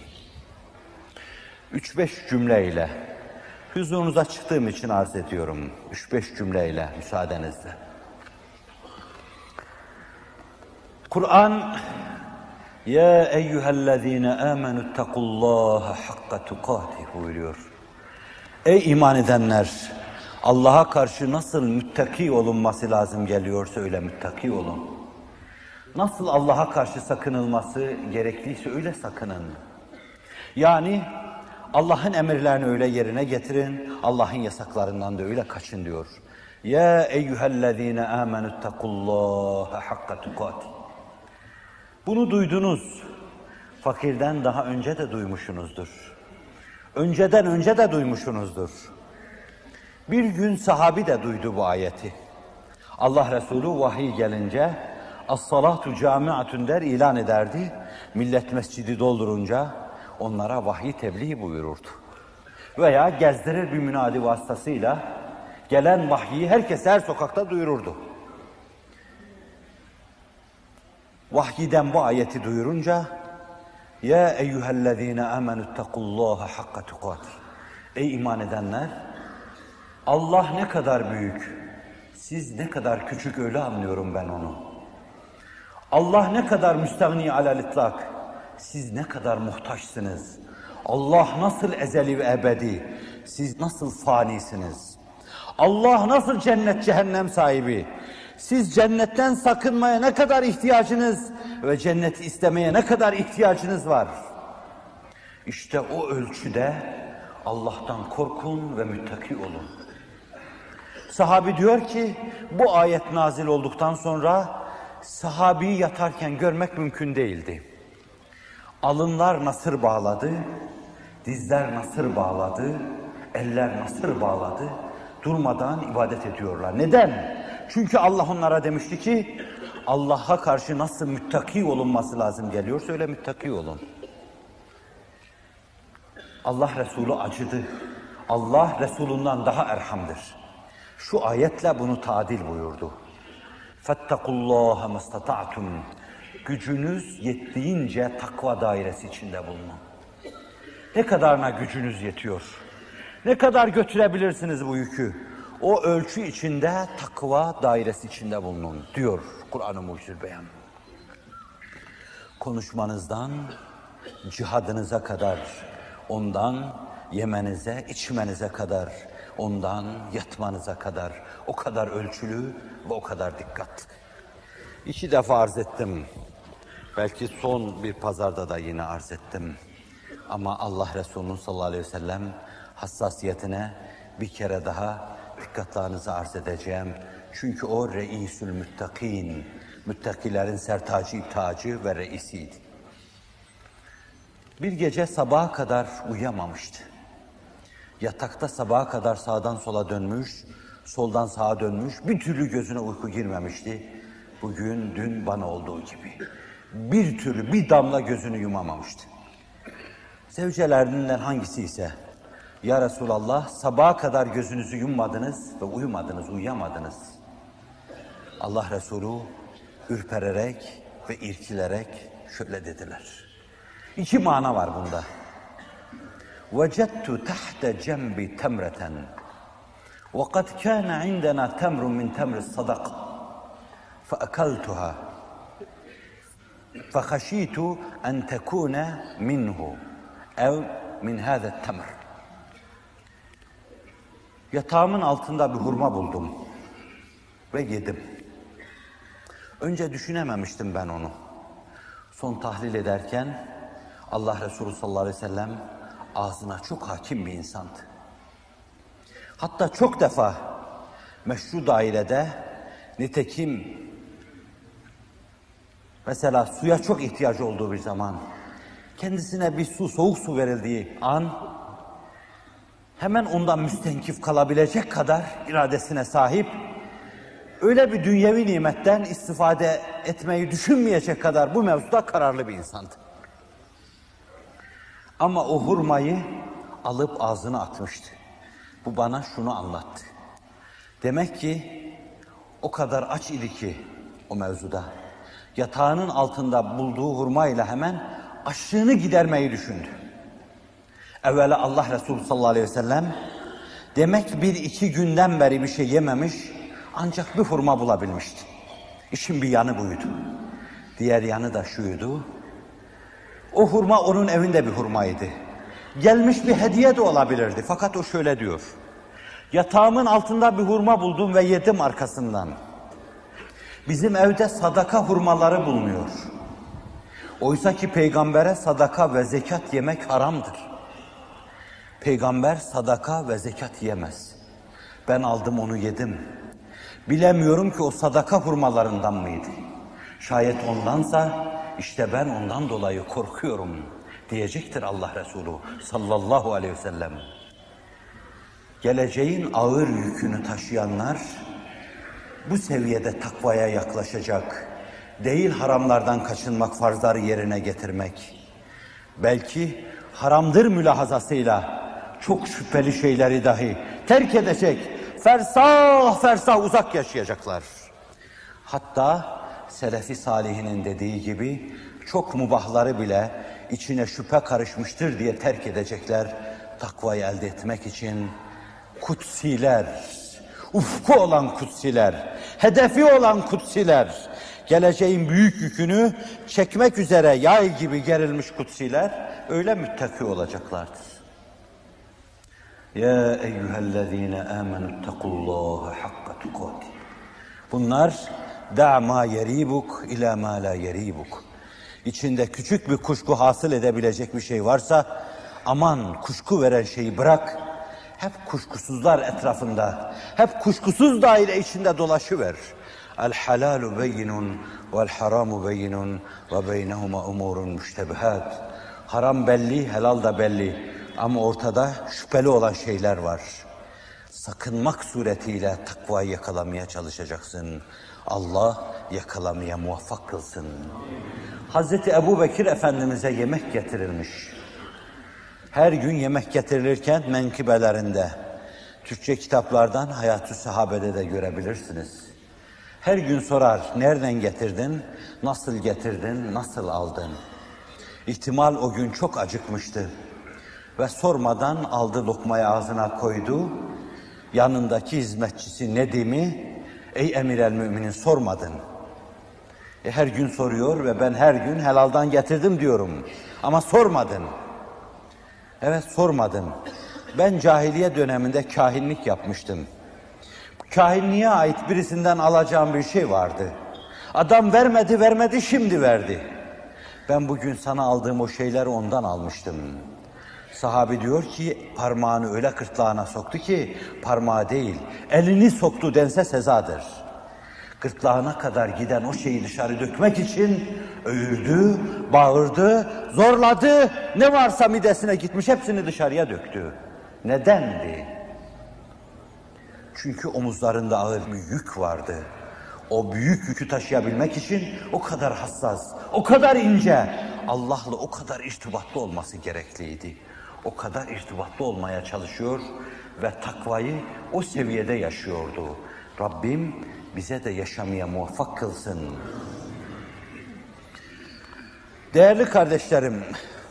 Üç beş cümleyle, huzurunuza çıktığım için arz ediyorum. Üç beş cümleyle müsaadenizle. Kur'an, ya eyyühellezine amenüttekullaha hakka tukatih buyuruyor. Ey iman edenler, Allah'a karşı nasıl müttaki olunması lazım geliyorsa öyle müttaki olun. Nasıl Allah'a karşı sakınılması gerekliyse öyle sakının. Yani Allah'ın emirlerini öyle yerine getirin, Allah'ın yasaklarından da öyle kaçın diyor. Ya eyyühellezine amenüttekullaha hakka tukatih. Bunu duydunuz. Fakirden daha önce de duymuşsunuzdur. Önceden önce de duymuşsunuzdur. Bir gün sahabi de duydu bu ayeti. Allah Resulü vahiy gelince as-salatu camiatun der ilan ederdi. Millet mescidi doldurunca onlara vahiy tebliğ buyururdu. Veya gezdirir bir münadi vasıtasıyla gelen vahyi herkes her sokakta duyururdu. Vahyiden bu ayeti duyurunca ya eyyühellezine amenüttekullaha hakka tukatih. Ey iman edenler, Allah ne kadar büyük, siz ne kadar küçük öyle anlıyorum ben onu. Allah ne kadar müstahni alel itlak, siz ne kadar muhtaçsınız. Allah nasıl ezeli ve ebedi, siz nasıl fanisiniz. Allah nasıl cennet cehennem sahibi, siz cennetten sakınmaya ne kadar ihtiyacınız ve cenneti istemeye ne kadar ihtiyacınız var. İşte o ölçüde Allah'tan korkun ve müttaki olun. Sahabi diyor ki bu ayet nazil olduktan sonra sahabiyi yatarken görmek mümkün değildi. Alınlar nasır bağladı, dizler nasır bağladı, eller nasır bağladı. Durmadan ibadet ediyorlar. Neden? Çünkü Allah onlara demişti ki Allah'a karşı nasıl müttaki olunması lazım geliyorsa öyle müttaki olun. Allah Resulü acıdı. Allah Resulünden daha erhamdır. Şu ayetle bunu tadil buyurdu. فَاتَّقُوا اللّٰهَ مَسْتَطَعْتُمْ gücünüz yettiğince takva dairesi içinde bulunun. Ne kadarına gücünüz yetiyor? Ne kadar götürebilirsiniz bu yükü? O ölçü içinde, takva dairesi içinde bulunun diyor Kur'an-ı Mucizül Beyan. Konuşmanızdan cihadınıza kadar, ondan yemenize, içmenize kadar, ondan yatmanıza kadar o kadar ölçülü ve o kadar dikkat. İki defa arz ettim. Belki son bir pazarda da yine arz ettim. Ama Allah Resulü'nün sallallahu aleyhi ve sellem hassasiyetine bir kere daha dikkatlerinizi arz edeceğim. Çünkü o reisül müttakîn, müttakilerin sertacı, iptacı ve reisiydi. Bir gece sabaha kadar uyuyamamıştı. Yatakta sabaha kadar sağdan sola dönmüş, soldan sağa dönmüş, bir türlü gözüne uyku girmemişti. Bugün, dün bana olduğu gibi. Bir türlü, bir damla gözünü yumamamıştı. Zevcelerinden hangisi ise, ya Resulallah sabaha kadar gözünüzü yummadınız ve uyumadınız, uyuyamadınız. Allah Resulü ürpererek ve irkilerek şöyle dediler. İki mana var bunda. وَجَدْتُ تَحْتَ جَنْبِ تَمْرَةً وَقَدْ كَانَ عِنْدَنَا تَمْرٌ مِنْ تَمْرِ الصَّدَقِ فَأَكَلْتُهَا فَخَشِيتُ أَنْ تَكُونَ مِنْهُ اَوْ مِنْ هَذَا التَّمْرِ. Yatağımın altında bir hurma buldum ve yedim. Önce düşünememiştim ben onu. Son tahlil ederken Allah Resulü sallallahu aleyhi ve sellem ağzına çok hakim bir insandı. Hatta çok defa meşru dairede nitekim mesela suya çok ihtiyacı olduğu bir zaman kendisine bir su, soğuk su verildiği an hemen ondan müstenkif kalabilecek kadar iradesine sahip, öyle bir dünyevi nimetten istifade etmeyi düşünmeyecek kadar bu mevzuda kararlı bir insandı. Ama o hurmayı alıp ağzına atmıştı. Bu bana şunu anlattı. Demek ki o kadar aç idi ki o mevzuda. Yatağının altında bulduğu hurmayla hemen açlığını gidermeyi düşündü. Evvela Allah Resulü sallallahu aleyhi ve sellem demek bir iki günden beri bir şey yememiş, ancak bir hurma bulabilmişti. İşin bir yanı buydu. Diğer yanı da şuydu. O hurma onun evinde bir hurmaydı. Gelmiş bir hediye de olabilirdi. Fakat o şöyle diyor. Yatağımın altında bir hurma buldum ve yedim arkasından. Bizim evde sadaka hurmaları bulunuyor. Oysa ki peygambere sadaka ve zekat yemek haramdır. Peygamber sadaka ve zekat yemez. Ben aldım onu yedim. Bilemiyorum ki o sadaka hurmalarından mıydı? Şayet ondansa işte ben ondan dolayı korkuyorum diyecektir Allah Resulü sallallahu aleyhi ve sellem. Geleceğin ağır yükünü taşıyanlar bu seviyede takvaya yaklaşacak. Değil haramlardan kaçınmak, farzları yerine getirmek. Belki haramdır mülahazasıyla çok şüpheli şeyleri dahi terk edecek. Fersah fersah uzak yaşayacaklar. Hatta Selefi salihinin dediği gibi çok mubahları bile içine şüphe karışmıştır diye terk edecekler. Takvayı elde etmek için kutsiler, ufku olan kutsiler, hedefi olan kutsiler, geleceğin büyük yükünü çekmek üzere yay gibi gerilmiş kutsiler öyle müttaki olacaklardır. Ya eyyühellezine amenüttekullaha hakka tukati. Bunlar da ma yeribuk ila ma la yeribuk. İçinde küçük bir kuşku hasıl edebilecek bir şey varsa aman kuşku veren şeyi bırak. Hep kuşkusuzlar etrafında, hep kuşkusuz daire içinde dolaşıver. El halalu beyinun vel haramu beyinun ve beynehuma umurun müştebihat. Haram belli, helal da belli ama ortada şüpheli olan şeyler var. Sakınmak suretiyle takvayı yakalamaya çalışacaksın. Allah yakalamaya muvaffak kılsın. Hazreti Ebu Bekir Efendimiz'e yemek getirilmiş. Her gün yemek getirilirken menkıbelerinde, Türkçe kitaplardan Hayat-ı Sahabe'de de görebilirsiniz. Her gün sorar, nereden getirdin, nasıl getirdin, nasıl aldın? İhtimal o gün çok acıkmıştı ve sormadan aldı lokmayı ağzına koydu. Yanındaki hizmetçisi Nedim'i, ey emir el müminin sormadın. E her gün soruyor ve ben her gün helaldan getirdim diyorum ama sormadın. Evet sormadın. Ben cahiliye döneminde kahinlik yapmıştım. Kahinliğe ait birisinden alacağım bir şey vardı. Adam vermedi vermedi şimdi verdi. Ben bugün sana aldığım o şeyleri ondan almıştım. Sahabi diyor ki parmağını öyle gırtlağına soktu ki parmağı değil elini soktu dense sezadır. Gırtlağına kadar giden o şeyi dışarı dökmek için öğürdü, bağırdı, zorladı. Ne varsa midesine gitmiş hepsini dışarıya döktü. Nedendi? Çünkü omuzlarında ağır bir yük vardı. O büyük yükü taşıyabilmek için o kadar hassas, o kadar ince, Allah'la o kadar irtibatlı olması gerekliydi. O kadar irtibatlı olmaya çalışıyor ve takvayı o seviyede yaşıyordu. Rabbim bize de yaşamaya muvaffak kılsın. Değerli kardeşlerim,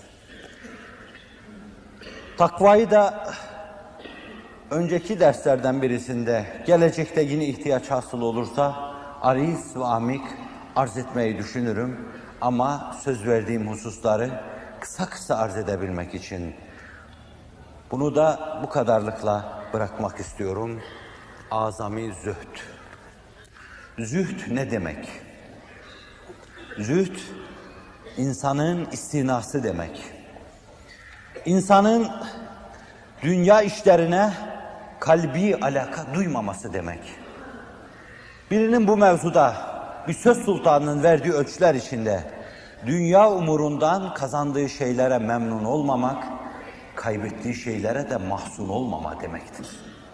takvayı da önceki derslerden birisinde, gelecekte yine ihtiyaç hasıl olursa ariz ve amik arz etmeyi düşünürüm. Ama söz verdiğim hususları kısa kısa arz edebilmek için bunu da bu kadarlıkla bırakmak istiyorum. Azami zühd. Zühd ne demek? Zühd, insanın istinası demek. İnsanın dünya işlerine kalbi alaka duymaması demek. Birinin bu mevzuda bir söz sultanının verdiği ölçüler içinde dünya umurundan kazandığı şeylere memnun olmamak, kaybettiği şeylere de mahzun olmama demektir.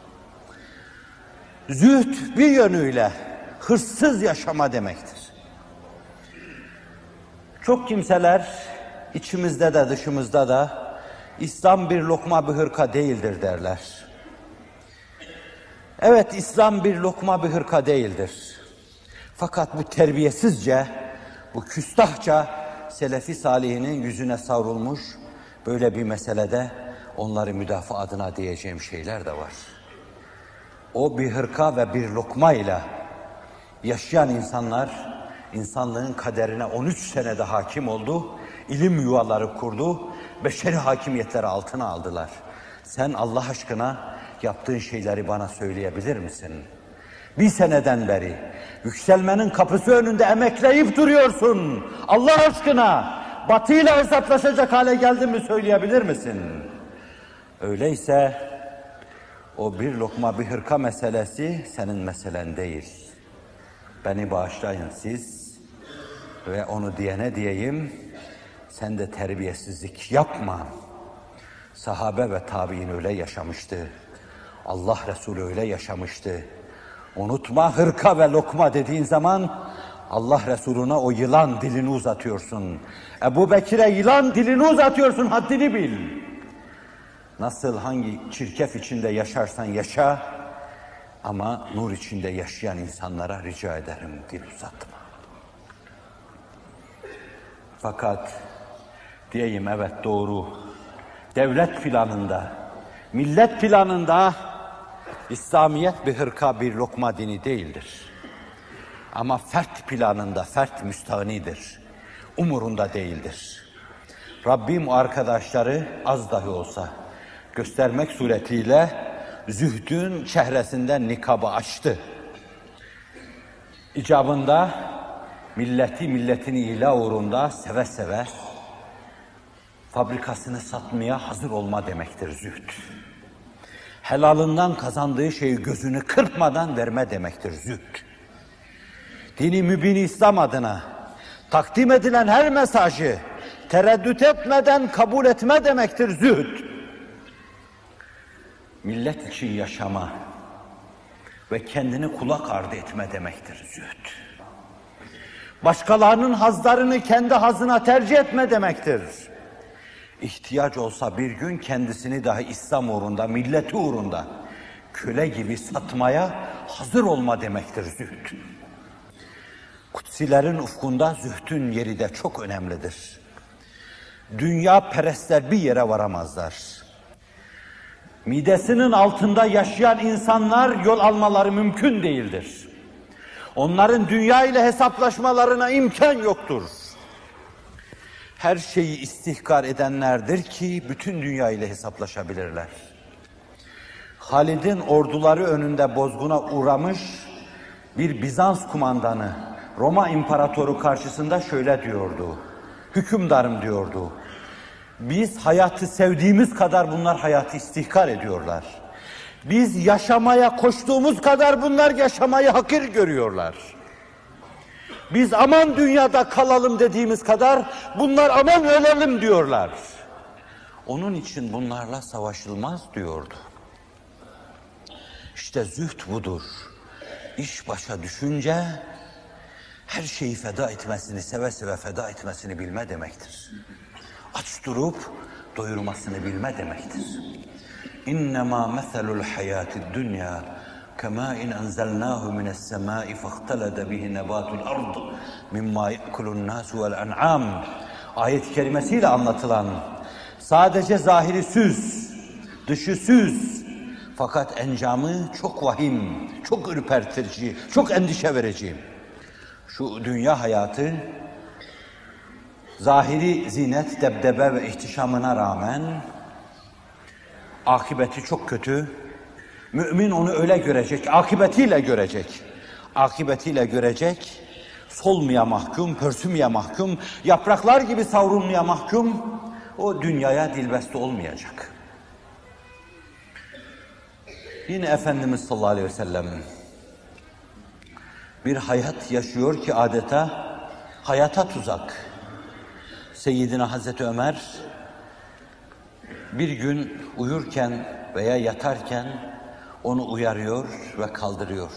Zühd bir yönüyle hırsız yaşama demektir. Çok kimseler içimizde de dışımızda da İslam bir lokma bir hırka değildir derler. Evet, İslam bir lokma bir hırka değildir. Fakat bu terbiyesizce, bu küstahça Selefi Salihinin yüzüne savrulmuş böyle bir meselede onları müdafaa adına diyeceğim şeyler de var. O bir hırka ve bir lokmayla yaşayan insanlar insanlığın kaderine on üç senede hakim oldu, ilim yuvaları kurdu, beşeri hakimiyetleri altına aldılar. Sen Allah aşkına yaptığın şeyleri bana söyleyebilir misin? Bir seneden beri yükselmenin kapısı önünde emekleyip duruyorsun. Allah aşkına batıyla hesaplaşacak hale geldin mi söyleyebilir misin? Öyleyse o bir lokma bir hırka meselesi senin meselen değil. Beni bağışlayın siz ve onu diyene diyeyim, sen de terbiyesizlik yapma. Sahabe ve tabi'in öyle yaşamıştı. Allah Resulü öyle yaşamıştı. Unutma, hırka ve lokma dediğin zaman Allah Resulüne o yılan dilini uzatıyorsun. Ebu Bekir'e yılan dilini uzatıyorsun, haddini bil. Nasıl hangi çirkef içinde yaşarsan yaşa, ama nur içinde yaşayan insanlara rica ederim dil uzatma. Fakat diyeyim evet doğru, devlet planında, millet planında İslamiyet bir hırka bir lokma dini değildir. Ama fert planında fert müstahnidir. Umurunda değildir. Rabbim o arkadaşları az dahi olsa göstermek suretiyle zühdün çehresinden nikabı açtı. İcabında milleti milletini ilah uğrunda seve seve fabrikasını satmaya hazır olma demektir zühd. Helalından kazandığı şeyi gözünü kırpmadan verme demektir zühd. Dini mübin İslam adına takdim edilen her mesajı tereddüt etmeden kabul etme demektir zühd. Millet için yaşama ve kendini kulak ardı etme demektir zühd. Başkalarının hazlarını kendi hazına tercih etme demektir. İhtiyaç olsa bir gün kendisini dahi İslam uğrunda, milleti uğrunda köle gibi satmaya hazır olma demektir zühd. Silerin ufkunda zühdün yeri de çok önemlidir. Dünya perestler bir yere varamazlar. Midesinin altında yaşayan insanlar yol almaları mümkün değildir. Onların dünya ile hesaplaşmalarına imkan yoktur. Her şeyi istihkar edenlerdir ki bütün dünya ile hesaplaşabilirler. Halid'in orduları önünde bozguna uğramış bir Bizans kumandanı Roma İmparatoru karşısında şöyle diyordu. Hükümdarım diyordu. Biz hayatı sevdiğimiz kadar bunlar hayatı istihkar ediyorlar. Biz yaşamaya koştuğumuz kadar bunlar yaşamayı hakir görüyorlar. Biz aman dünyada kalalım dediğimiz kadar bunlar aman ölelim diyorlar. Onun için bunlarla savaşılmaz diyordu. İşte zühd budur. İş başa düşünce her şeyi feda etmesini, seve seve feda etmesini bilme demektir. Aç durup doyurmasını bilme demektir. İnnemâ meselul hayâtid dünya kemâin enzelnâhu mine's-semâi fahtelede bihi nebâtul ard mimmâ ye'kulun nâsu vel en'âm. Ayet-i kerimesiyle anlatılan sadece zahiri süs, dışı süs, fakat encamı çok vahim, çok ürpertici, çok endişe verici. Şu dünya hayatı zahiri zinet, debdebe ve ihtişamına rağmen akıbeti çok kötü. Mümin onu öyle görecek, akıbetiyle görecek. Akıbetiyle görecek, solmaya mahkum, pörsümeye mahkum, yapraklar gibi savrulmaya mahkum, o dünyaya dilbeste olmayacak. Yine Efendimiz sallallahu aleyhi ve sellem bir hayat yaşıyor ki adeta hayata tuzak. Seyyidina Hazreti Ömer bir gün uyurken veya yatarken onu uyarıyor ve kaldırıyor.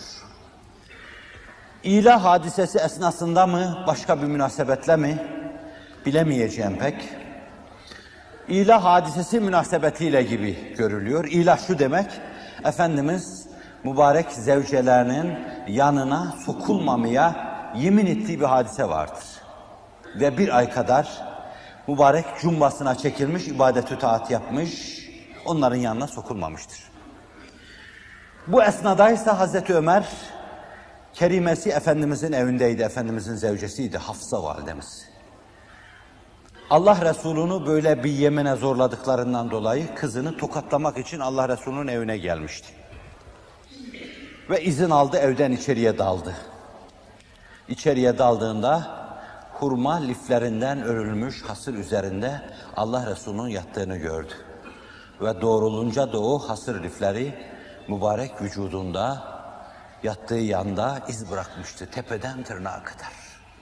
İlah hadisesi esnasında mı, başka bir münasebetle mi bilemeyeceğim pek. İlah hadisesi münasebetiyle gibi görülüyor. İlah şu demek, Efendimiz mübarek zevcelerinin yanına sokulmamaya yemin ettiği bir hadise vardır. Ve bir ay kadar mübarek cumbasına çekilmiş, ibadet-ü taat yapmış, onların yanına sokulmamıştır. Bu esnadaysa Hazreti Ömer, kerimesi Efendimizin evindeydi, Efendimizin zevcesiydi, Hafsa validemiz. Allah Resulü'nü böyle bir yemine zorladıklarından dolayı kızını tokatlamak için Allah Resulü'nün evine gelmişti. Ve izin aldı, evden içeriye daldı. İçeriye daldığında hurma liflerinden örülmüş hasır üzerinde Allah Resulü'nün yattığını gördü. Ve doğrulunca da o hasır lifleri mübarek vücudunda, yattığı yanda iz bırakmıştı tepeden tırnağa kadar.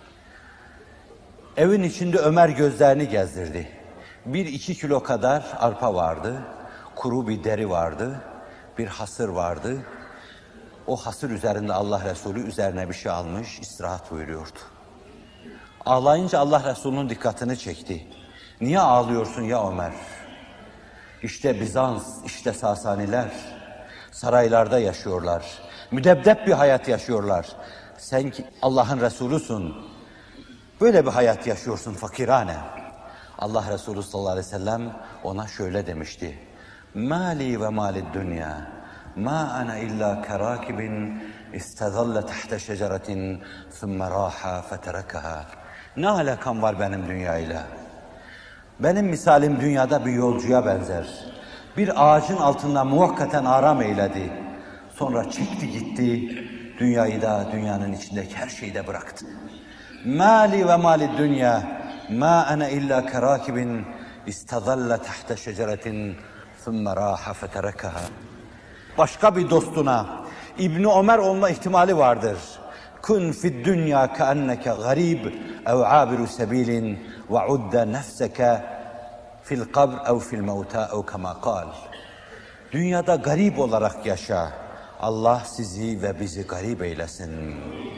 Evin içinde Ömer gözlerini gezdirdi. Bir iki kilo kadar arpa vardı, kuru bir deri vardı, bir hasır vardı. O hasır üzerinde Allah Resulü üzerine bir şey almış, istirahat buyuruyordu. Ağlayınca Allah Resulü'nün dikkatini çekti. Niye ağlıyorsun ya Ömer? İşte Bizans, işte Sasaniler saraylarda yaşıyorlar. Müdebdeb bir hayat yaşıyorlar. Sen ki Allah'ın Resulüsün. Böyle bir hayat yaşıyorsun fakirane. Allah Resulü sallallahu aleyhi ve sellem ona şöyle demişti. Mali ve malid dünya. Ma ana illa kerakibin istezalle tahte şeceretin thumme raha feterekaha. Ne alakam var benim dünyayla? Benim misalim dünyada bir yolcuya benzer. Bir ağacın altında muvakkaten aram eyledi. Sonra çekti gitti. Dünyayı da dünyanın içindeki her şeyi de bıraktı. Mali ve mali dünya. Ma ana illa kerakibin istezalle tahte şeceretin thumme raha feterekaha. Başka bir dostuna İbni Ömer olma ihtimali vardır. Kun fid dünya keenneke garib ev abiru sebilin ve udde nefseke fil kabr ev fil mevta ev kema kal. Dünyada garip olarak yaşa. Allah sizi ve bizi garip eylesin.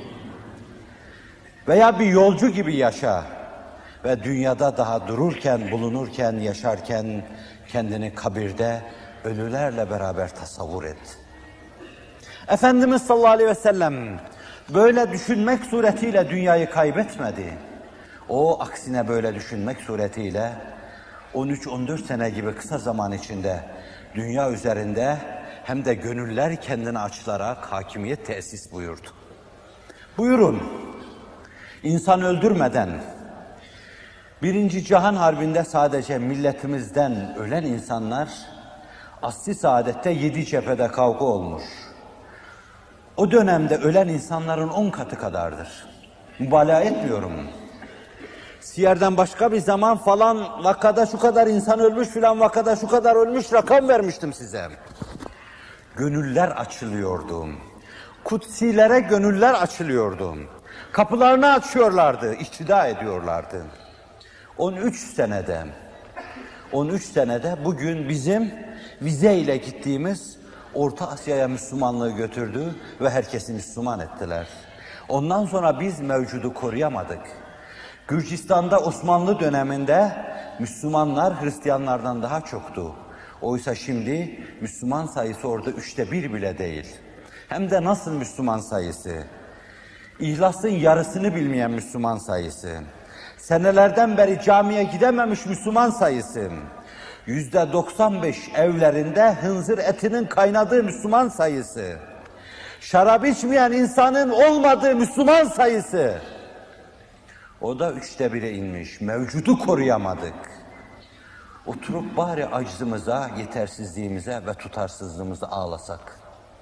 Veya bir yolcu gibi yaşa. Ve dünyada daha dururken, bulunurken, yaşarken kendini kabirde ölülerle beraber tasavvur et. Efendimiz sallallahu aleyhi ve sellem böyle düşünmek suretiyle dünyayı kaybetmedi. O aksine böyle düşünmek suretiyle on üç on dört sene gibi kısa zaman içinde dünya üzerinde hem de gönüller kendine açılarak hakimiyet tesis buyurdu. Buyurun, insan öldürmeden, Birinci Cihan Harbi'nde sadece milletimizden ölen insanlar, asli saadette yedi cephede kavga olmuş. O dönemde ölen insanların on katı kadardır. Mübalağa etmiyorum. Siyer'den başka bir zaman falan vakada şu kadar insan ölmüş, filan vakada şu kadar ölmüş rakam vermiştim size. Gönüller açılıyordu. Kutsilere gönüller açılıyordu. Kapılarını açıyorlardı, ihtida ediyorlardı. on üç senede, on üç senede bugün bizim vizeyle gittiğimiz Orta Asya'ya Müslümanlığı götürdü ve herkesi Müslüman ettiler. Ondan sonra biz mevcudu koruyamadık. Gürcistan'da Osmanlı döneminde Müslümanlar Hristiyanlardan daha çoktu. Oysa şimdi Müslüman sayısı orada üçte bir bile değil. Hem de nasıl Müslüman sayısı? İhlasın yarısını bilmeyen Müslüman sayısı. Senelerden beri camiye gidememiş Müslüman sayısı. Yüzde doksan beş evlerinde hınzır etinin kaynadığı Müslüman sayısı. Şarap içmeyen insanın olmadığı Müslüman sayısı. O da üçte bire inmiş. Mevcudu koruyamadık. Oturup bari aczımıza, yetersizliğimize ve tutarsızlığımıza ağlasak.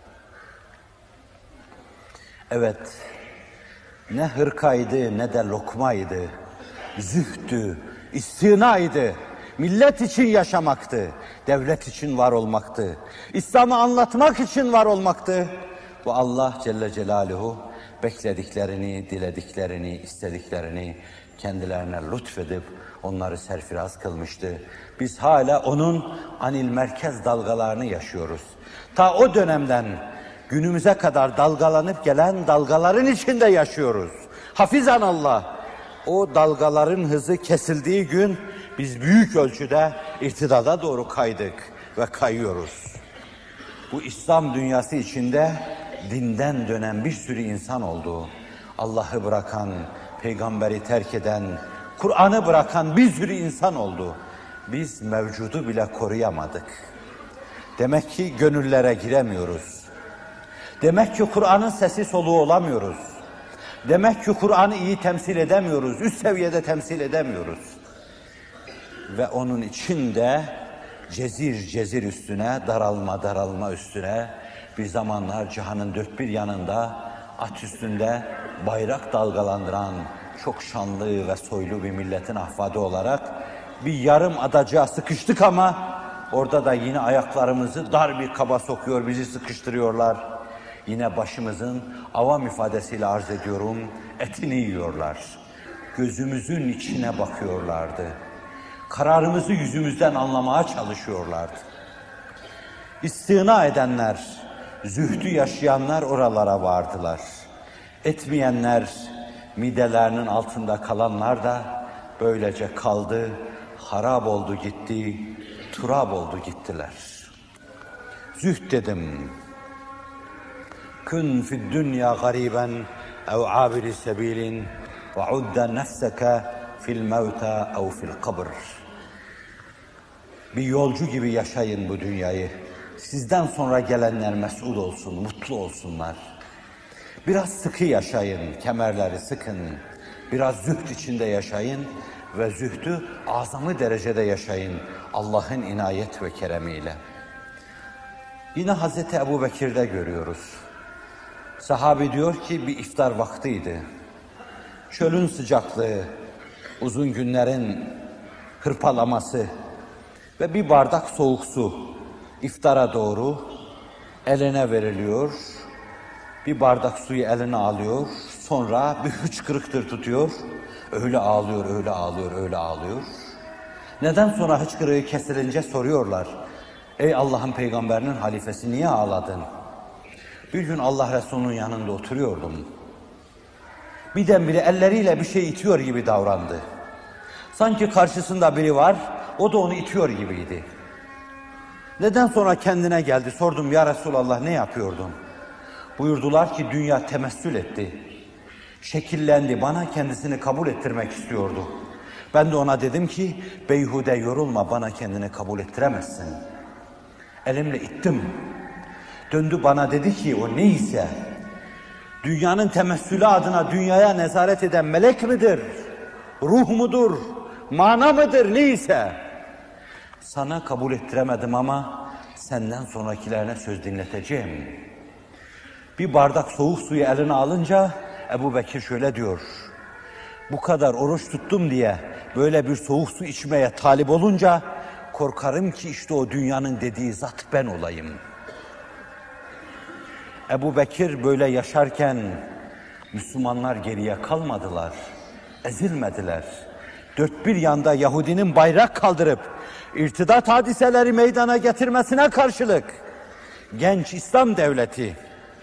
Evet, ne hırkaydı ne de lokmaydı. Zühdü, istinaydı. Millet için yaşamaktı. Devlet için var olmaktı. İslam'ı anlatmak için var olmaktı. Bu Allah Celle Celaluhu beklediklerini, dilediklerini, istediklerini kendilerine lütfedip onları serfiraz kılmıştı. Biz hala onun anil merkez dalgalarını yaşıyoruz. Ta o dönemden günümüze kadar dalgalanıp gelen dalgaların içinde yaşıyoruz. Hafizanallah. O dalgaların hızı kesildiği gün biz büyük ölçüde irtidada doğru kaydık ve kayıyoruz. Bu İslam dünyası içinde dinden dönen bir sürü insan oldu. Allah'ı bırakan, peygamberi terk eden, Kur'an'ı bırakan bir sürü insan oldu. Biz mevcudu bile koruyamadık. Demek ki gönüllere giremiyoruz. Demek ki Kur'an'ın sesi soluğu olamıyoruz. Demek ki Kur'an'ı iyi temsil edemiyoruz, üst seviyede temsil edemiyoruz. Ve onun için de cezir cezir üstüne, daralma daralma üstüne, bir zamanlar cihanın dört bir yanında at üstünde bayrak dalgalandıran çok şanlı ve soylu bir milletin ahfadı olarak bir yarım adacığa sıkıştık ama orada da yine ayaklarımızı dar bir kaba sokuyor, bizi sıkıştırıyorlar. Yine başımızın avam ifadesiyle arz ediyorum, etini yiyorlar. Gözümüzün içine bakıyorlardı. Kararımızı yüzümüzden anlamaya çalışıyorlardı. İstina edenler, zühdü yaşayanlar oralara vardılar. Etmeyenler, midelerinin altında kalanlar da böylece kaldı, harap oldu gitti, turab oldu gittiler. Zühd dedim. Kun fid dünya gariben ev abiri sebilin ve udda nefseke fil mevta ev fil kabr. Bir yolcu gibi yaşayın bu dünyayı. Sizden sonra gelenler mes'ud olsun, mutlu olsunlar. Biraz sıkı yaşayın, kemerleri sıkın. Biraz zühd içinde yaşayın ve zühdü azami derecede yaşayın Allah'ın inayet ve keremiyle. Yine Hazreti Ebu Bekir'de görüyoruz. Sahabi diyor ki bir iftar vaktiydi. Çölün sıcaklığı, uzun günlerin hırpalaması ve bir bardak soğuk su iftara doğru eline veriliyor. Bir bardak suyu eline alıyor. Sonra bir hıçkırıktır tutuyor. Öyle ağlıyor, öyle ağlıyor, öyle ağlıyor. Neden sonra hıçkırığı kesilince soruyorlar. Ey Allah'ın peygamberinin halifesi niye ağladın? Bir gün Allah Resulü'nün yanında oturuyordum. Birdenbire elleriyle bir şey itiyor gibi davrandı. Sanki karşısında biri var, o da onu itiyor gibiydi. Neden sonra kendine geldi, sordum ya Resulallah ne yapıyordun? Buyurdular ki dünya temessül etti, şekillendi, bana kendisini kabul ettirmek istiyordu. Ben de ona dedim ki beyhude yorulma, bana kendini kabul ettiremezsin. Elimle ittim. Döndü bana dedi ki o neyse, dünyanın temessülü adına dünyaya nezaret eden melek midir, ruh mudur, mana mıdır neyse, sana kabul ettiremedim ama senden sonrakilerine söz dinleteceğim. Bir bardak soğuk suyu eline alınca Ebu Bekir şöyle diyor, bu kadar oruç tuttum diye böyle bir soğuk su içmeye talip olunca korkarım ki işte o dünyanın dediği zat ben olayım. Ebu Bekir böyle yaşarken Müslümanlar geriye kalmadılar, ezilmediler. Dört bir yanda Yahudinin bayrak kaldırıp irtidat hadiseleri meydana getirmesine karşılık genç İslam devleti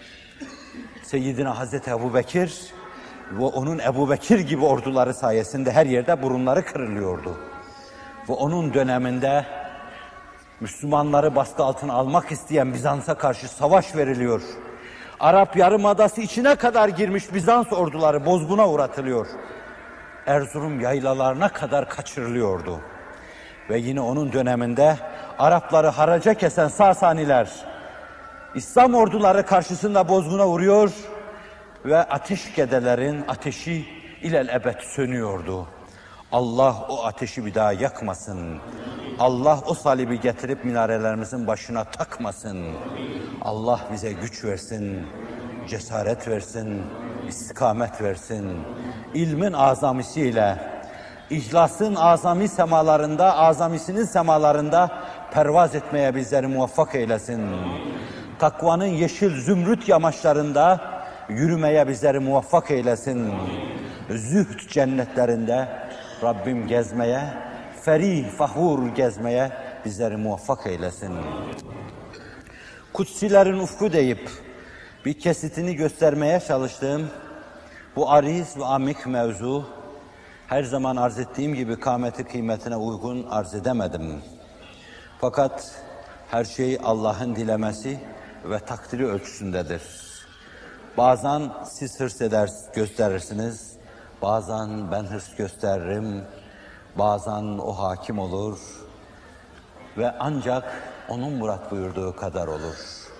Seyyidina Hazreti Ebu Bekir ve onun Ebu Bekir gibi orduları sayesinde her yerde burunları kırılıyordu. Ve onun döneminde Müslümanları baskı altına almak isteyen Bizans'a karşı savaş veriliyor. Arap Yarımadası içine kadar girmiş Bizans orduları bozguna uğratılıyor. Erzurum yaylalarına kadar kaçırılıyordu. Ve yine onun döneminde Arapları haraca kesen Sasaniler İslam orduları karşısında bozguna uğruyor ve ateşkedelerin ateşi ilel ebed sönüyordu. Allah o ateşi bir daha yakmasın. Allah o salibi getirip minarelerimizin başına takmasın. Allah bize güç versin, cesaret versin, istikamet versin. İlmin azamisiyle, ihlasın azami semalarında, azamisinin semalarında pervaz etmeye bizleri muvaffak eylesin. Takvanın yeşil zümrüt yamaçlarında yürümeye bizleri muvaffak eylesin. Zühd cennetlerinde Rabbim gezmeye, ferih, fahur gezmeye bizleri muvaffak eylesin. Kutsilerin ufku deyip bir kesitini göstermeye çalıştığım bu ariz ve amik mevzu her zaman arz ettiğim gibi kâmeti kıymetine uygun arz edemedim. Fakat her şey Allah'ın dilemesi ve takdiri ölçüsündedir. Bazen siz hırs eder, gösterirsiniz, bazen ben hırs gösteririm, bazen o hakim olur ve ancak onun murat buyurduğu kadar olur.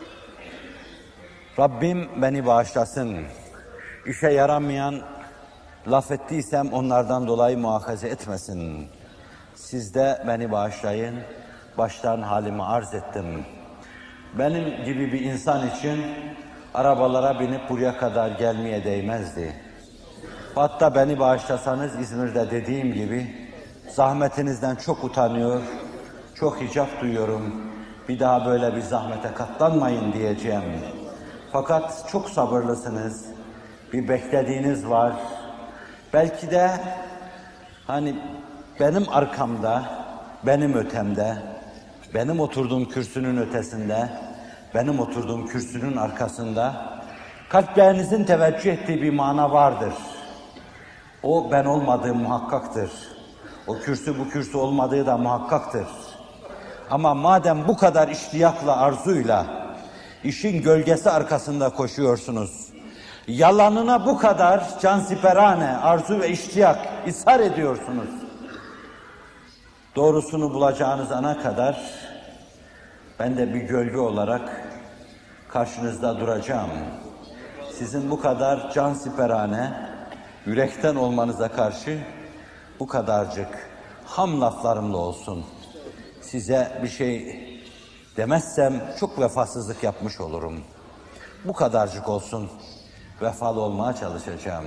Rabbim beni bağışlasın. İşe yaramayan laf ettiysem onlardan dolayı muhakaze etmesin. Siz de beni bağışlayın. Baştan halimi arz ettim. Benim gibi bir insan için arabalara binip buraya kadar gelmeye değmezdi. Hatta beni bağışlasanız İzmir'de dediğim gibi zahmetinizden çok utanıyor, çok hicap duyuyorum. Bir daha böyle bir zahmete katlanmayın diyeceğim. Fakat çok sabırlısınız. Bir beklediğiniz var. Belki de hani benim arkamda, benim ötemde, benim oturduğum kürsünün ötesinde, benim oturduğum kürsünün arkasında kalplerinizin teveccüh ettiği bir mana vardır. O ben olmadığım muhakkaktır. O kürsü bu kürsü olmadığı da muhakkaktır. Ama madem bu kadar iştiyakla, arzuyla işin gölgesi arkasında koşuyorsunuz, yalanına bu kadar cansiperane arzu ve iştiyak ishar ediyorsunuz, doğrusunu bulacağınız ana kadar ben de bir gölge olarak karşınızda duracağım. Sizin bu kadar cansiperane, yürekten olmanıza karşı bu kadarcık ham laflarımla olsun. Size bir şey demezsem çok vefasızlık yapmış olurum. Bu kadarcık olsun. Vefalı olmaya çalışacağım.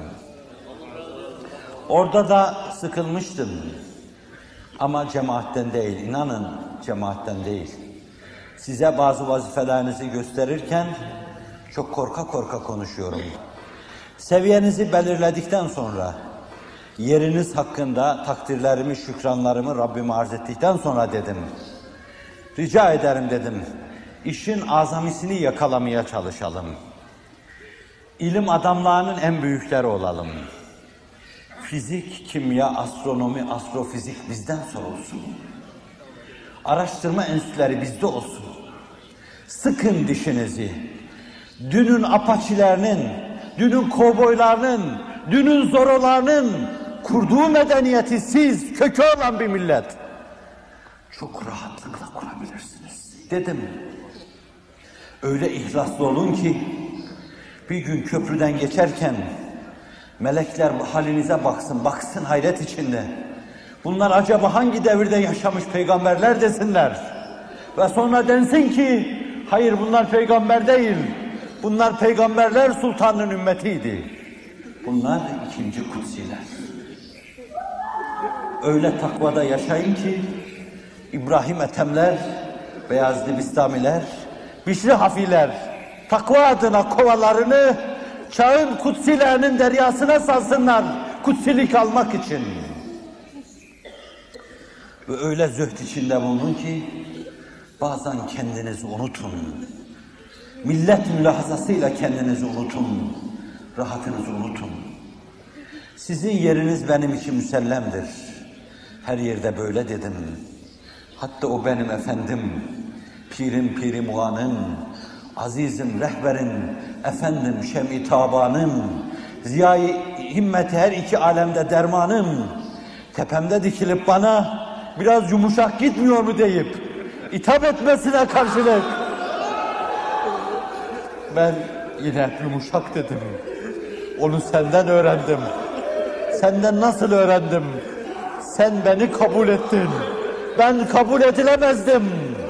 Orada da sıkılmıştım. Ama cemaatten değil, inanın cemaatten değil. Size bazı vazifelerinizi gösterirken çok korka korka konuşuyorum. Seviyenizi belirledikten sonra, yeriniz hakkında takdirlerimi, şükranlarımı Rabbime arz ettikten sonra dedim. Rica ederim dedim. İşin azamisini yakalamaya çalışalım. İlim adamlarının en büyükleri olalım. Fizik, kimya, astronomi, astrofizik bizden sorulsun. Araştırma enstitüleri bizde olsun. Sıkın dişinizi. dünün apaçilerinin, dünün kovboylarının, dünün zorolarının kurduğu medeniyeti siz, kökü olan bir millet, çok rahatlıkla kurabilirsiniz dedim. Öyle ihlaslı olun ki bir gün köprüden geçerken melekler halinize baksın, baksın hayret içinde. Bunlar acaba hangi devirde yaşamış peygamberler desinler. Ve sonra densin ki hayır, bunlar peygamber değil. Bunlar peygamberler sultanın ümmetiydi. Bunlar ikinci kutsiler. Öyle takvada yaşayın ki İbrahim Ethemler, Beyazlı Bistamiler, Bişri Hafiler takva adına kovalarını çağın kutsilerinin deryasına salsınlar, kutsilik almak için. Ve öyle zühd içinde bulunun ki bazen kendinizi unutun. Millet mülahazasıyla kendinizi unutun. Rahatınızı unutun. Sizin yeriniz benim için müsellemdir. Her yerde böyle dedim. Hatta o benim efendim, pirim piri muğanın, azizim rehberin, efendim şem-i tabanın, ziyai himmeti her iki alemde dermanım, tepemde dikilip bana biraz yumuşak gitmiyor mu deyip hitap etmesine karşılık ben yine hep yumuşak dedim. Onu senden öğrendim. Senden nasıl öğrendim? Sen beni kabul ettin. Ben kabul edilemezdim.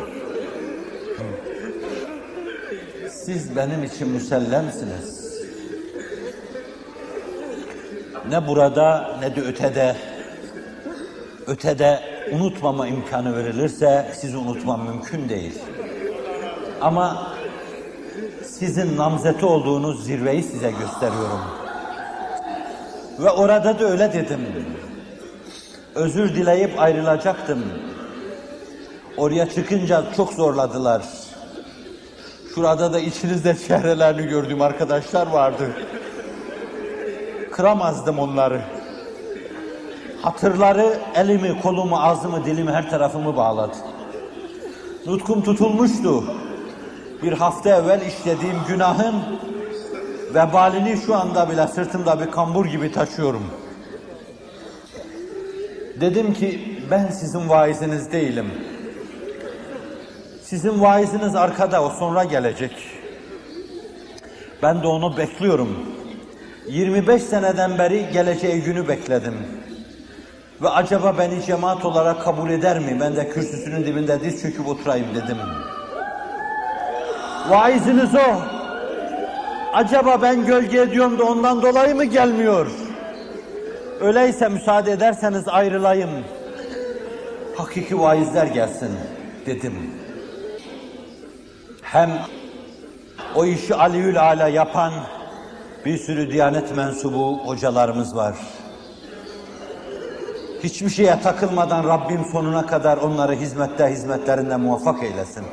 Siz benim için müsellemsiniz. Ne burada ne de ötede, ötede unutmama imkanı verilirse sizi unutmam mümkün değil. Ama sizin namzeti olduğunuz zirveyi size gösteriyorum. Ve orada da öyle dedim. Özür dileyip ayrılacaktım. Oraya çıkınca çok zorladılar. Şurada da içinizde çehrelerini gördüğüm arkadaşlar vardı. Kıramazdım onları. Hatırları elimi, kolumu, ağzımı, dilimi, her tarafımı bağladı. Nutkum tutulmuştu. Bir hafta evvel işlediğim günahın vebalini şu anda bile sırtımda bir kambur gibi taşıyorum. Dedim ki ben sizin vaiziniz değilim. Sizin vaiziniz arkada, o sonra gelecek. Ben de onu bekliyorum. yirmi beş seneden beri geleceği günü bekledim. Ve acaba beni cemaat olarak kabul eder mi? Ben de kürsüsünün dibinde diz çöküp oturayım dedim. Vaiziniz o. Acaba ben gölge ediyorum da ondan dolayı mı gelmiyor? Öyleyse müsaade ederseniz ayrılayım. Hakiki vaizler gelsin dedim. Hem o işi Aliül Ala yapan bir sürü Diyanet mensubu hocalarımız var. Hiçbir şeye takılmadan Rabbim sonuna kadar onları hizmette hizmetlerinde muvaffak eylesin.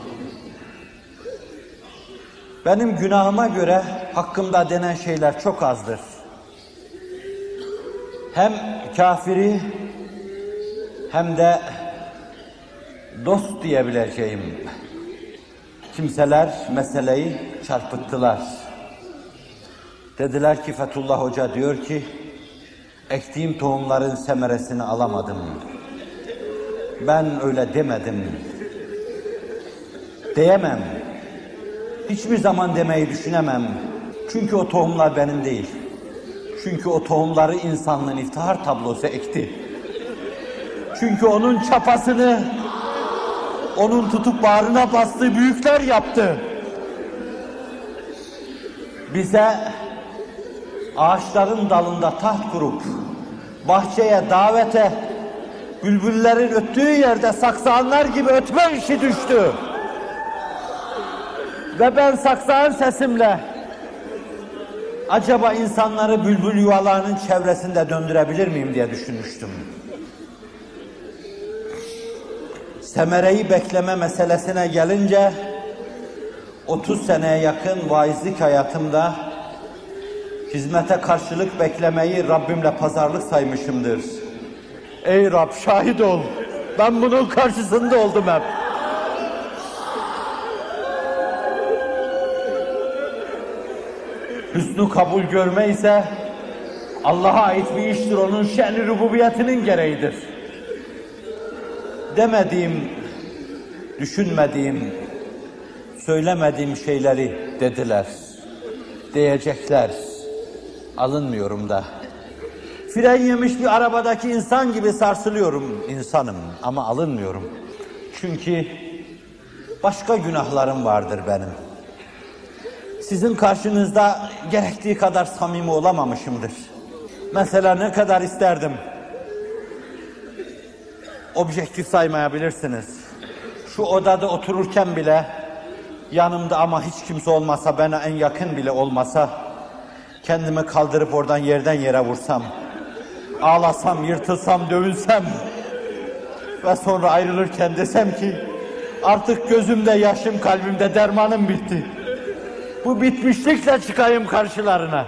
Benim günahıma göre hakkımda denen şeyler çok azdır. Hem kafiri hem de dost diyebileceğim kimseler meseleyi çarpıttılar. Dediler ki Fethullah Hoca diyor ki ektiğim tohumların semeresini alamadım. Ben öyle demedim. Diyemem. Hiçbir zaman demeyi düşünemem. Çünkü o tohumlar benim değil. Çünkü o tohumları insanlığın iftihar tablosu ekti. Çünkü onun çapasını, onun tutup bağrına bastığı büyükler yaptı. Bize ağaçların dalında taht kurup, bahçeye, davete, bülbüllerin öttüğü yerde saksağanlar gibi ötme işi düştü. Ve ben saksağın sesimle acaba insanları bülbül yuvalarının çevresinde döndürebilir miyim diye düşünmüştüm. Semereyi bekleme meselesine gelince otuz seneye yakın vaizlik hayatımda hizmete karşılık beklemeyi Rabbimle pazarlık saymışımdır. Ey Rab şahit ol, ben bunun karşısında oldum hep.
Hüsnü kabul görme ise Allah'a ait bir iştir, onun şen-i rububiyetinin gereğidir. Demediğim, düşünmediğim, söylemediğim şeyleri dediler, diyecekler. Alınmıyorum da. Fren yemiş bir arabadaki insan gibi sarsılıyorum, insanım ama alınmıyorum. Çünkü başka günahlarım vardır benim. Sizin karşınızda gerektiği kadar samimi olamamışımdır. Mesela ne kadar isterdim, objektif saymayabilirsiniz. Şu odada otururken bile yanımda ama hiç kimse olmasa, bana en yakın bile olmasa, kendimi kaldırıp oradan yerden yere vursam, ağlasam, yırtılsam, dövünsem ve sonra ayrılırken desem ki artık gözümde yaşım, kalbimde dermanım bitti. Bu bitmişlikle çıkayım karşılarına.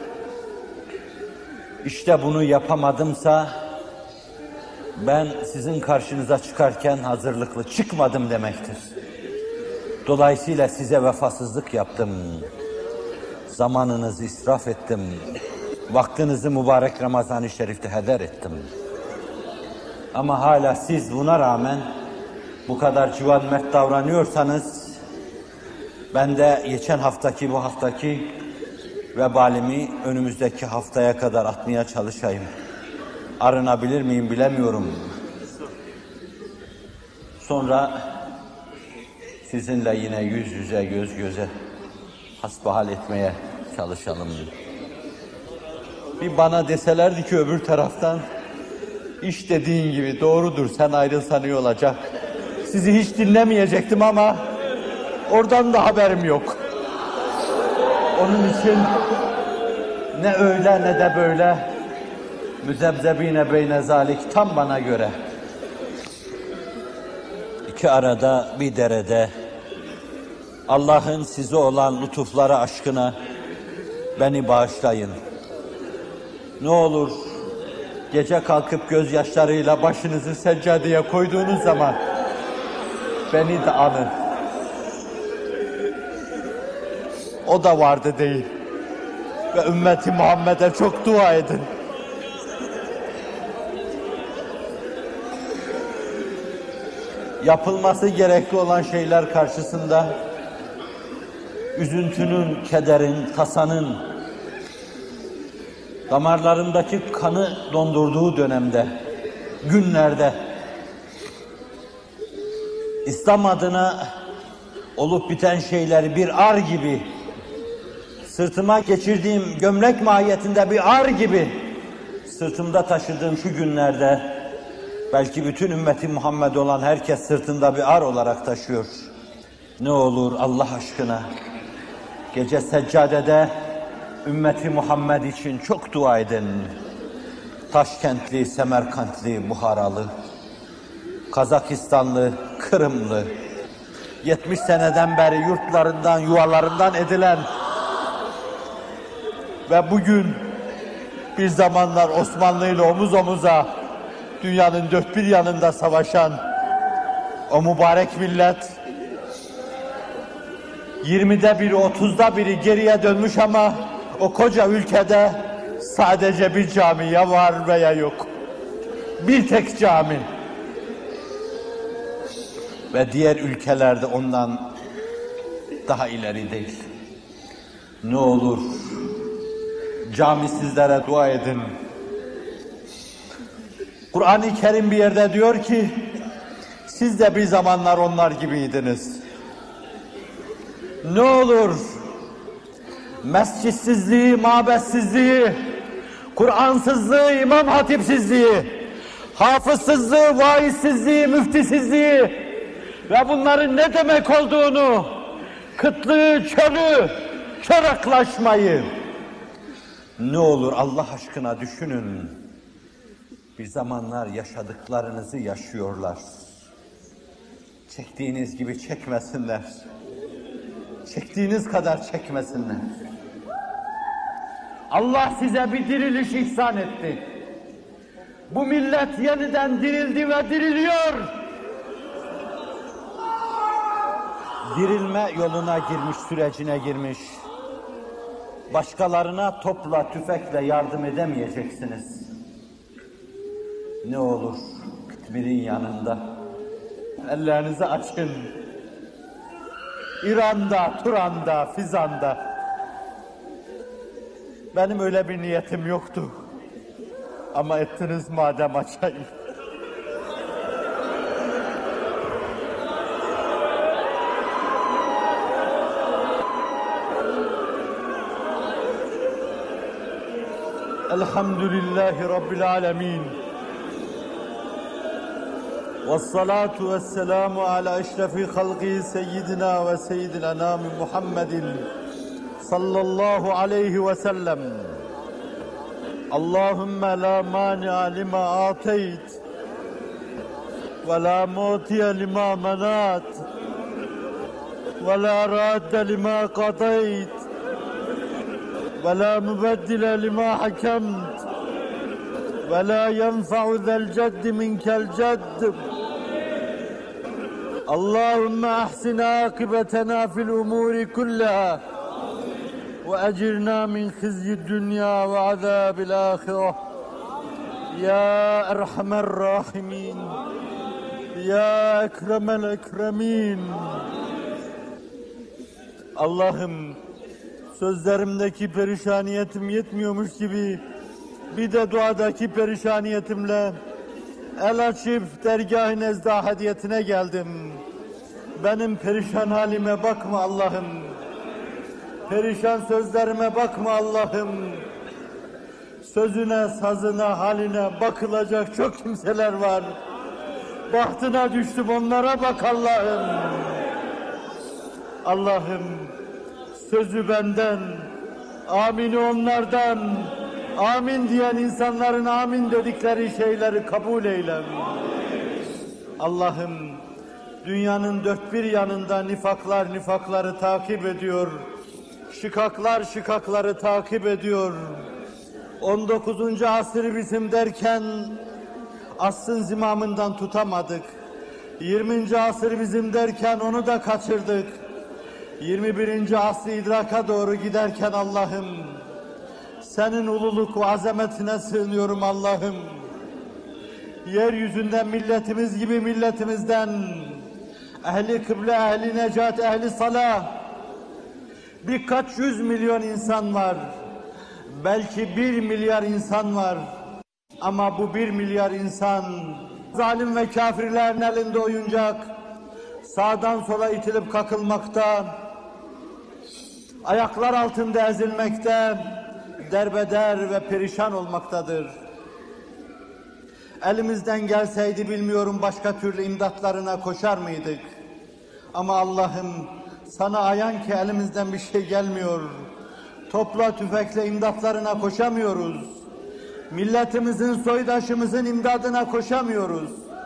İşte bunu yapamadımsa ben sizin karşınıza çıkarken hazırlıklı çıkmadım demektir. Dolayısıyla size vefasızlık yaptım. Zamanınızı israf ettim. Vaktinizi mübarek Ramazan-ı Şerif'te heder ettim. Ama hala siz buna rağmen bu kadar civan mert davranıyorsanız ben de geçen haftaki bu haftaki vebalimi önümüzdeki haftaya kadar atmaya çalışayım. Arınabilir miyim bilemiyorum. Sonra sizinle yine yüz yüze, göz göze hasbihal etmeye çalışalım. Bir bana deselerdi ki öbür taraftan, iş dediğin gibi doğrudur, sen ayrılsan iyi olacak. Sizi hiç dinlemeyecektim ama oradan da haberim yok. Onun için ne öyle ne de böyle, müzebzebine beyne zalik, tam bana göre. İki arada bir derede Allah'ın size olan lütufları aşkına beni bağışlayın. Ne olur gece kalkıp gözyaşlarıyla başınızı seccadeye koyduğunuz zaman beni de anın. O da vardı değil. Ve ümmeti Muhammed'e çok dua edin. Yapılması gerekli olan şeyler karşısında üzüntünün, kederin, tasanın damarlarımdaki kanı dondurduğu dönemde, günlerde İslam adına olup biten şeyleri bir ar gibi, sırtıma geçirdiğim gömlek mahiyetinde bir ar gibi sırtımda taşıdığım şu günlerde belki bütün ümmeti Muhammed olan herkes sırtında bir ar olarak taşıyor. Ne olur Allah aşkına gece seccadede ümmeti Muhammed için çok dua edin. Taşkentli, Semerkantli, Buharalı, Kazakistanlı, Kırımlı, yetmiş seneden beri yurtlarından, yuvalarından edilen ve bugün bir zamanlar Osmanlı ile omuz omuza dünyanın dört bir yanında savaşan o mübarek millet yirmide biri, otuzda biri geriye dönmüş ama o koca ülkede sadece bir cami ya var veya yok. Bir tek cami. Ve diğer ülkelerde ondan daha ileri değil. Ne olur camisizlere dua edin. Kur'an-ı Kerim bir yerde diyor ki siz de bir zamanlar onlar gibiydiniz. Ne olur mescitsizliği, mabetsizliği, Kur'ansızlığı, imam hatipsizliği, hafızsızlığı, vaizsizliği, müftisizliği ve bunların ne demek olduğunu, kıtlığı, çölü, çoraklaşmayı ne olur Allah aşkına düşünün. Bir zamanlar yaşadıklarınızı yaşıyorlar. Çektiğiniz gibi çekmesinler. Çektiğiniz kadar çekmesinler. Allah size bir diriliş ihsan etti. Bu millet yeniden dirildi ve diriliyor. Dirilme yoluna girmiş, sürecine girmiş. başkalarına topla, tüfekle yardım edemeyeceksiniz. Ne olur Kıtmir'in yanında ellerinizi açın. İran'da, Turan'da, Fizan'da. Benim öyle bir niyetim yoktu. Ama ettiniz madem açayım. Elhamdülillahi Rabbil alemin. Vessalatu vesselamu ala eşrefi halqi seyyidina ve seyyidil enami Muhammedin sallallahu aleyhi ve sellem. Allahümme la mani'a lima ateyt ve la mu'tiye lima menat ve la radde lima qadayt ve la mübeddile lima hakemt ve la yenfa'u zel ceddi minkel cedd. Allahümme ahsin akibetena fil umuri kullaha ve ecirna min khizyi dünya ve azabil ahireh. Ya erhamer rahimin, ya ekremel ekremin. Allah'ım, sözlerimdeki perişaniyetim yetmiyormuş gibi bir de duadaki perişaniyetimle el açıp dergâh-ı nezdâ hadiyetine geldim. Benim perişan halime bakma Allah'ım. Perişan sözlerime bakma Allah'ım. Sözüne, sazına, haline bakılacak çok kimseler var. Bahtına düştüm, onlara bak Allah'ım. Allah'ım, sözü benden, amini onlardan, amin diyen insanların amin dedikleri şeyleri kabul eyle. Allah'ım, dünyanın dört bir yanında nifaklar nifakları takip ediyor. Şikaklar şikakları takip ediyor. on dokuzuncu asır bizim derken asrın zimamından tutamadık. yirminci asır bizim derken onu da kaçırdık. yirmi birinci asrı idraka doğru giderken Allah'ım, senin ululuk ve azametine sığınıyorum Allah'ım. Yeryüzünde milletimiz gibi milletimizden ehli kıble, ehli necat, ehli salah birkaç yüz milyon insan var. Belki bir milyar insan var. Ama bu bir milyar insan zalim ve kafirlerin elinde oyuncak, sağdan sola itilip kakılmakta, ayaklar altında ezilmekte, derbeder ve perişan olmaktadır. Elimizden gelseydi bilmiyorum başka türlü imdatlarına koşar mıydık? Ama Allah'ım, sana ayan ki elimizden bir şey gelmiyor. Topla tüfekle imdatlarına koşamıyoruz. Milletimizin, soydaşımızın imdadına koşamıyoruz.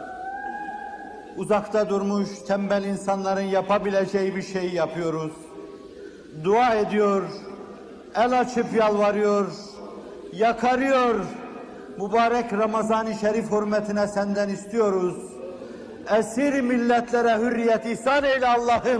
Uzakta durmuş tembel insanların yapabileceği bir şey yapıyoruz. Dua ediyor, el açıp yalvarıyor, yakarıyor. Mübarek Ramazan-ı Şerif hürmetine senden istiyoruz. Esir milletlere hürriyet ihsan eyle Allah'ım.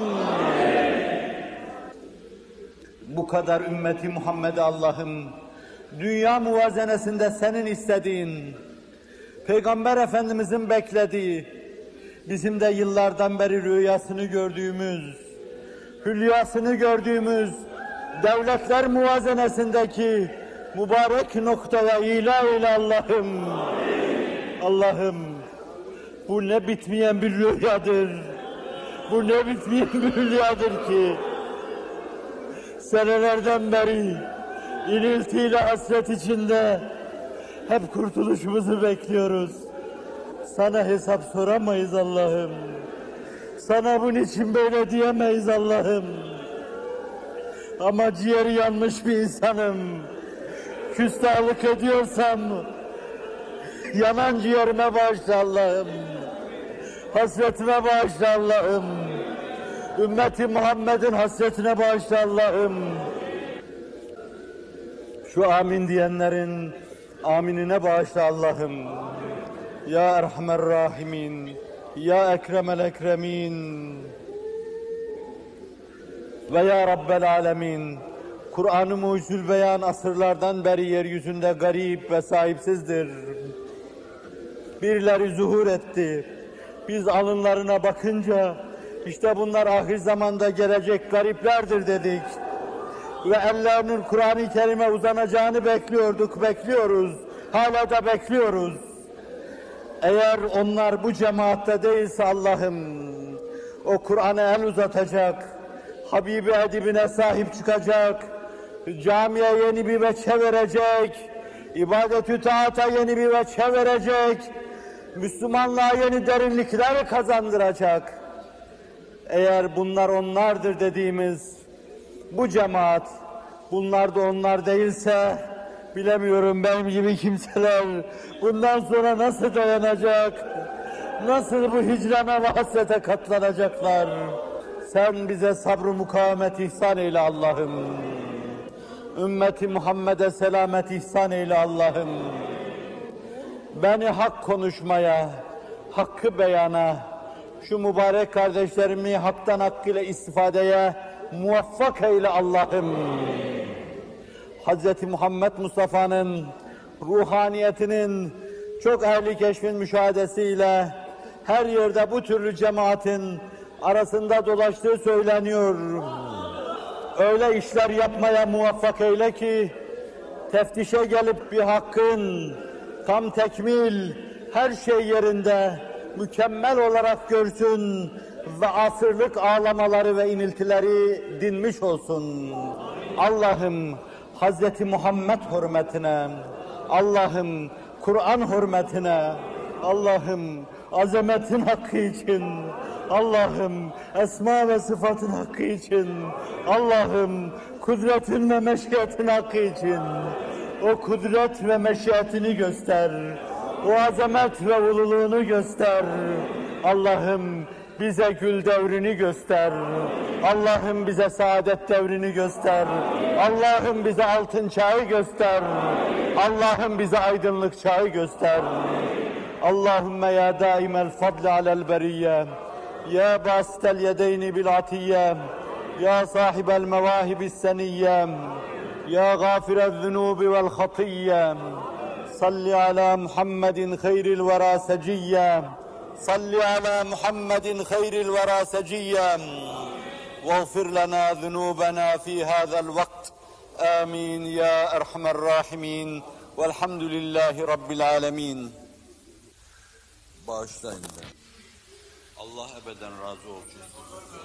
Bu kadar ümmeti Muhammed'e Allah'ım, dünya muvazenesinde senin istediğin, Peygamber Efendimizin beklediği, bizim de yıllardan beri rüyasını gördüğümüz, hülyasını gördüğümüz devletler muvazenesindeki mübarek noktaya ilah eyle Allah'ım. Allah'ım, bu ne bitmeyen bir rüyadır. Bu ne bitmeyen bir rüyadır ki senelerden beri iniltiyle hasret içinde hep kurtuluşumuzu bekliyoruz. Sana hesap soramayız Allah'ım. Sana bunun için böyle diyemeyiz Allah'ım. Ama ciğeri yanmış bir insanım. Küstahlık ediyorsam yanan ciğerime bağışla Allah'ım. Hasretime bağışla Allah'ım. Ümmeti Muhammed'in hasretine bağışla Allah'ım. Şu amin diyenlerin aminine bağışla Allah'ım. Ya Erhamer Rahimin, Ya Ekremel Ekremin ve Ya Rabbel Alemin.
Kur'an-ı Mucizül Beyan asırlardan beri yeryüzünde garip ve sahipsizdir. Birileri zuhur etti. Biz alınlarına bakınca işte bunlar ahir zamanda gelecek gariplerdir dedik. Ve ellerinin Kur'an-ı Kerim'e uzanacağını bekliyorduk, bekliyoruz. Hala da bekliyoruz. Eğer onlar bu cemaatte değilse Allah'ım, o Kur'an'a el uzatacak, Habibi edibine sahip çıkacak, camiye yeni bir veçhe verecek, ibadet-ü taata yeni bir veçhe verecek, Müslümanlığa yeni derinlikler kazandıracak. Eğer bunlar onlardır dediğimiz bu cemaat, bunlar da onlar değilse, bilemiyorum benim gibi kimseler bundan sonra nasıl dayanacak, nasıl bu hicrana ve hasrete katlanacaklar. Sen bize sabrı mukavemet ihsan eyle Allah'ım. Ümmeti Muhammed'e selamet ihsan eyle Allah'ım. Beni hak konuşmaya, hakkı beyana, şu mübarek kardeşlerimi haktan hakkıyla istifadeye muvaffak eyle Allah'ım. Hazreti Muhammed Mustafa'nın ruhaniyetinin çok ehli keşfin müşahadesiyle her yerde bu türlü cemaatin arasında dolaştığı söyleniyor. Öyle işler yapmaya muvaffak eyle ki teftişe gelip bir hakkın tam tekmil her şey yerinde mükemmel olarak görsün ve asırlık ağlamaları ve iniltileri dinmiş olsun. Allah'ım Hazreti Muhammed hürmetine, Allah'ım Kur'an hürmetine, Allah'ım azametin hakkı için, Allah'ım esma ve sıfatın hakkı için, Allah'ım kudretin ve meşiyetin hakkı için, o kudret ve meşiyetini göster, o azamet ve ululuğunu göster. Allah'ım bize gül devrini göster. Allah'ım bize saadet devrini göster. Allah'ım bize altın çağı göster. Allah'ım bize aydınlık çağı göster. Allahümme ya daimel fadli alel beriyye, ya bastel yedeyni bil atiyye, ya sahibel mevahibis seniyye, ya gafirel zunubi vel hatiyye, salli ala Muhammedin hayril vera seciyye, salli ala Muhammedin hayril vera seciyye, واغفر لنا ذنوبنا في هذا الوقت آمين يا أرحم الراحمين والحمد لله رب العالمين.
Bağışlayın beni. Allah ebeden razı olsun.